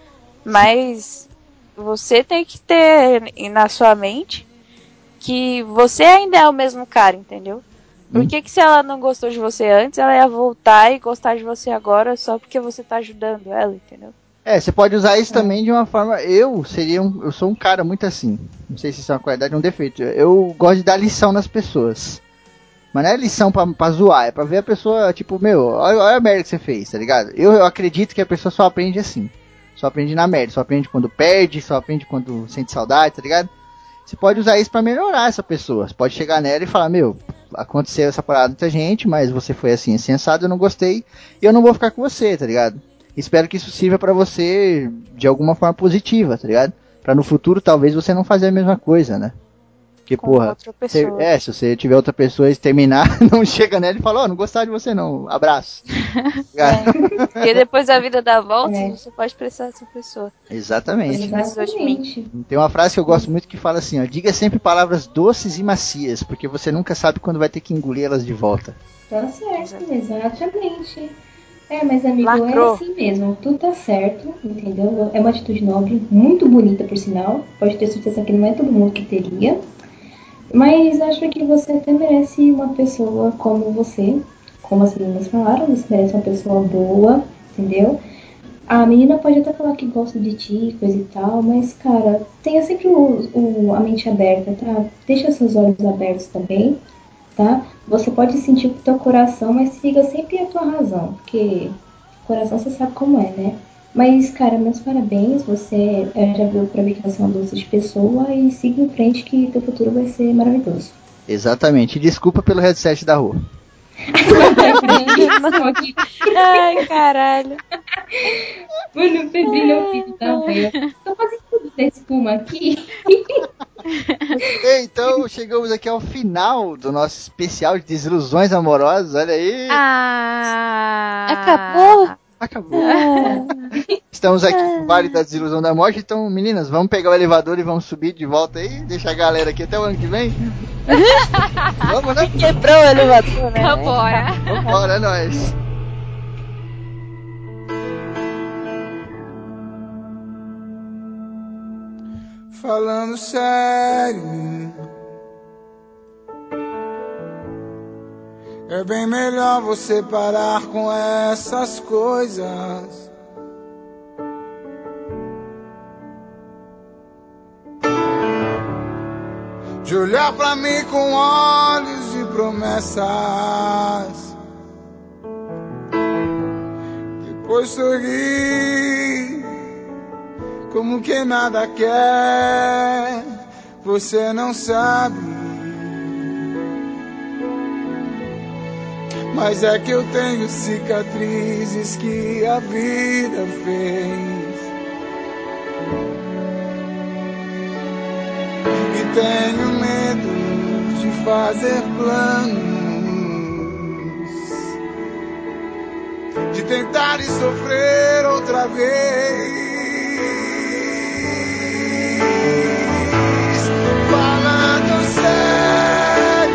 Mas você tem que ter na sua mente que você ainda é o mesmo cara, entendeu? Por que que se ela não gostou de você antes, ela ia voltar e gostar de você agora só porque você tá ajudando ela, entendeu? É, você pode usar isso também de uma forma. Eu seria um, eu sou um cara muito assim. Não sei se isso é uma qualidade ou um defeito. Eu gosto de dar lição nas pessoas. Mas não é lição pra, pra zoar, é pra ver a pessoa, tipo, meu, olha, olha a merda que você fez, tá ligado? Eu, eu acredito que a pessoa só aprende assim. Só aprende na merda, só aprende quando perde, só aprende quando sente saudade, tá ligado? Você pode usar isso pra melhorar essa pessoa. Você pode chegar nela e falar, meu, aconteceu essa parada com muita gente, mas você foi assim, insensado, eu não gostei, e eu não vou ficar com você, tá ligado? Espero que isso sirva pra você de alguma forma positiva, tá ligado? Pra no futuro talvez você não fazer a mesma coisa, né? Porque, Com porra, outra você- pessoa. é, se você tiver outra pessoa e terminar, não chega nela e fala, ó, não gostava de você não, abraço. Porque depois a vida dá volta e você pode precisar dessa pessoa. Exatamente. Você precisou de mim. Tem uma frase que eu gosto muito que fala assim, ó, diga sempre palavras doces e macias, porque você nunca sabe quando vai ter que engolir elas de volta. Tá certo, exatamente. É, mas amigo, Lacrou. é assim mesmo. Tu tá certo, entendeu? É uma atitude nobre, muito bonita por sinal. Pode ter certeza que não é todo mundo que teria. Mas acho que você até merece uma pessoa como você. Como as meninas falaram, você merece uma pessoa boa, entendeu? A menina pode até falar que gosta de ti, coisa e tal, mas, cara, tenha sempre o, o- a mente aberta, tá? Deixa seus olhos abertos também, tá? Você pode sentir com o teu coração, mas siga sempre a tua razão, porque coração você sabe como é, né? Mas, cara, meus parabéns, você é, já viu pra ver que você é uma doce de pessoa e siga em frente que teu futuro vai ser maravilhoso. Exatamente. E desculpa pelo headset da rua. Ai, caralho. Mano, o Pedrinho é o filho da mãe. Tô fazendo tudo da espuma aqui. Bem, então chegamos aqui ao final do nosso especial de desilusões amorosas. Olha aí. Ah, acabou? Acabou. Estamos aqui no Vale da Desilusão da Morte. Então, meninas, vamos pegar o elevador e vamos subir de volta aí. Deixa a galera aqui até o ano que vem. Vamos, né? Quebrou o elevador, né? Vambora. Vambora, é nóis. Falando sério, é bem melhor você parar com essas coisas. De olhar pra mim com olhos de promessas, depois sorrir como quem nada quer. você não sabe. Mas é que eu tenho cicatrizes que a vida fez. E tenho medo de fazer planos, de tentar e sofrer outra vez. Falando sério,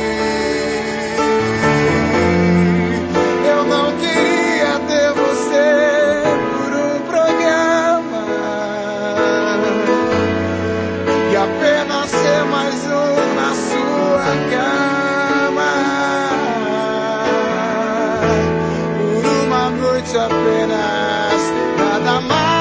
eu não queria ter você por um programa e apenas ser mais um na sua cama. Por uma noite apenas, nada mais.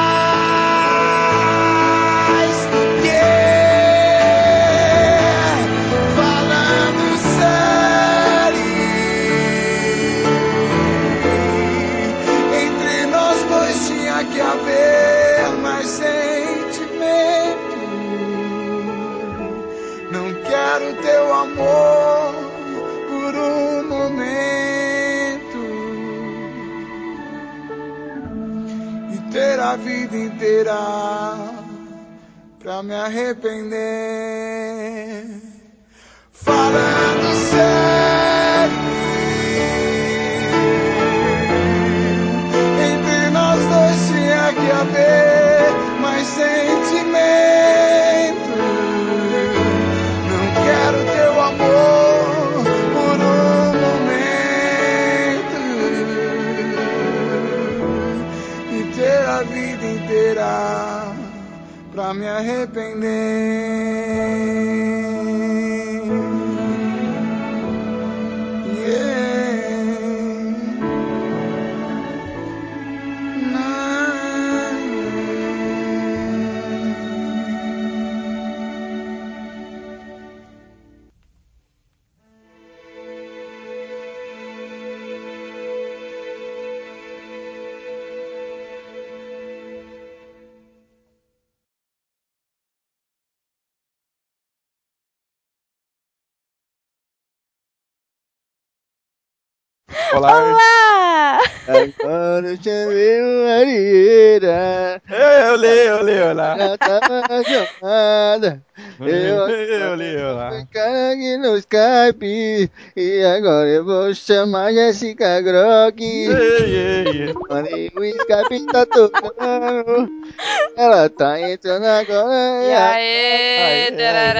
Que haver mais sentimento. Não quero teu amor por um momento e ter a vida inteira pra me arrepender. Falando sério, tinha que haver mais sentimento. Não quero teu amor por um momento e ter a vida inteira pra me arrepender. Olá! Olá! Agora eu chamei o Marieira. Eu li, eu li, olá. Já tava na chamada. Eu Eu li, olá. cara aqui no Skype. E agora eu vou chamar Jessica Grock. Mano, o Skype tá tocando. Ela tá entrando agora. E aí?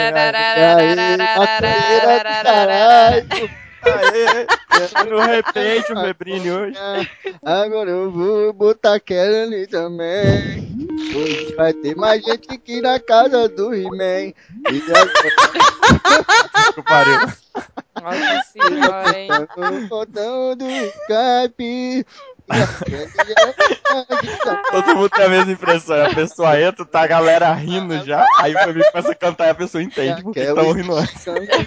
Maconheira do caralho. Aê, no repente o Febrini hoje. Agora eu vou botar aquela ali também. Hoje vai ter mais gente aqui na casa do He-Man. E agora... Que pariu. Nossa senhora, hein? No botão do Skype. Todo mundo tem a mesma impressão. A pessoa entra, tá a galera rindo já. Aí o Febrini começa a cantar e a pessoa entende porque estão rindo antes.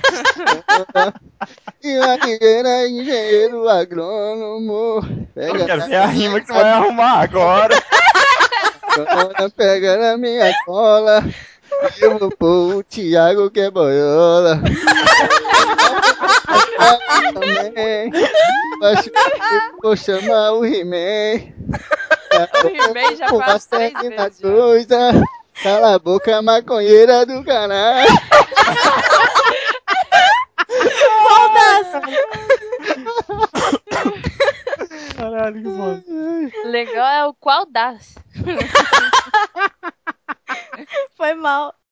E o engenheiro é engenheiro agrônomo. Pega Eu quero ver a rima que tu vai arrumar agora. Agora pega na minha cola. Eu vou pôr o Thiago que é boiola. Também. Vou chamar o He-Man. O He-Man já faz três vezes. Coisa. Cala a boca, maconheira do canal. Caralho, que foda. Legal é o qual das. Foi mal.